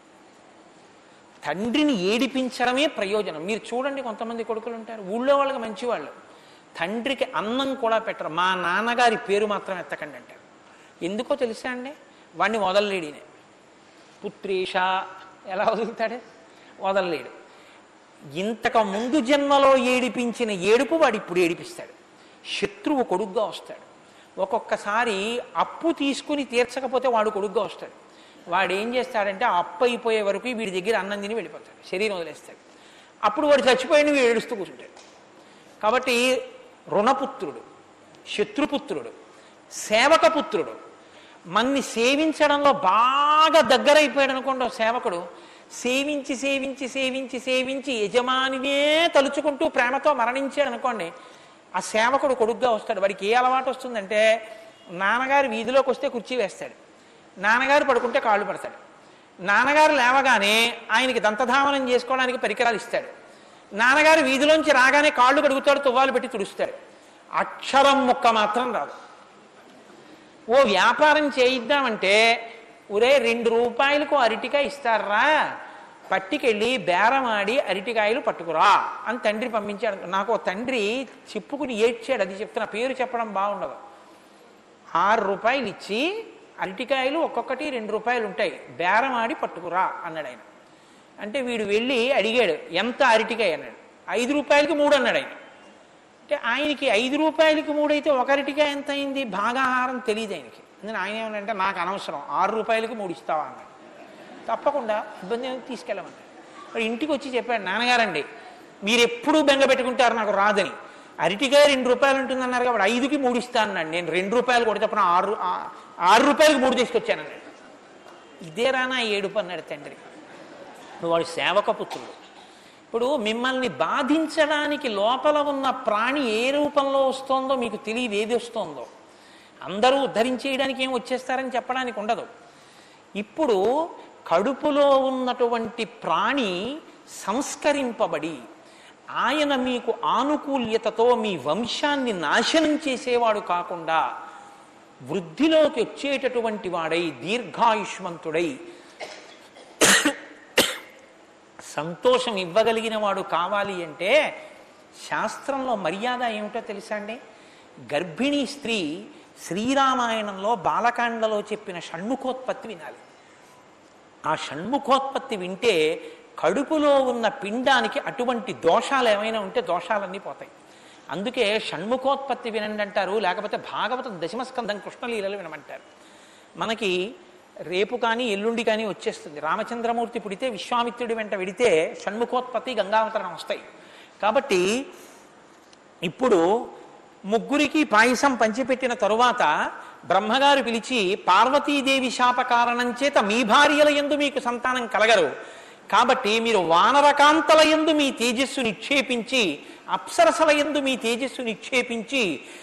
తండ్రిని ఏడిపించడమే ప్రయోజనం. మీరు చూడండి, కొంతమంది కొడుకులు ఉంటారు, ఊళ్ళో వాళ్ళకి మంచివాళ్ళు, తండ్రికి అన్నం కూడా పెట్టరు. మా నాన్నగారి పేరు మాత్రం ఎత్తకండి అంటారు. ఎందుకో తెలుసా అండి? వాడిని వదలలేడినే. పుత్రేష ఎలా వదులుతాడు? వదలలేడు. ఇంతకు ముందు జన్మలో ఏడిపించిన ఏడుపు వాడు ఇప్పుడు ఏడిపిస్తాడు. శత్రువు కొడుగ్గా వస్తాడు. ఒక్కొక్కసారి అప్పు తీసుకుని తీర్చకపోతే వాడు కొడుగ్గా వస్తాడు. వాడు ఏం చేస్తాడంటే ఆ అప్పు అయిపోయే వరకు వీడి దగ్గర అన్నం తిని వెళ్ళిపోతాడు, శరీరం వదిలేస్తాడు. అప్పుడు వాడు చచ్చిపోయిన వీడు ఏడుస్తూ కూర్చుంటాడు. కాబట్టి రుణపుత్రుడు, శత్రుపుత్రుడు, సేవకపుత్రుడు, మన్ని సేవించడంలో బాగా దగ్గరైపోయాడు అనుకోండి. సేవకుడు సేవించి సేవించి సేవించి సేవించి యజమానినే తలుచుకుంటూ ప్రేమతో మరణించాడు అనుకోండి, ఆ సేవకుడు కొడుగ్గా వస్తాడు. వాడికి ఏ అలవాటు వస్తుందంటే, నాన్నగారు వీధిలోకి వస్తే కుర్చీ వేస్తాడు, నాన్నగారు పడుకుంటే కాళ్ళు పడతాడు, నాన్నగారు లేవగానే ఆయనకి దంతధావనం చేసుకోవడానికి పరికరాలు ఇస్తాడు, నాన్నగారు వీధిలోంచి రాగానే కాళ్ళు కడుగుతాడు, తువ్వాలు పెట్టి తుడుస్తాడు. అక్షరం ముక్క మాత్రం రాదు. ఓ వ్యాపారం చేయిద్దామంటే, ఒరే 2 రూపాయలకు అరటికాయ ఇస్తారా, పట్టికెళ్ళి బేరమాడి అరటికాయలు పట్టుకురా అని తండ్రి పంపించాడు. నాకు తండ్రి చెప్పుకుని ఏడ్చాడు. అది చెప్తున్నా, పేరు చెప్పడం బాగుండదు. 6 రూపాయలు ఇచ్చి అరటికాయలు ఒక్కొక్కటి 2 రూపాయలు ఉంటాయి, బేరమాడి పట్టుకురా అన్నాడు ఆయన. అంటే వీడు వెళ్ళి అడిగాడు, ఎంత అరటికాయ అన్నాడు. 5 రూపాయలకి 3 అన్నాడు ఆయన. అంటే ఆయనకి 5 రూపాయలకి 3 అయితే ఒక అరటికాయ ఎంత అయింది? భాగాహారం తెలియదు ఆయనకి. అందుకని ఆయన ఏమనంటే, నాకు అనవసరం, 6 రూపాయలకి 3 ఇస్తావా అన్నాడు. తప్పకుండా, ఇబ్బంది ఏమి, తీసుకెళ్ళమన్నాడు. వాడు ఇంటికి వచ్చి చెప్పాడు, నాన్నగారండి మీరు ఎప్పుడూ బెంగ పెట్టుకుంటారు నాకు రాదని, అరటికాయ 2 రూపాయలు ఉంటుందన్నారు కాబట్టి 5కి 3 ఇస్తా అన్నాడు. నేను 2 రూపాయలు కొడితే తప్పన 6 రూపాయలకి 3 తీసుకొచ్చానన్నాడు. ఇదే రానా ఏడుపు అన్నాడు తండ్రి. వాడు సేవకపుత్రుడు. ఇప్పుడు మిమ్మల్ని బాధించడానికి లోపల ఉన్న ప్రాణి ఏ రూపంలో వస్తోందో మీకు తెలియదు, ఏది వస్తోందో. అందరూ ఉద్ధరించేయడానికి ఏం వచ్చేస్తారని చెప్పడానికి ఉండదు. ఇప్పుడు కడుపులో ఉన్నటువంటి ప్రాణి సంస్కరింపబడి ఆయన మీకు ఆనుకూల్యతతో మీ వంశాన్ని నాశనం చేసేవాడు కాకుండా వృద్ధిలోకి వచ్చేటటువంటి వాడై దీర్ఘాయుష్మంతుడై సంతోషం ఇవ్వగలిగిన వాడు కావాలి అంటే శాస్త్రంలో మర్యాద ఏమిటో తెలుసా అండి? గర్భిణీ స్త్రీ శ్రీరామాయణంలో బాలకాండలో చెప్పిన షణ్ముఖోత్పత్తి వినాలి. ఆ షణ్ముఖోత్పత్తి వింటే కడుపులో ఉన్న పిండానికి అటువంటి దోషాలు ఏమైనా ఉంటే దోషాలన్నీ పోతాయి. అందుకే షణ్ముఖోత్పత్తి వినండి అంటారు. లేకపోతే భాగవతం దశమస్కంధం కృష్ణలీలలు వినమంటారు. మనకి రేపు కానీ ఎల్లుండి కానీ వచ్చేస్తుంది. రామచంద్రమూర్తి పుడితే విశ్వామిత్రుడి వెంట వెడితే షణ్ముఖోత్పత్తి గంగావతరణం వస్తాయి. కాబట్టి ఇప్పుడు ముగ్గురికి పాయసం పంచిపెట్టిన తరువాత బ్రహ్మగారు పిలిచి, పార్వతీదేవి శాప కారణం చేత మీ భార్యల యందు మీకు సంతానం కలగరు, కాబట్టి మీరు వానరకాంతల యందు మీ తేజస్సు నిక్షేపించి, అప్సరసల యందు మీ తేజస్సు నిక్షేపించి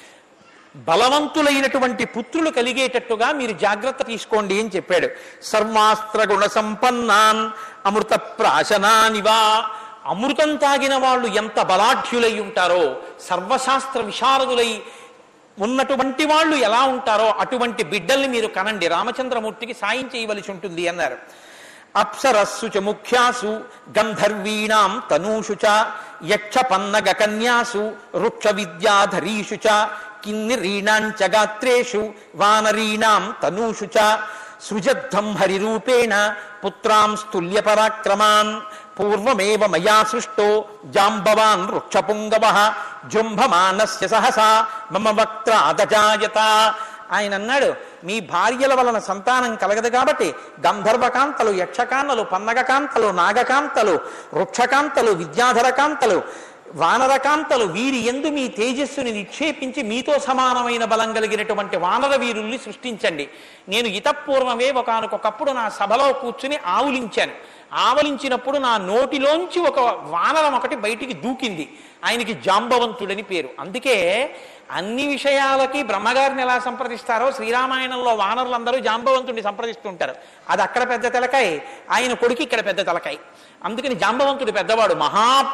బలవంతులైనటువంటి పుత్రులు కలిగేటట్టుగా మీరు జాగ్రత్త తీసుకోండి అని చెప్పాడు. సర్వాస్త్ర గుణ సంపన్నాన్ అమృత ప్రాశనానివా. అమృతం తాగిన వాళ్ళు ఎంత బలాఢ్యులై ఉంటారో, సర్వశాస్త్ర విశారదులై ఉన్నటువంటి వాళ్ళు ఎలా ఉంటారో అటువంటి బిడ్డల్ని మీరు కనండి, రామచంద్రమూర్తికి సాయం చేయవలసి ఉంటుంది అన్నారు. అప్సరస్సు చ ముఖ్యాసు గంధర్వీణాం తనూషు చ యక్ష పన్నగ కన్యాసు వృక్ష విద్యాధరీషు చ కిన్నిరీణాంచ గాత్రేషు వానరీణాం తనూషు చ సృజద్ధం హరిరూపేణ పుత్రాం స్తుల్య పరాక్రమాన్ పూర్వమేవ మయా సృష్టో జాంబవాన్ వృక్షపుంగవః జృంభమానస్య సహసా మమ వక్త్రాదజాయత. ఆయన అన్నాడు, మీ భార్యల వలన సంతానం కలగదు కాబట్టి గంధర్వకాంతలు, యక్షకాంతలు, పన్నగకాంతలు, నాగకాంతలు, వృక్షకాంతలు, విద్యాధరకాంతలు, వానరకాంతలు, వీరి యందు మీ తేజస్సుని నిక్షేపించి మీతో సమానమైన బలం కలిగినటువంటి వానర వీరుల్ని సృష్టించండి. నేను ఇతపూర్వమే ఒకనకొకప్పుడు నా సభలో కూర్చుని ఆవులించాను. ఆవలించినప్పుడు నా నోటిలోంచి ఒక వానరం ఒకటి బయటికి దూకింది. ఆయనకి జాంబవంతుడని పేరు. అందుకే అన్ని విషయాలకి బ్రహ్మగారిని ఎలా సంప్రదిస్తారో శ్రీరామాయణంలో వానరులందరూ జాంబవంతుడిని సంప్రదిస్తుంటారు. అది అక్కడ పెద్ద తలకాయ, ఆయన కొడుకు ఇక్కడ పెద్ద తలకాయ. అందుకని జాంబవంతుడు పెద్దవాడు, మహా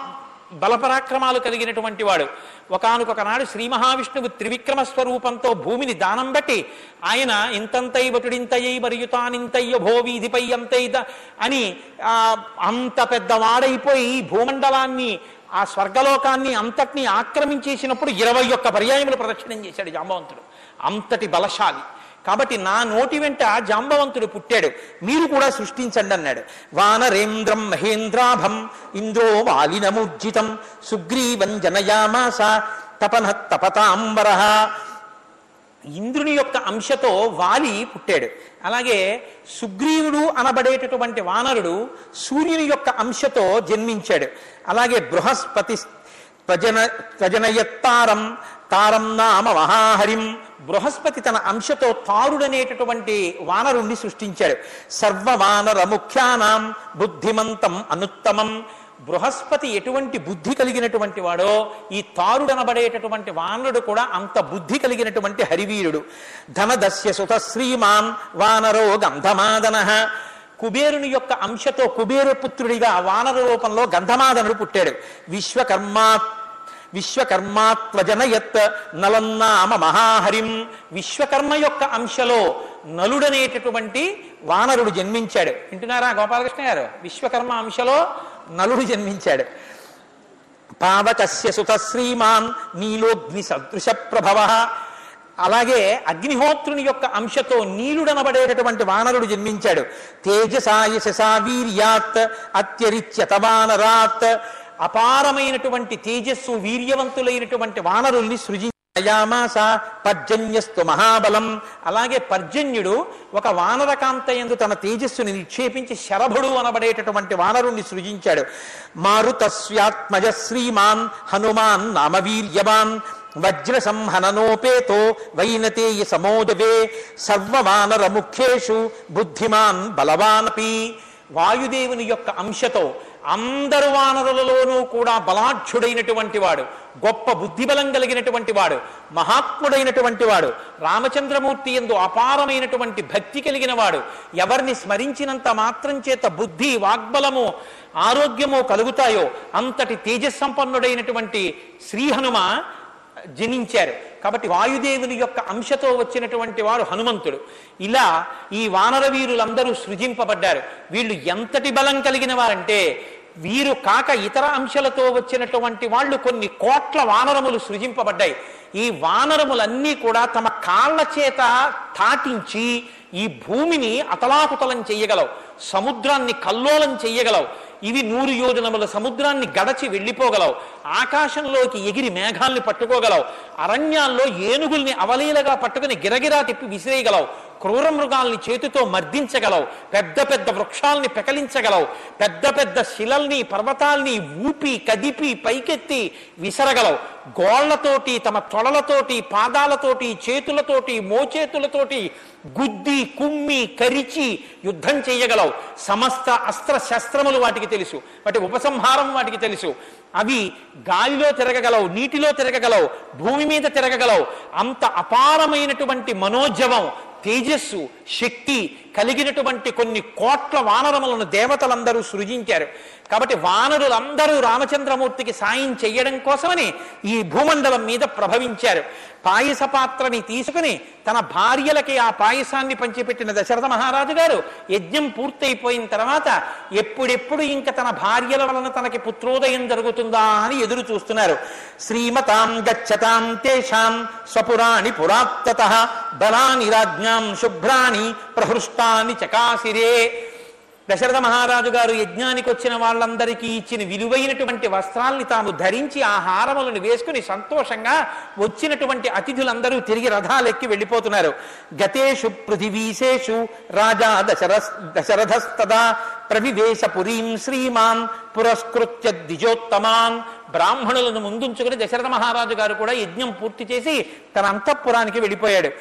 బలపరాక్రమాలు కలిగినటువంటి వాడు. ఒకానొక నాడు శ్రీ మహావిష్ణువు త్రివిక్రమ స్వరూపంతో భూమిని దానం బట్టి ఆయన ఇంతంతై బటుడింతయ్యి మరియుతానింతయ్య భోవీధిపై అంతైద అని అంత పెద్దవాడైపోయి భూమండలాన్ని ఆ స్వర్గలోకాన్ని అంతటినీ ఆక్రమించేసినప్పుడు 21 పర్యాయములు ప్రదక్షిణం చేశాడు జాంబవంతుడు. అంతటి బలశాలి. కాబట్టి నా నోటి వెంట జాంబవంతుడు పుట్టాడు, మీరు కూడా సృష్టించండి అన్నాడు. వానరేంద్రం మహేంద్రాభం ఇంద్రో వాలినమూర్జితం సుగ్రీవం జనయామాస తపన తపతాంబర. ఇంద్రుని యొక్క అంశతో వాలి పుట్టాడు. అలాగే సుగ్రీవుడు అనబడేటటువంటి వానరుడు సూర్యుని యొక్క అంశతో జన్మించాడు. అలాగే బృహస్పతి త్వజనయత్తారం తారం నామ మహాహరిం. బృహస్పతి తన అంశతో తారుడనేటటువంటి వానరుణ్ణి సృష్టించాడు. సర్వవానర ముఖ్యానాం బుద్ధిమంతం అనుత్తమం. బృహస్పతి ఎటువంటి బుద్ధి కలిగినటువంటి వాడో ఈ తారుడనబడేటటువంటి వానరుడు కూడా అంత బుద్ధి కలిగినటువంటి హరివీరుడు. ధనదస్య సుత శ్రీమాన్ వానరో గంధమాదన. కుబేరుని యొక్క అంశతో కుబేరపుత్రుడిగా వానర రూపంలో గంధమాదనుడు పుట్టాడు. విశ్వకర్మాత్వజనయత్ నలన్నామ మహాహరిం. విశ్వకర్మ యొక్క అంశలో నలుడనేటటువంటి వానరుడు జన్మించాడు. వింటున్నారా గోపాలకృష్ణ గారు? విశ్వకర్మ అంశలో నలుడు జన్మించాడు. పావకస్య సుత శ్రీమాన్ నీలోగ్ని సదృశ ప్రభవ. అలాగే అగ్నిహోత్రుని యొక్క అంశతో నీలుడనబడేటటువంటి వానరుడు జన్మించాడు. తేజసాయ శశా వీర్యాత్ అత్యరిచ్యత వానరాత్. అపారమైనటువంటి తేజస్సు వీర్యవంతులైనటువంటి వానరుల్ని సృజించయామాస. పర్జన్యస్తు మహాబలం. అలాగే పర్జన్యుడు ఒక వానరకాంతయందు తన తేజస్సుని నిక్షేపించి శరభుడు అనబడేటటువంటి వానరుణ్ణి సృజించాడు. మారుతస్యాత్మజ శ్రీమాన్ హనుమాన్ నామవీర్యవాన్ వజ్ర సంహననోపేతో వైనతేయ సమోదవే. సర్వవానర ముఖ్యేషు బుద్ధిమాన్ బలవానపి. వాయుదేవుని యొక్క అంశతో అందరు వానరులలోనూ కూడా బలాఢ్యుడైనటువంటి వాడు, గొప్ప బుద్ధిబలం కలిగినటువంటి వాడు, మహాత్ముడైనటువంటి వాడు, రామచంద్రమూర్తి యందు అపారమైనటువంటి భక్తి కలిగిన వాడు, ఎవరిని స్మరించినంత మాత్రం చేత బుద్ధి వాగ్బలము ఆరోగ్యము కలుగుతాయో అంతటి తేజస్సంపన్నుడైనటువంటి శ్రీ హనుమ జనించారు. కాబట్టి వాయుదేవుని యొక్క అంశతో వచ్చినటువంటి వాడు హనుమంతుడు. ఇలా ఈ వానర వీరులందరూ సృజింపబడ్డారు. వీళ్ళు ఎంతటి బలం కలిగిన వారంటే వీరు కాక ఇతర అంశాలతో వచ్చినటువంటి వాళ్ళు కొన్ని కోట్ల వానరములు సృజింపబడ్డాయి. ఈ వానరములన్నీ కూడా తమ కాళ్ల చేత తాటించి ఈ భూమిని అతలాకుతలం చెయ్యగలవు, సముద్రాన్ని కల్లోలం చెయ్యగలవు. ఇవి 100 యోజనముల సముద్రాన్ని గడచి వెళ్ళిపోగలవు, ఆకాశంలోకి ఎగిరి మేఘాల్ని పట్టుకోగలవు, అరణ్యాల్లో ఏనుగుల్ని అవలీలగా పట్టుకుని గిరగిరా తిప్పి విసిరేయగలవు, క్రూర మృగాల్ని చేతితో మర్దించగలవు, పెద్ద పెద్ద వృక్షాల్ని పెకలించగలవు, పెద్ద పెద్ద శిలల్ని పర్వతాల్ని ఊపి కదిపి పైకెత్తి విసరగలవు, గోళ్లతోటి తమ తొడలతోటి పాదాలతోటి చేతులతోటి మోచేతులతోటి గుద్ది కుమ్మి కరిచి యుద్ధం చేయగలవు. సమస్త అస్త్ర శస్త్రములు వాటికి తెలుసు, వాటి ఉపసంహారం వాటికి తెలుసు. అవి గాలిలో తిరగగలవు, నీటిలో తిరగగలవు, భూమి మీద తిరగగలవు. అంత అపారమైనటువంటి మనోజవం, తేజస్సు, శక్తి కలిగినటువంటి కొన్ని కోట్ల వానరములను దేవతలందరూ సృజించారు. కాబట్టి వానరులందరూ రామచంద్రమూర్తికి సాయం చెయ్యడం కోసమని ఈ భూమండలం మీద ప్రభవించారు. పాయస పాత్రని తీసుకుని తన భార్యలకి ఆ పాయసాన్ని పంచిపెట్టిన దశరథ మహారాజు గారు యజ్ఞం పూర్తయిపోయిన తర్వాత ఎప్పుడెప్పుడు ఇంకా తన భార్యల వలన తనకి పుత్రోదయం జరుగుతుందా అని ఎదురు చూస్తున్నారు. శ్రీమతాం గచ్చతాం తేషాం స్వపురాణి పురాత్తతః బలాని రాజ్ఞాం శుభ్రాణి ప్రహృష్టాని చకాసిరే. దశరథ మహారాజు గారు యజ్ఞానికి వచ్చిన వాళ్ళందరికీ ఇచ్చిన విలువైనటువంటి వస్త్రాల్ని తాము ధరించి ఆ హారములను వేసుకుని సంతోషంగా వచ్చినటువంటి అతిథులందరూ తిరిగి రథాలెక్కి వెళ్ళిపోతున్నారు. గతేషు పృథివీశేషు రాజా దశరథస్తదా ప్రవివేశ పురీం శ్రీమాన్ పురస్కృత్య ద్విజోత్తమాన్. బ్రాహ్మణులను ముందుంచుకుని దశరథ మహారాజు గారు కూడా యజ్ఞం పూర్తి చేసి తన అంతఃపురానికి వెళ్ళిపోయాడు.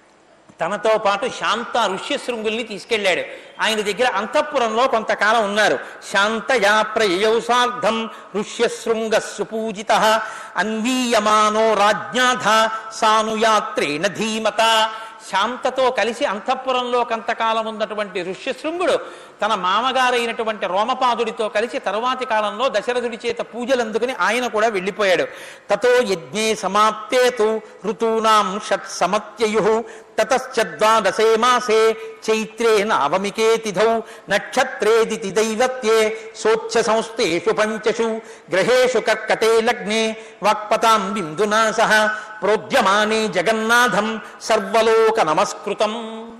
తనతో పాటు శాంత ఋష్యశృంగుల్ని తీసుకెళ్లాడు. ఆయన దగ్గర అంతఃపురంలో కొంతకాలం ఉన్నారు. శాంతయా ప్రయయౌ సార్ధం ఋష్యశృంగ సుపూజితః అన్వీయమానో రాజ్ఞాధ సానుయాత్రేణ ధీమత. శాంతతో కలిసి అంతఃపురంలో కొంతకాలం ఉన్నటువంటి ఋష్యశృంగుడు తన మామగారైనటువంటి రోమపాదుడితో కలిసి తరువాతి కాలంలో దశరథుడి చేత పూజలు అందుకుని ఆయన కూడా వెళ్ళిపోయాడు. తతో యజ్ఞే సమాప్తే తు ఋతూనాం షట్ సమత్యయు తతశ్చద్వాదశే మాసే చైత్రే నవమికే తిథౌ నక్షత్రేదితి దైవత్యే సోచ్ఛ సంస్థేషు పంచషు గ్రహేషు కర్కటే లగ్నే వాక్పతాం బిందునా సహ ప్రోద్యమానే జగన్నాథం సర్వలోక నమస్కృతం.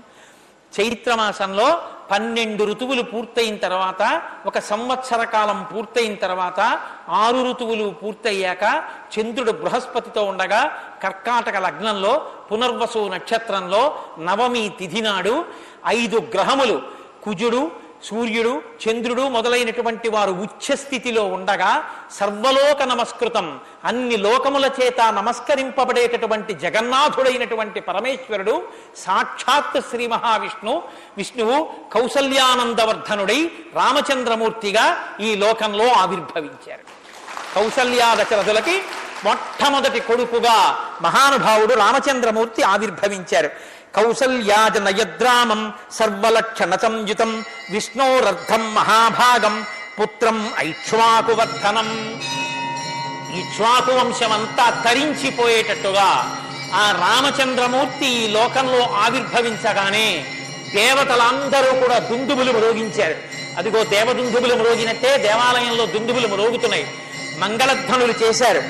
చైత్రమాసంలో 12 ఋతువులు పూర్తయిన తర్వాత, ఒక సంవత్సర కాలం పూర్తయిన తర్వాత, 6 ఋతువులు పూర్తయ్యాక చంద్రుడు బృహస్పతితో ఉండగా కర్కాటక లగ్నంలో పునర్వసు నక్షత్రంలో నవమి తిథి నాడు 5 గ్రహములు కుజుడు, సూర్యుడు, చంద్రుడు మొదలైనటువంటి వారు ఉచ్ఛస్థితిలో ఉండగా సర్వలోక నమస్కృతం, అన్ని లోకముల చేత నమస్కరింపబడేటటువంటి జగన్నాథుడైనటువంటి పరమేశ్వరుడు సాక్షాత్ శ్రీ విష్ణువు కౌసల్యానందవర్ధనుడై రామచంద్రమూర్తిగా ఈ లోకంలో ఆవిర్భవించారు. కౌసల్యా దశరథులకి మొట్టమొదటి కొడుకుగా మహానుభావుడు రామచంద్రమూర్తి ఆవిర్భవించారు. కౌసల్యాజనయద్రామం సర్వలక్షణ సంయుతం విష్ణోరర్ధం మహాభాగం పుత్రం ఐక్ష్వాకువర్ధనం. ఇక్ష్వాకు వంశమంతా తరించిపోయేటట్టుగా ఆ రామచంద్రమూర్తి ఈ లోకంలో ఆవిర్భవించగానే దేవతలందరూ కూడా దుందుబులు మ్రోగించారు. అదిగో దేవదుందుబులు మ్రోగినట్టే దేవాలయంలో దుందుబులు మ్రోగుతున్నాయి. మంగళధ్వనులు చేశారు.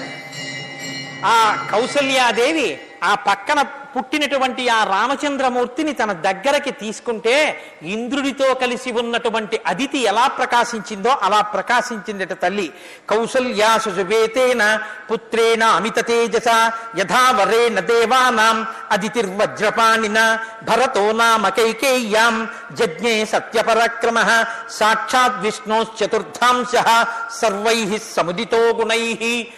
ఆ కౌసల్యాదేవి ఆ పక్కన పుట్టినటువంటి ఆ రామచంద్రమూర్తిని తన దగ్గరకి తీసుకుంటే ఇంద్రుడితో కలిసి ఉన్నటువంటి అదితి ఎలా ప్రకాశించిందో అలా ప్రకాశించిందట తల్లి. కౌసల్యా సుజువేతేన పుత్రేణ అమిత తేజస యథావరేణ దేవానాం అదితిర్వజ్రపాణిన భరతో నామ కైకేయ్యాం జజ్ఞే సత్యపరాక్రమః సాక్షాత్ విష్ణోశ్చతుర్థాంశః సర్వైః సముదితో గుణైః.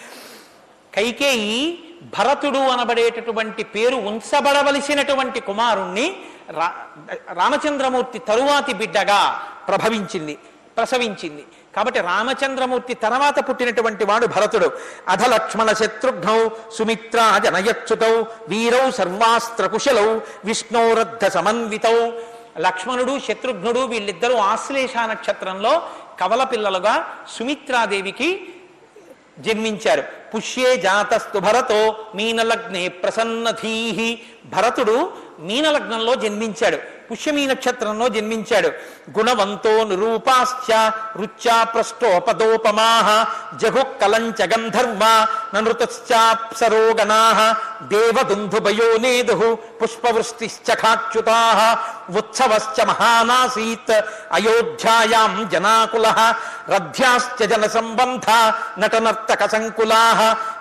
కైకేయి భరతుడు అనబడేటటువంటి పేరు ఉంచబడవలసినటువంటి కుమారుణ్ణి రామచంద్రమూర్తి తరువాతి బిడ్డగా ప్రసవించింది. కాబట్టి రామచంద్రమూర్తి తర్వాత పుట్టినటువంటి వాడు భరతుడు. అధ లక్ష్మణ శత్రుఘ్నౌ సుమిత్రా జనయచ్యుతౌ వీరౌ సర్వాస్త్రకుశలౌ విష్ణోరద్ధ సమన్వితౌ. లక్ష్మణుడు శత్రుఘ్నుడు వీళ్ళిద్దరూ ఆశ్లేష నక్షత్రంలో కవల పిల్లలుగా సుమిత్రాదేవికి జన్మించారు. పుష్యే జాతస్తు భరతో మీనలగ్నే ప్రసన్నధీహి. భరతుడు మీనలగ్నంలో జన్మించాడు, పుష్యమీ నక్షత్రంలో జన్మించాడు. గుణవంతో నిరూపాశ్చ రుచ్యా ప్రష్టోపదోపమాః జగుఃకలంచ గంధర్వా నృతశ్చాప్సరోగణాః దేవదుందుభయోనేదుః పుష్పవృష్టిశ్చ ఖాచ్యుతాః ఉత్సవశ్చ మహానాసీత్ అయోధ్యాయాం జనాకులః రథ్యాశ్చ జనసంబంధ నటనర్తక సంకులాః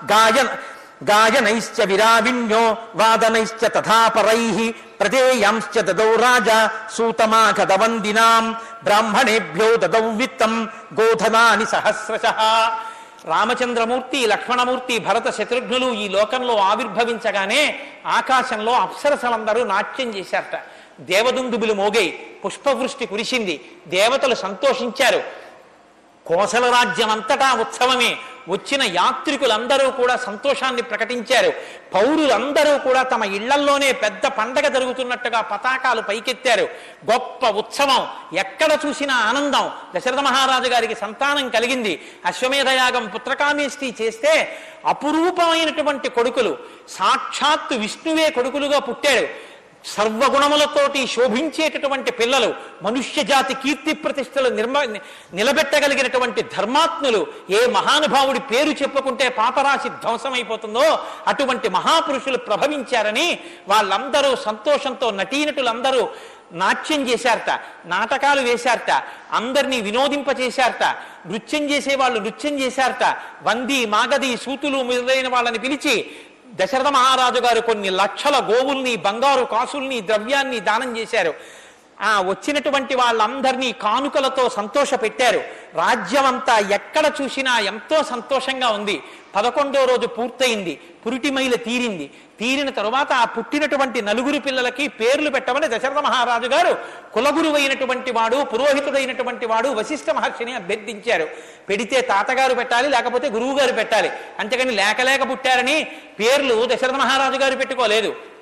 గాయనైశ్చ విరావిణ్యో వాదనైశ్చ తథాపరైః ప్రదేయాంశ్చ దదౌ రాజా సూతమాగధవందినాం బ్రాహ్మణేభ్యో దదౌ విత్తం గోధనాని సహస్రశః. రామచంద్రమూర్తి, లక్ష్మణమూర్తి, భరత శత్రుఘ్నులు ఈ లోకంలో ఆవిర్భవించగానే ఆకాశంలో అప్సరసలందరూ నాట్యం చేశారట. దేవదుందుబులు మోగాయి, పుష్పవృష్టి కురిసింది, దేవతలు సంతోషించారు. కోసల రాజ్యం అంతటా ఉత్సవమే. వచ్చిన యాత్రికులందరూ కూడా సంతోషాన్ని ప్రకటించారు. పౌరులందరూ కూడా తమ ఇళ్లల్లోనే పెద్ద పండగ జరుగుతున్నట్టుగా పతాకాలు పైకెత్తారు. గొప్ప ఉత్సవం, ఎక్కడ చూసినా ఆనందం. దశరథ మహారాజు గారికి సంతానం కలిగింది. అశ్వమేధయాగం పుత్రకామేష్టి చేస్తే అపురూపమైనటువంటి కొడుకులు, సాక్షాత్తు విష్ణువే కొడుకులుగా పుట్టాడు. సర్వగుణములతోటి శోభించేటటువంటి పిల్లలు, మనుష్య జాతి కీర్తి ప్రతిష్టలు నిలబెట్టగలిగినటువంటి ధర్మాత్ములు. ఏ మహానుభావుడి పేరు చెప్పుకుంటే పాపరాశి ధ్వంసమైపోతుందో అటువంటి మహాపురుషులు ప్రభవించారని వాళ్ళందరూ సంతోషంతో నటీనటులందరూ నాట్యం చేశారట, నాటకాలు వేశారట, అందరినీ వినోదింపచేశారట, నృత్యం చేసేవాళ్ళు నృత్యం చేశారట. వంది, మాగది, సూతులు మొదలైన వాళ్ళని పిలిచి దశరథ మహారాజు గారు కొన్ని లక్షల గోవుల్ని, బంగారు కాసుల్ని, ద్రవ్యాన్ని దానం చేశారు. వచ్చినటువంటి వాళ్ళందరినీ కానుకలతో సంతోష పెట్టారు. రాజ్యమంతా ఎక్కడ చూసినా ఎంతో సంతోషంగా ఉంది. 11వ రోజు పూర్తయింది, పురిటిమైల తీరింది. తీరిన తరువాత ఆ పుట్టినటువంటి 4 పిల్లలకి పేర్లు పెట్టమని దశరథ మహారాజు గారు కులగురువైనటువంటి వాడు, పురోహితుడైనటువంటి వాడు వశిష్ఠ మహర్షిని అభ్యర్థించారు. పెడితే తాతగారు పెట్టాలి, లేకపోతే గురువు గారు పెట్టాలి. అంతేకాని లేక పుట్టారని పేర్లు దశరథ మహారాజు గారు పెట్టుకోలేదు.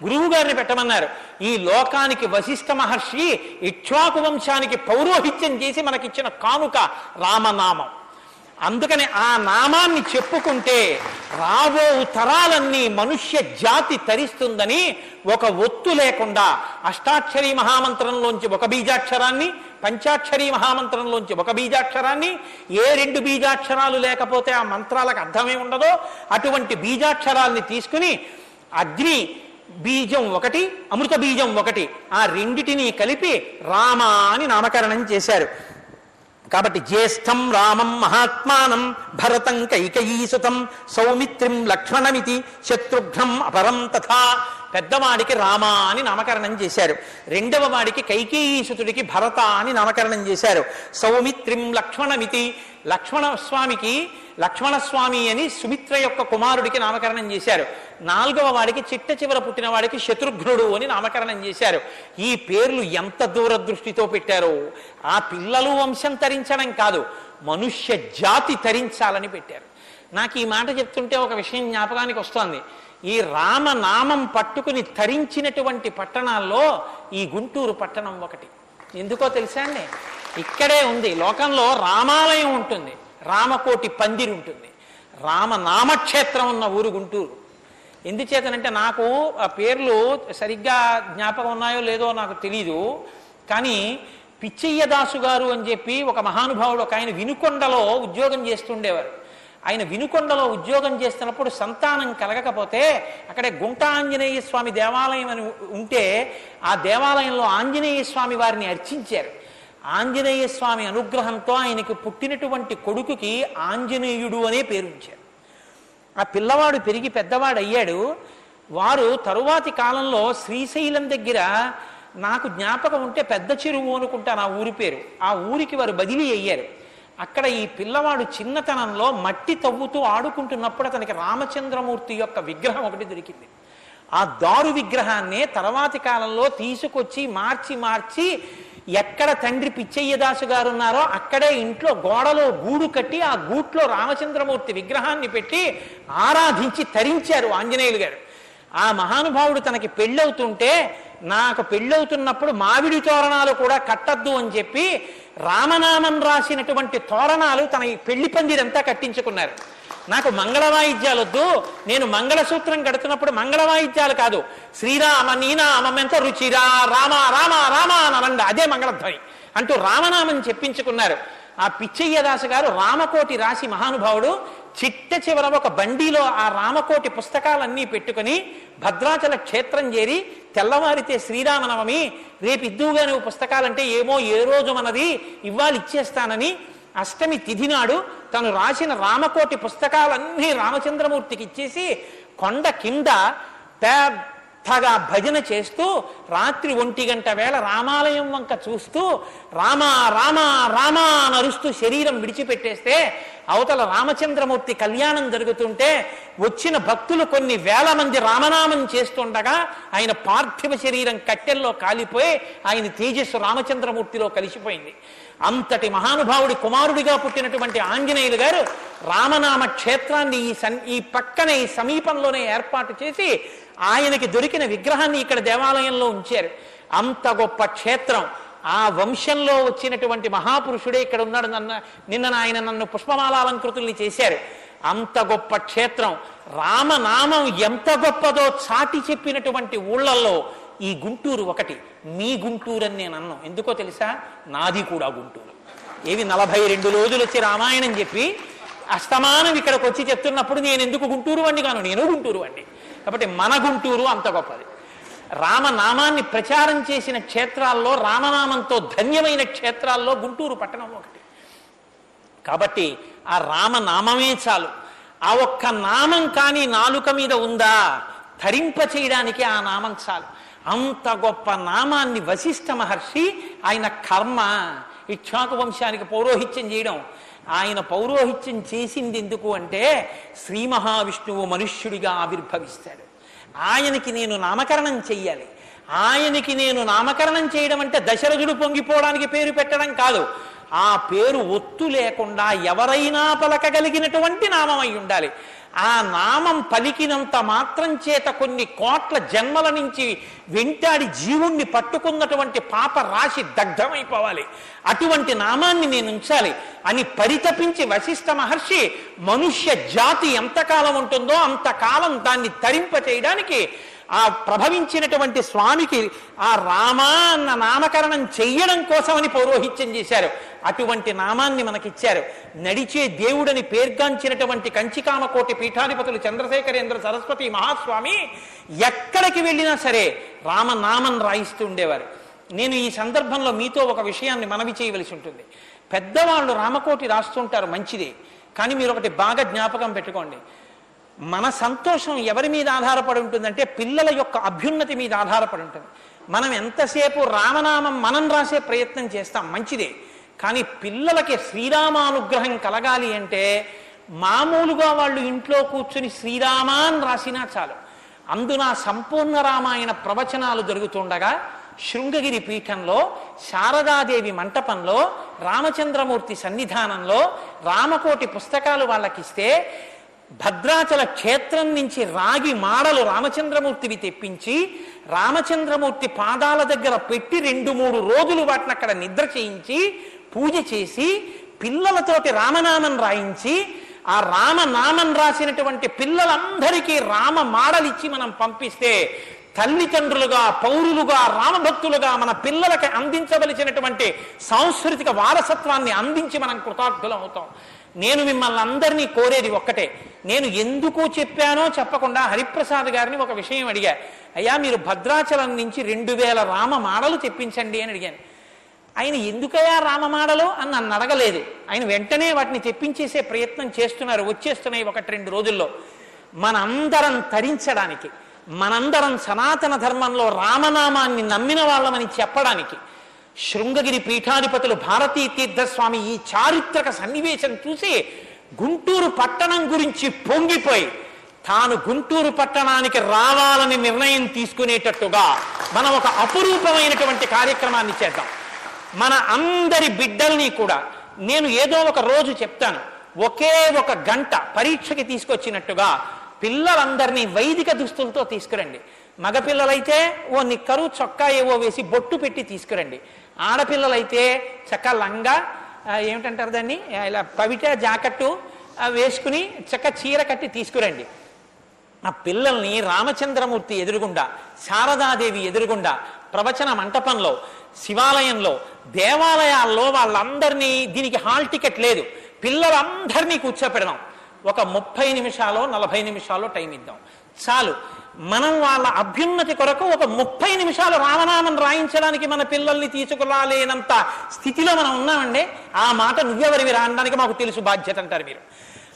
గురువు గారిని పెట్టమన్నారు. ఈ లోకానికి వశిష్ఠ మహర్షి ఇక్ష్వాకు వంశానికి పౌరోహిత్యం చేసి మనకిచ్చిన కానుక రామనామం. అందుకని ఆ నామాన్ని చెప్పుకుంటే రాబో తరాలన్నీ మనుష్య జాతి తరిస్తుందని ఒక ఒత్తు లేకుండా అష్టాక్షరీ మహామంత్రంలోంచి ఒక బీజాక్షరాన్ని, పంచాక్షరీ మహామంత్రంలోంచి ఒక బీజాక్షరాన్ని, ఏ 2 బీజాక్షరాలు లేకపోతే ఆ మంత్రాలకు అర్థమే ఉండదో అటువంటి బీజాక్షరాల్ని తీసుకుని అగ్ని బీజం ఒకటి, అమృత బీజం ఒకటి, ఆ రెండిటినీ కలిపి రామ అని నామకరణం చేశారు. కాబట్టి జ్యేష్ఠం రామం మహాత్మానం భరతం కైకేయీసుతం సౌమిత్రిం లక్ష్మణమితి శత్రుఘ్నం అపరం తథా. పెద్దవాడికి రామ అని నామకరణం చేశారు. రెండవ వాడికి కైకేయీసుతుడికి భరత అని నామకరణం చేశారు. సౌమిత్రిం లక్ష్మణమితి, లక్ష్మణస్వామికి లక్ష్మణస్వామి అని సుమిత్ర యొక్క కుమారుడికి నామకరణం చేశారు. 4వ వాడికి చిట్ట చివర పుట్టిన వాడికి శత్రుఘ్నుడు అని నామకరణం చేశారు. ఈ పేర్లు ఎంత దూరదృష్టితో పెట్టారో! ఆ పిల్లలు వంశం తరించడం కాదు, మనుష్య జాతి తరించాలని పెట్టారు. నాకు ఈ మాట చెప్తుంటే ఒక విషయం జ్ఞాపకానికి వస్తోంది. ఈ రామనామం పట్టుకుని తరించినటువంటి పట్టణాల్లో ఈ గుంటూరు పట్టణం ఒకటి. ఎందుకో తెలుసా అండి? ఇక్కడే ఉంది. లోకంలో రామాలయం ఉంటుంది, రామకోటి పందిరి ఉంటుంది, రామనామక్షేత్రం ఉన్న ఊరు గుంటూరు. ఎందుచేతనంటే నాకు ఆ పేర్లు సరిగ్గా జ్ఞాపకం ఉన్నాయో లేదో నాకు తెలీదు, కానీ పిచ్చయ్యదాసు గారు అని చెప్పి ఒక మహానుభావుడు ఒక ఆయన వినుకొండలో ఉద్యోగం చేస్తుండేవారు. ఆయన వినుకొండలో ఉద్యోగం చేస్తున్నప్పుడు సంతానం కలగకపోతే అక్కడే గుంట ఆంజనేయ స్వామి దేవాలయం అని ఉంటే ఆ దేవాలయంలో ఆంజనేయ స్వామి వారిని అర్చించారు. ఆంజనేయ స్వామి అనుగ్రహంతో ఆయనకి పుట్టినటువంటి కొడుకుకి ఆంజనేయుడు అనే పేరు ఉంచారు. ఆ పిల్లవాడు పెరిగి పెద్దవాడు అయ్యాడు. వారు తరువాతి కాలంలో శ్రీశైలం దగ్గర, నాకు జ్ఞాపకం ఉంటే పెద్ద చెరువు అనుకుంటాను ఆ ఊరి పేరు, ఆ ఊరికి వారు బదిలీ అయ్యారు. అక్కడ ఈ పిల్లవాడు చిన్నతనంలో మట్టి తవ్వుతూ ఆడుకుంటున్నప్పుడు అతనికి రామచంద్రమూర్తి యొక్క విగ్రహం ఒకటి దొరికింది. ఆ దారు విగ్రహాన్నే తర్వాతి కాలంలో తీసుకొచ్చి మార్చి ఎక్కడ తండ్రి పిచ్చయ్యదాసు గారు ఉన్నారో అక్కడే ఇంట్లో గోడలో గూడు కట్టి ఆ గూట్లో రామచంద్రమూర్తి విగ్రహాన్ని పెట్టి ఆరాధించి తరించారు ఆంజనేయులు గారు. ఆ మహానుభావుడు తనకి పెళ్ళవుతుంటే, నాకు పెళ్ళవుతున్నప్పుడు మామిడి తోరణాలు కూడా కట్టద్దు అని చెప్పి రామనామం రాసినటువంటి తోరణాలు తన పెళ్లి పందిరంతా కట్టించుకున్నారు. నాకు మంగళ వాయిద్యాలు వద్దు, నేను మంగళసూత్రం కడుతున్నప్పుడు మంగళ వాయిద్యాలు కాదు, శ్రీరామ నీనామం ఎంత రుచిరా రామ రామ రామ అనండ, అదే మంగళధ్వని అంటూ రామనామం చెప్పించుకున్నారు. ఆ పిచ్చయ్యదాసు గారు రామకోటి రాసి మహానుభావుడు చిట్ట చివర ఒక బండిలో ఆ రామకోటి పుస్తకాలన్నీ పెట్టుకుని భద్రాచల క్షేత్రం చేరి తెల్లవారితే శ్రీరామనవమి, రేపు ఇద్దువుగా నువ్వు పుస్తకాలంటే ఏమో ఏ రోజు మనది ఇవ్వాలి ఇచ్చేస్తానని అష్టమి తిథి నాడు తను రాసిన రామకోటి పుస్తకాలన్నీ రామచంద్రమూర్తికి ఇచ్చేసి కొండ కింద పెద్దగా భజన చేస్తూ రాత్రి 1 గంట వేళ రామాలయం వంక చూస్తూ రామ రామ రామ నరుస్తూ శరీరం విడిచిపెట్టేస్తే అవతల రామచంద్రమూర్తి కళ్యాణం జరుగుతుంటే వచ్చిన భక్తులు కొన్ని వేల మంది రామనామం చేస్తుండగా ఆయన పార్థివ శరీరం కట్టెల్లో కాలిపోయి ఆయన తేజస్సు రామచంద్రమూర్తిలో కలిసిపోయింది. అంతటి మహానుభావుడి కుమారుడిగా పుట్టినటువంటి ఆంజనేయులు గారు రామనామ క్షేత్రాన్ని ఈ పక్కనే ఈ సమీపంలోనే ఏర్పాటు చేసి ఆయనకి దొరికిన విగ్రహాన్ని ఇక్కడ దేవాలయంలో ఉంచారు. అంత గొప్ప క్షేత్రం. ఆ వంశంలో వచ్చినటువంటి మహాపురుషుడే ఇక్కడ ఉన్నాడు. నిన్న ఆయన నన్ను పుష్పమాలాలంకృతుల్ని చేశారు. అంత గొప్ప క్షేత్రం. రామనామం ఎంత గొప్పదో చాటి చెప్పినటువంటి ఊళ్ళల్లో ఈ గుంటూరు ఒకటి. మీ గుంటూరు అని నేను అన్నాను. ఎందుకో తెలుసా? నాది కూడా గుంటూరు. ఏవి 42 రోజులు వచ్చి రామాయణం చెప్పి అస్తమానం ఇక్కడికి వచ్చి చెప్తున్నప్పుడు నేను ఎందుకు గుంటూరు వాడిని కాను, నేను గుంటూరు వాడిని. కాబట్టి మన గుంటూరు అంత గొప్పది. రామనామాన్ని ప్రచారం చేసిన క్షేత్రాల్లో, రామనామంతో ధన్యమైన క్షేత్రాల్లో గుంటూరు పట్టణం ఒకటి. కాబట్టి ఆ రామనామమే చాలు. ఆ ఒక్క నామం కానీ నాలుక మీద ఉందా, ధరింప చేయడానికి ఆ నామం చాలు. అంత గొప్ప నామాన్ని వశిష్ఠ మహర్షి, ఆయన కర్మ ఇక్ష్వాకు వంశానికి పౌరోహిత్యం చేయడం. ఆయన పౌరోహిత్యం చేసింది ఎందుకు అంటే, శ్రీ మహావిష్ణువు మనుష్యుడిగా ఆవిర్భవిస్తాడు, ఆయనకి నేను నామకరణం చెయ్యాలి. ఆయనకి నేను నామకరణం చేయడం అంటే దశరథుడు పొంగిపోవడానికి పేరు పెట్టడం కాదు. ఆ పేరు ఒత్తు లేకుండా ఎవరైనా పలకగలిగినటువంటి నామం అయి ఉండాలి. ఆ నామం పలికినంత మాత్రం చేత కొన్ని కోట్ల జన్మల నుంచి వెంటాడి జీవుణ్ణి పట్టుకున్నటువంటి పాప రాశి దగ్ధమైపోవాలి. అటువంటి నామాన్ని నేను ఉంచాలి అని పరితపించి వశిష్ఠ మహర్షి మనుష్య జాతి ఎంతకాలం ఉంటుందో అంతకాలం దాన్ని తరింప చేయడానికి ఆ ప్రభవించినటువంటి స్వామికి ఆ రామ అన్న నామకరణం చెయ్యడం కోసమని పౌరోహిత్యం చేశారు. అటువంటి నామాన్ని మనకిచ్చారు. నడిచే దేవుడని పేర్గాంచినటువంటి కంచికామకోటి పీఠాధిపతులు చంద్రశేఖరేంద్ర సరస్వతి మహాస్వామి ఎక్కడికి వెళ్ళినా సరే రామనామం రాయిస్తూ ఉండేవారు. నేను ఈ సందర్భంలో మీతో ఒక విషయాన్ని మనవి చేయవలసి ఉంటుంది. పెద్దవాళ్ళు రామకోటి రాస్తుంటారు, మంచిదే. కానీ మీరు ఒకటి బాగా జ్ఞాపకం పెట్టుకోండి, మన సంతోషం ఎవరి మీద ఆధారపడి ఉంటుందంటే పిల్లల యొక్క అభ్యున్నతి మీద ఆధారపడి ఉంటుంది. మనం ఎంతసేపు రామనామం మనం రాసే ప్రయత్నం చేస్తాం, మంచిదే. కానీ పిల్లలకి శ్రీరామానుగ్రహం కలగాలి అంటే మామూలుగా వాళ్ళు ఇంట్లో కూర్చుని శ్రీరామాన్ రాసినా చాలు. అందున సంపూర్ణ రామాయణ ప్రవచనాలు జరుగుతుండగా శృంగగిరి పీఠంలో శారదాదేవి మంటపంలో రామచంద్రమూర్తి సన్నిధానంలో రామకోటి పుస్తకాలు వాళ్ళకిస్తే భద్రాచల క్షేత్రం నుంచి రాగి మాడలు రామచంద్రమూర్తివి తెప్పించి రామచంద్రమూర్తి పాదాల దగ్గర పెట్టి 2-3 రోజులు వాటిని అక్కడ నిద్ర చేయించి పూజ చేసి పిల్లలతోటి రామనామం రాయించి ఆ రామనామం రాసినటువంటి పిల్లలందరికీ రామ మాడలిచ్చి మనం పంపిస్తే తల్లిదండ్రులుగా పౌరులుగా రామభక్తులుగా మన పిల్లలకి అందించవలసినటువంటి సాంస్కృతిక వారసత్వాన్ని అందించి మనం కృతార్థులం అవుతాం. నేను మిమ్మల్ని అందరినీ కోరేది ఒక్కటే. నేను ఎందుకు చెప్పానో చెప్పకుండా హరిప్రసాద్ గారిని ఒక విషయం అడిగా. అయ్యా, మీరు భద్రాచలం నుంచి 2000 రామమాడలు తెప్పించండి అని అడిగాను. ఆయన ఎందుకయ్యా రామమాడలు అని నన్ను అడగలేదు. ఆయన వెంటనే వాటిని తెప్పించేసే ప్రయత్నం చేస్తున్నారు, వచ్చేస్తున్నాయి 1-2 రోజుల్లో. మనందరం తరించడానికి, మనందరం సనాతన ధర్మంలో రామనామాన్ని నమ్మిన వాళ్ళమని చెప్పడానికి శృంగగిరి పీఠాధిపతులు భారతీ తీర్థస్వామి ఈ చారిత్రక సన్నివేశం చూసి గుంటూరు పట్టణం గురించి పొంగిపోయి తాను గుంటూరు పట్టణానికి రావాలని నిర్ణయం తీసుకునేటట్టుగా మనం ఒక అపురూపమైనటువంటి కార్యక్రమాన్ని చేద్దాం. మన అందరి బిడ్డల్ని కూడా నేను ఏదో ఒక రోజు చెప్తాను, ఒకే 1 గంట పరీక్షకి తీసుకొచ్చినట్టుగా పిల్లలందరినీ వైదిక దుస్తులతో తీసుకురండి. మగపిల్లలైతే ఓ నిక్కరు చొక్కా ఏవో వేసి బొట్టు పెట్టి తీసుకురండి. ఆడపిల్లలైతే చక్క లంగా ఏమిటంటారు దాన్ని, ఇలా పవిట జాకెట్టు వేసుకుని చక్క చీర కట్టి తీసుకురండి. ఆ పిల్లల్ని రామచంద్రమూర్తి ఎదురుగుండా, శారదాదేవి ఎదురుగుండా, ప్రవచన మంటపంలో, శివాలయంలో, దేవాలయాల్లో వాళ్ళందరినీ, దీనికి హాల్ టికెట్ లేదు, పిల్లలందరినీ కూర్చోపెడదాం. ఒక 30 నిమిషాలు 40 నిమిషాలు టైం ఇద్దాం చాలు. మనం వాళ్ళ అభ్యున్నతి కొరకు ఒక 30 నిమిషాలు రామనామం రాయించడానికి మన పిల్లల్ని తీసుకురాలేనంత స్థితిలో మనం ఉన్నామండి. ఆ మాట నువ్వెవరివి రాయడానికి మాకు తెలుసు బాధ్యత అంటారు మీరు.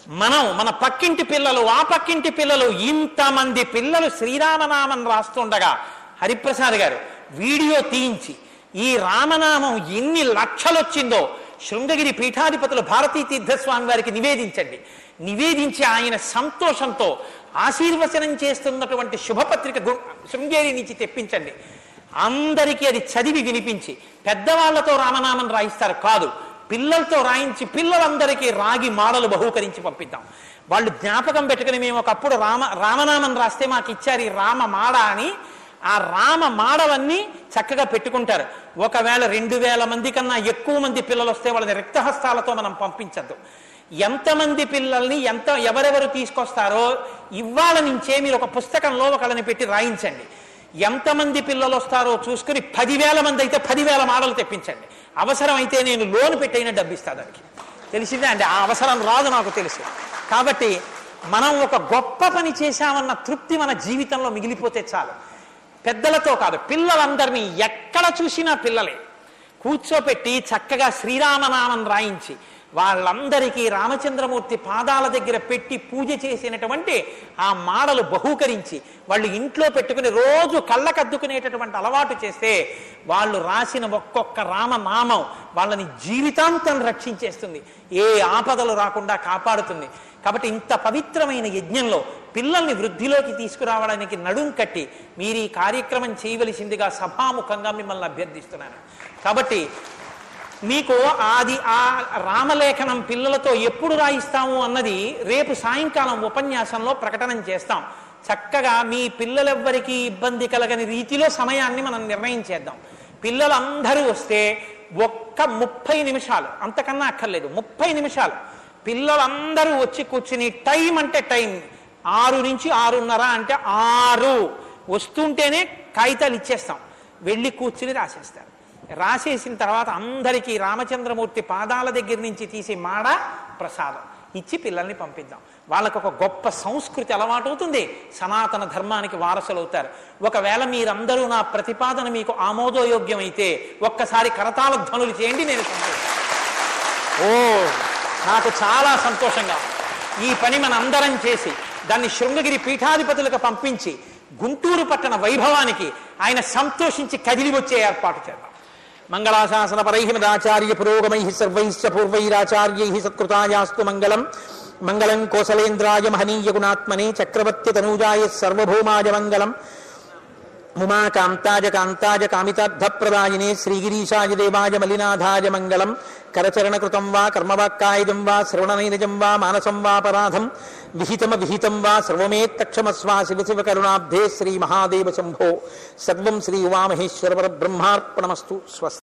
మన పక్కింటి పిల్లలు, ఆ పక్కింటి పిల్లలు, ఇంతమంది పిల్లలు శ్రీరామనామం రాస్తుండగా హరిప్రసాద్ గారు వీడియో తీయించి ఈ రామనామం ఎన్ని లక్షలు వచ్చిందో శృంగగిరి పీఠాధిపతులు భారతీ తీర్థస్వామి వారికి నివేదించండి. నివేదించి ఆయన సంతోషంతో ఆశీర్వచనం చేస్తున్నటువంటి శుభపత్రిక శృంగేరి నుంచి తెప్పించండి. అందరికీ అది చదివి వినిపించి, పెద్దవాళ్లతో రామనామం రాయిస్తారు కాదు, పిల్లలతో రాయించి పిల్లలందరికీ రాగి మాడలు బహూకరించి పంపిద్దాం. వాళ్ళు జ్ఞాపకం పెట్టుకుని మేము ఒకప్పుడు రామనామం రాస్తే మాకు ఇచ్చారు ఈ రామ మాడ అని. ఆ రామ మాడలన్నీ చక్కగా పెట్టుకుంటారు. ఒకవేళ 2000 మంది కన్నా ఎక్కువ మంది పిల్లలు వస్తే వాళ్ళని రిక్తహస్తాలతో మనం పంపించద్దు. ఎంతమంది పిల్లల్ని ఎవరెవరు తీసుకొస్తారో ఇవాళ నుంచే మీరు ఒక పుస్తకంలో ఒకళ్ళని పెట్టి రాయించండి. ఎంతమంది పిల్లలు వస్తారో చూసుకుని 10,000 మంది అయితే 10,000 మాడలు తెప్పించండి. అవసరమైతే నేను లోన్ పెట్టైనా డబ్బిస్తా దానికి. తెలిసిందే అండి, ఆ అవసరం రాదు నాకు తెలుసు. కాబట్టి మనం ఒక గొప్ప పని చేశామన్న తృప్తి మన జీవితంలో మిగిలిపోతే చాలు. పెద్దలతో కాదు, పిల్లలందరినీ ఎక్కడ చూసినా పిల్లలే కూర్చోపెట్టి చక్కగా శ్రీరామనామం రాయించి వాళ్ళందరికీ రామచంద్రమూర్తి పాదాల దగ్గర పెట్టి పూజ చేసినటువంటి ఆ మాడలు బహూకరించి వాళ్ళు ఇంట్లో పెట్టుకుని రోజు కళ్ళకద్దుకునేటటువంటి అలవాటు చేస్తే వాళ్ళు రాసిన ఒక్కొక్క రామనామం వాళ్ళని జీవితాంతం రక్షించేస్తుంది, ఏ ఆపదలు రాకుండా కాపాడుతుంది. కాబట్టి ఇంత పవిత్రమైన యజ్ఞంలో పిల్లల్ని వృద్ధిలోకి తీసుకురావడానికి నడుం కట్టి మీరు ఈ కార్యక్రమం చేయవలసిందిగా సభాముఖంగా మిమ్మల్ని అభ్యర్థిస్తున్నాను. కాబట్టి మీకు ఆ రామలేఖనం పిల్లలతో ఎప్పుడు రాయిస్తాము అన్నది రేపు సాయంకాలం ఉపన్యాసంలో ప్రకటన చేస్తాం. చక్కగా మీ పిల్లలెవ్వరికీ ఇబ్బంది కలగని రీతిలో సమయాన్ని మనం నిర్ణయించేద్దాం. పిల్లలందరూ వస్తే ఒక్క 30 నిమిషాలు, అంతకన్నా అక్కర్లేదు, 30 నిమిషాలు పిల్లలందరూ వచ్చి కూర్చుని టైం అంటే టైం 6 నుంచి 6:30 అంటే 6 వస్తుంటేనే కాగితాలు ఇచ్చేస్తాం. వెళ్ళి కూర్చుని రాసేస్తారు. రాసేసిన తర్వాత అందరికీ రామచంద్రమూర్తి పాదాల దగ్గర నుంచి తీసి మాడ ప్రసాదం ఇచ్చి పిల్లల్ని పంపిద్దాం. వాళ్ళకు ఒక గొప్ప సంస్కృతి అలవాటు అవుతుంది, సనాతన ధర్మానికి వారసులు అవుతారు. ఒకవేళ మీరందరూ నా ప్రతిపాదన మీకు ఆమోదయోగ్యమైతే ఒక్కసారి కరతాళ ధ్వనులు చేయండి. నేను నాకు చాలా సంతోషంగా ఈ పని మన అందరం చేసి దాన్ని శృంగగిరి పీఠాధిపతులకు పంపించి గుంటూరు పట్టణ వైభవానికి ఆయన సంతోషించి కదిలి వచ్చే ఏర్పాటు చేద్దాం. మంగళాశాసన పరైహిమదాచార్య పురోగమై సర్వైశ్చ పూర్వైరాచార్యై సత్కృతాయాస్తు మంగళం. మంగళం కోసలేంద్రాయ మహనీయ గుణాత్మనే చక్రవర్తి తనూజాయ సర్వభౌమాయ మంగళం. ఉమాకాంతాయ కాంతాయ కామితార్థప్రదాయినే శ్రీగిరీశాయ దేవాయ మలినాథాయ మంగళం. కరచరణకృతం వా కర్మవాక్కాయజం వా శ్రవణనైనజం వా మానసం వాపరాధం విహితం వా సర్వమేత్తక్షమస్వా శివ శివ కరుణాబ్ధే శ్రీ మహాదేవ శంభో. సర్వం శ్రీ ఉమామహేశ్వర పరబ్రహ్మార్పణమస్తు. స్వస్తి.